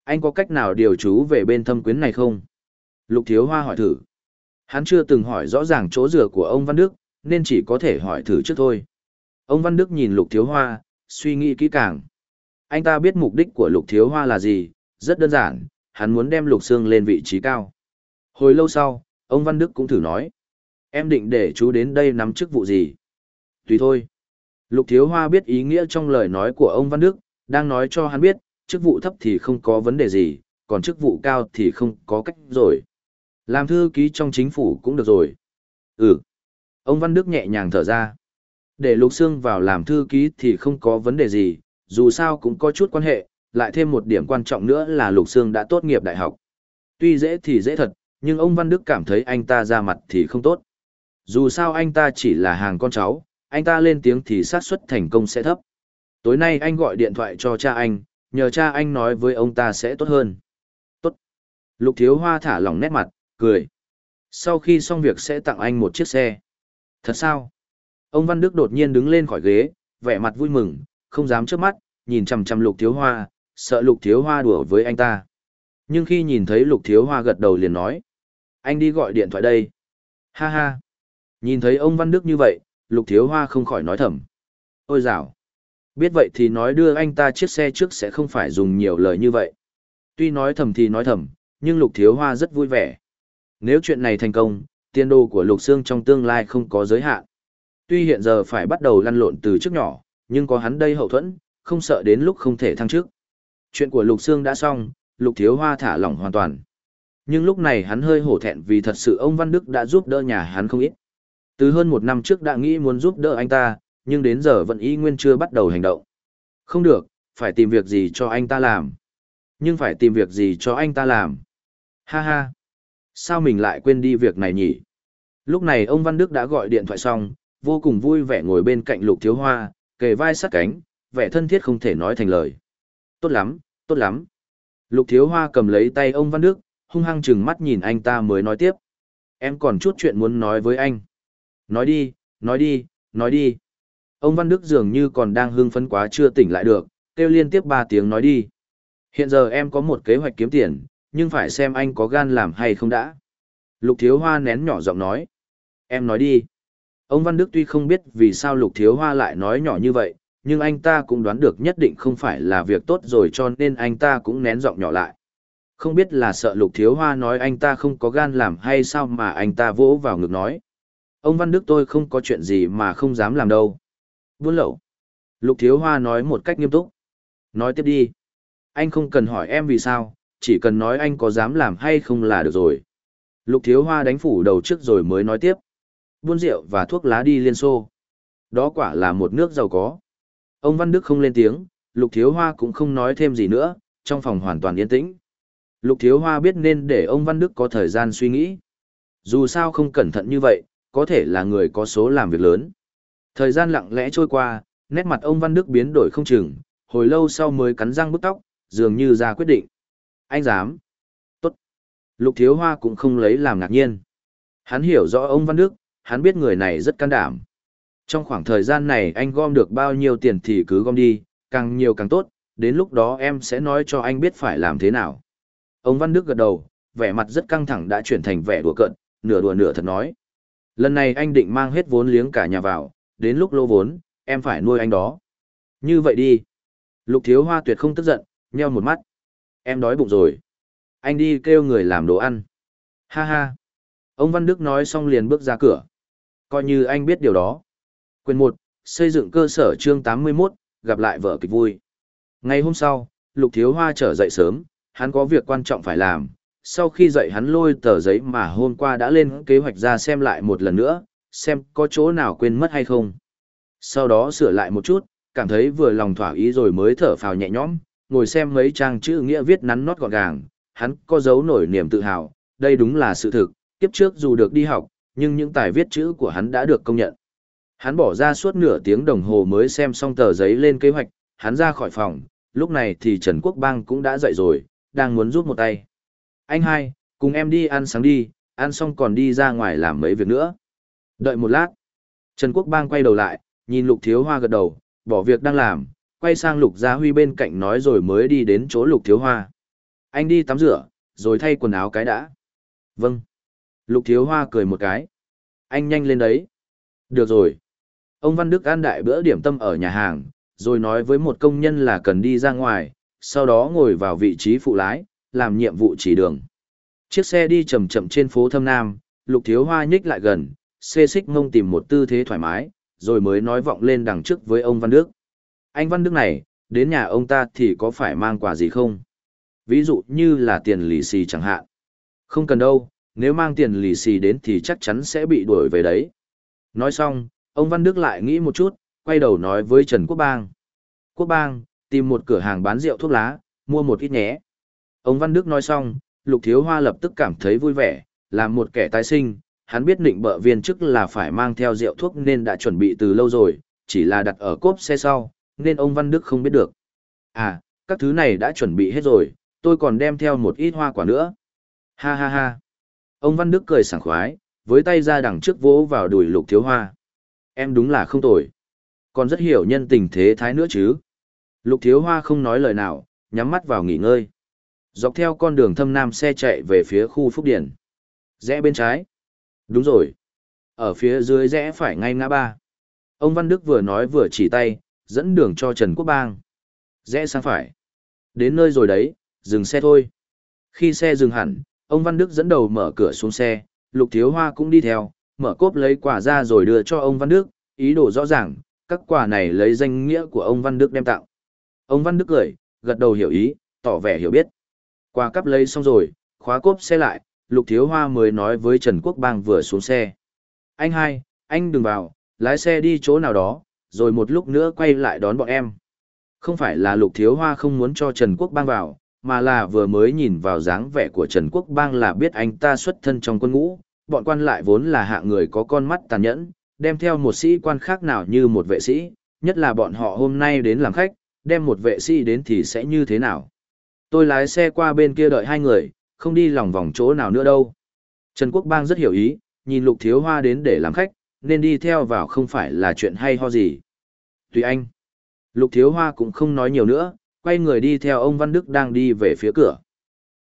Anh có cách nào điều chú về bên thâm quyến này không? Lục Thiếu Hoa hỏi thử. Hắn chưa từng hỏi rõ ràng chỗ dựa của ông Văn Đức, nên chỉ có thể hỏi thử trước thôi. Ông Văn Đức nhìn Lục Thiếu Hoa, suy nghĩ kỹ càng. Anh ta biết mục đích của Lục Thiếu Hoa là gì, rất đơn giản, hắn muốn đem Lục Sương lên vị trí cao. Hồi lâu sau, ông Văn Đức cũng thử nói. Em định để chú đến đây nắm chức vụ gì? Tùy thôi. Lục Thiếu Hoa biết ý nghĩa trong lời nói của ông Văn Đức, đang nói cho hắn biết, chức vụ thấp thì không có vấn đề gì, còn chức vụ cao thì không có cách rồi. Làm thư ký trong chính phủ cũng được rồi. Ừ. Ông Văn Đức nhẹ nhàng thở ra. Để Lục Sương vào làm thư ký thì không có vấn đề gì, dù sao cũng có chút quan hệ, lại thêm một điểm quan trọng nữa là Lục Sương đã tốt nghiệp đại học. Tuy dễ thì dễ thật, nhưng ông Văn Đức cảm thấy anh ta ra mặt thì không tốt. Dù sao anh ta chỉ là hàng con cháu, anh ta lên tiếng thì xác suất thành công sẽ thấp. Tối nay anh gọi điện thoại cho cha anh, nhờ cha anh nói với ông ta sẽ tốt hơn. Tốt. Lục Thiếu Hoa thả lỏng nét mặt, cười. Sau khi xong việc sẽ tặng anh một chiếc xe. Thật sao? Ông Văn Đức đột nhiên đứng lên khỏi ghế, vẻ mặt vui mừng, không dám chớp mắt, nhìn chằm chằm Lục Thiếu Hoa, sợ Lục Thiếu Hoa đùa với anh ta. Nhưng khi nhìn thấy Lục Thiếu Hoa gật đầu liền nói. Anh đi gọi điện thoại đây. Ha ha. Nhìn thấy ông Văn Đức như vậy, Lục Thiếu Hoa không khỏi nói thầm. Ôi dào. Biết vậy thì nói đưa anh ta chiếc xe trước sẽ không phải dùng nhiều lời như vậy. Tuy nói thầm thì nói thầm, nhưng Lục Thiếu Hoa rất vui vẻ. Nếu chuyện này thành công, tiền đồ của Lục Sương trong tương lai không có giới hạn. Tuy hiện giờ phải bắt đầu lăn lộn từ trước nhỏ, nhưng có hắn đây hậu thuẫn, không sợ đến lúc không thể thăng chức. Chuyện của Lục Sương đã xong, Lục Thiếu Hoa thả lỏng hoàn toàn. Nhưng lúc này hắn hơi hổ thẹn vì thật sự ông Văn Đức đã giúp đỡ nhà hắn không ít. Từ hơn một năm trước đã nghĩ muốn giúp đỡ anh ta, nhưng đến giờ vẫn y nguyên chưa bắt đầu hành động. Không được, phải tìm việc gì cho anh ta làm. Nhưng phải tìm việc gì cho anh ta làm. Ha ha. Sao mình lại quên đi việc này nhỉ? Lúc này ông Văn Đức đã gọi điện thoại xong, vô cùng vui vẻ ngồi bên cạnh Lục Thiếu Hoa, kề vai sát cánh, vẻ thân thiết không thể nói thành lời. Tốt lắm, tốt lắm. Lục Thiếu Hoa cầm lấy tay ông Văn Đức, hung hăng chừng mắt nhìn anh ta mới nói tiếp. Em còn chút chuyện muốn nói với anh. Nói đi, nói đi, nói đi. Ông Văn Đức dường như còn đang hưng phấn quá chưa tỉnh lại được, kêu liên tiếp ba tiếng nói đi. Hiện giờ em có một kế hoạch kiếm tiền, nhưng phải xem anh có gan làm hay không đã. Lục Thiếu Hoa nén nhỏ giọng nói. Em nói đi. Ông Văn Đức tuy không biết vì sao Lục Thiếu Hoa lại nói nhỏ như vậy, nhưng anh ta cũng đoán được nhất định không phải là việc tốt rồi cho nên anh ta cũng nén giọng nhỏ lại. Không biết là sợ Lục Thiếu Hoa nói anh ta không có gan làm hay sao mà anh ta vỗ vào ngực nói. Ông Văn Đức tôi không có chuyện gì mà không dám làm đâu. Buôn lậu. Lục Thiếu Hoa nói một cách nghiêm túc. Nói tiếp đi. Anh không cần hỏi em vì sao, chỉ cần nói anh có dám làm hay không là được rồi. Lục Thiếu Hoa đánh phủ đầu trước rồi mới nói tiếp. Buôn rượu và thuốc lá đi Liên Xô. Đó quả là một nước giàu có. Ông Văn Đức không lên tiếng, Lục Thiếu Hoa cũng không nói thêm gì nữa, trong phòng hoàn toàn yên tĩnh. Lục Thiếu Hoa biết nên để ông Văn Đức có thời gian suy nghĩ. Dù sao không cẩn thận như vậy, có thể là người có số làm việc lớn. Thời gian lặng lẽ trôi qua, nét mặt ông Văn Đức biến đổi không chừng, hồi lâu sau mới cắn răng bứt tóc, dường như ra quyết định. Anh dám. Tốt. Lục Thiếu Hoa cũng không lấy làm ngạc nhiên. Hắn hiểu rõ ông Văn Đức, hắn biết người này rất can đảm. Trong khoảng thời gian này anh gom được bao nhiêu tiền thì cứ gom đi, càng nhiều càng tốt, đến lúc đó em sẽ nói cho anh biết phải làm thế nào. Ông Văn Đức gật đầu, vẻ mặt rất căng thẳng đã chuyển thành vẻ đùa cợt, nửa đùa nửa thật nói. Lần này anh định mang hết vốn liếng cả nhà vào, đến lúc lỗ vốn, em phải nuôi anh đó. Như vậy đi. Lục Thiếu Hoa tuyệt không tức giận, nheo một mắt. Em đói bụng rồi. Anh đi kêu người làm đồ ăn. Ha ha. Ông Văn Đức nói xong liền bước ra cửa. Coi như anh biết điều đó. Quyền một, xây dựng cơ sở chương tám mươi mốt, gặp lại vở kịch vui. Ngày hôm sau, Lục Thiếu Hoa trở dậy sớm, hắn có việc quan trọng phải làm. Sau khi dậy hắn lôi tờ giấy mà hôm qua đã lên kế hoạch ra xem lại một lần nữa, xem có chỗ nào quên mất hay không. Sau đó sửa lại một chút, cảm thấy vừa lòng thỏa ý rồi mới thở phào nhẹ nhõm, ngồi xem mấy trang chữ nghĩa viết nắn nót gọn gàng, hắn có dấu nổi niềm tự hào, đây đúng là sự thực, kiếp trước dù được đi học, nhưng những tài viết chữ của hắn đã được công nhận. Hắn bỏ ra suốt nửa tiếng đồng hồ mới xem xong tờ giấy lên kế hoạch, hắn ra khỏi phòng, lúc này thì Trần Quốc Bang cũng đã dậy rồi, đang muốn rút một tay. Anh hai, cùng em đi ăn sáng đi, ăn xong còn đi ra ngoài làm mấy việc nữa. Đợi một lát. Trần Quốc Bang quay đầu lại, nhìn Lục Thiếu Hoa gật đầu, bỏ việc đang làm, quay sang Lục Gia Huy bên cạnh nói rồi mới đi đến chỗ Lục Thiếu Hoa. Anh đi tắm rửa, rồi thay quần áo cái đã. Vâng. Lục Thiếu Hoa cười một cái. Anh nhanh lên đấy. Được rồi. Ông Văn Đức ăn đại bữa điểm tâm ở nhà hàng, rồi nói với một công nhân là cần đi ra ngoài, sau đó ngồi vào vị trí phụ lái, làm nhiệm vụ chỉ đường. Chiếc xe đi chậm chậm trên phố Thâm Nam, Lục Thiếu Hoa nhích lại gần, xê xích mông tìm một tư thế thoải mái, rồi mới nói vọng lên đằng trước với ông Văn Đức. Anh Văn Đức này, đến nhà ông ta thì có phải mang quà gì không? Ví dụ như là tiền lì xì chẳng hạn. Không cần đâu, nếu mang tiền lì xì đến thì chắc chắn sẽ bị đuổi về đấy. Nói xong, ông Văn Đức lại nghĩ một chút, quay đầu nói với Trần Quốc Bang. Quốc Bang, tìm một cửa hàng bán rượu thuốc lá, mua một ít nhé. Ông Văn Đức nói xong, Lục Thiếu Hoa lập tức cảm thấy vui vẻ, là một kẻ tái sinh, hắn biết định bợ viên chức là phải mang theo rượu thuốc nên đã chuẩn bị từ lâu rồi, chỉ là đặt ở cốp xe sau, nên ông Văn Đức không biết được. À, các thứ này đã chuẩn bị hết rồi, tôi còn đem theo một ít hoa quả nữa. Ha ha ha. Ông Văn Đức cười sảng khoái, với tay ra đằng trước vỗ vào đùi Lục Thiếu Hoa. Em đúng là không tồi. Còn rất hiểu nhân tình thế thái nữa chứ. Lục Thiếu Hoa không nói lời nào, nhắm mắt vào nghỉ ngơi. Dọc theo con đường Thâm Nam xe chạy về phía khu Phúc Điển. Rẽ bên trái. Đúng rồi. Ở phía dưới rẽ phải ngay ngã ba. Ông Văn Đức vừa nói vừa chỉ tay, dẫn đường cho Trần Quốc Bang. Rẽ sang phải. Đến nơi rồi đấy, dừng xe thôi. Khi xe dừng hẳn, ông Văn Đức dẫn đầu mở cửa xuống xe, Lục Thiếu Hoa cũng đi theo, mở cốp lấy quà ra rồi đưa cho ông Văn Đức, ý đồ rõ ràng, các quà này lấy danh nghĩa của ông Văn Đức đem tặng. Ông Văn Đức cười, gật đầu hiểu ý, tỏ vẻ hiểu biết. Quà cắp lấy xong rồi, khóa cốp xe lại, Lục Thiếu Hoa mới nói với Trần Quốc Bang vừa xuống xe. Anh hai, anh đừng vào, lái xe đi chỗ nào đó, rồi một lúc nữa quay lại đón bọn em. Không phải là Lục Thiếu Hoa không muốn cho Trần Quốc Bang vào, mà là vừa mới nhìn vào dáng vẻ của Trần Quốc Bang là biết anh ta xuất thân trong quân ngũ, bọn quan lại vốn là hạng người có con mắt tàn nhẫn, đem theo một sĩ quan khác nào như một vệ sĩ, nhất là bọn họ hôm nay đến làm khách, đem một vệ sĩ đến thì sẽ như thế nào. Tôi lái xe qua bên kia đợi hai người, không đi lòng vòng chỗ nào nữa đâu. Trần Quốc Bang rất hiểu ý, nhìn Lục Thiếu Hoa đến để làm khách, nên đi theo vào không phải là chuyện hay ho gì. Tùy anh. Lục Thiếu Hoa cũng không nói nhiều nữa, quay người đi theo ông Văn Đức đang đi về phía cửa.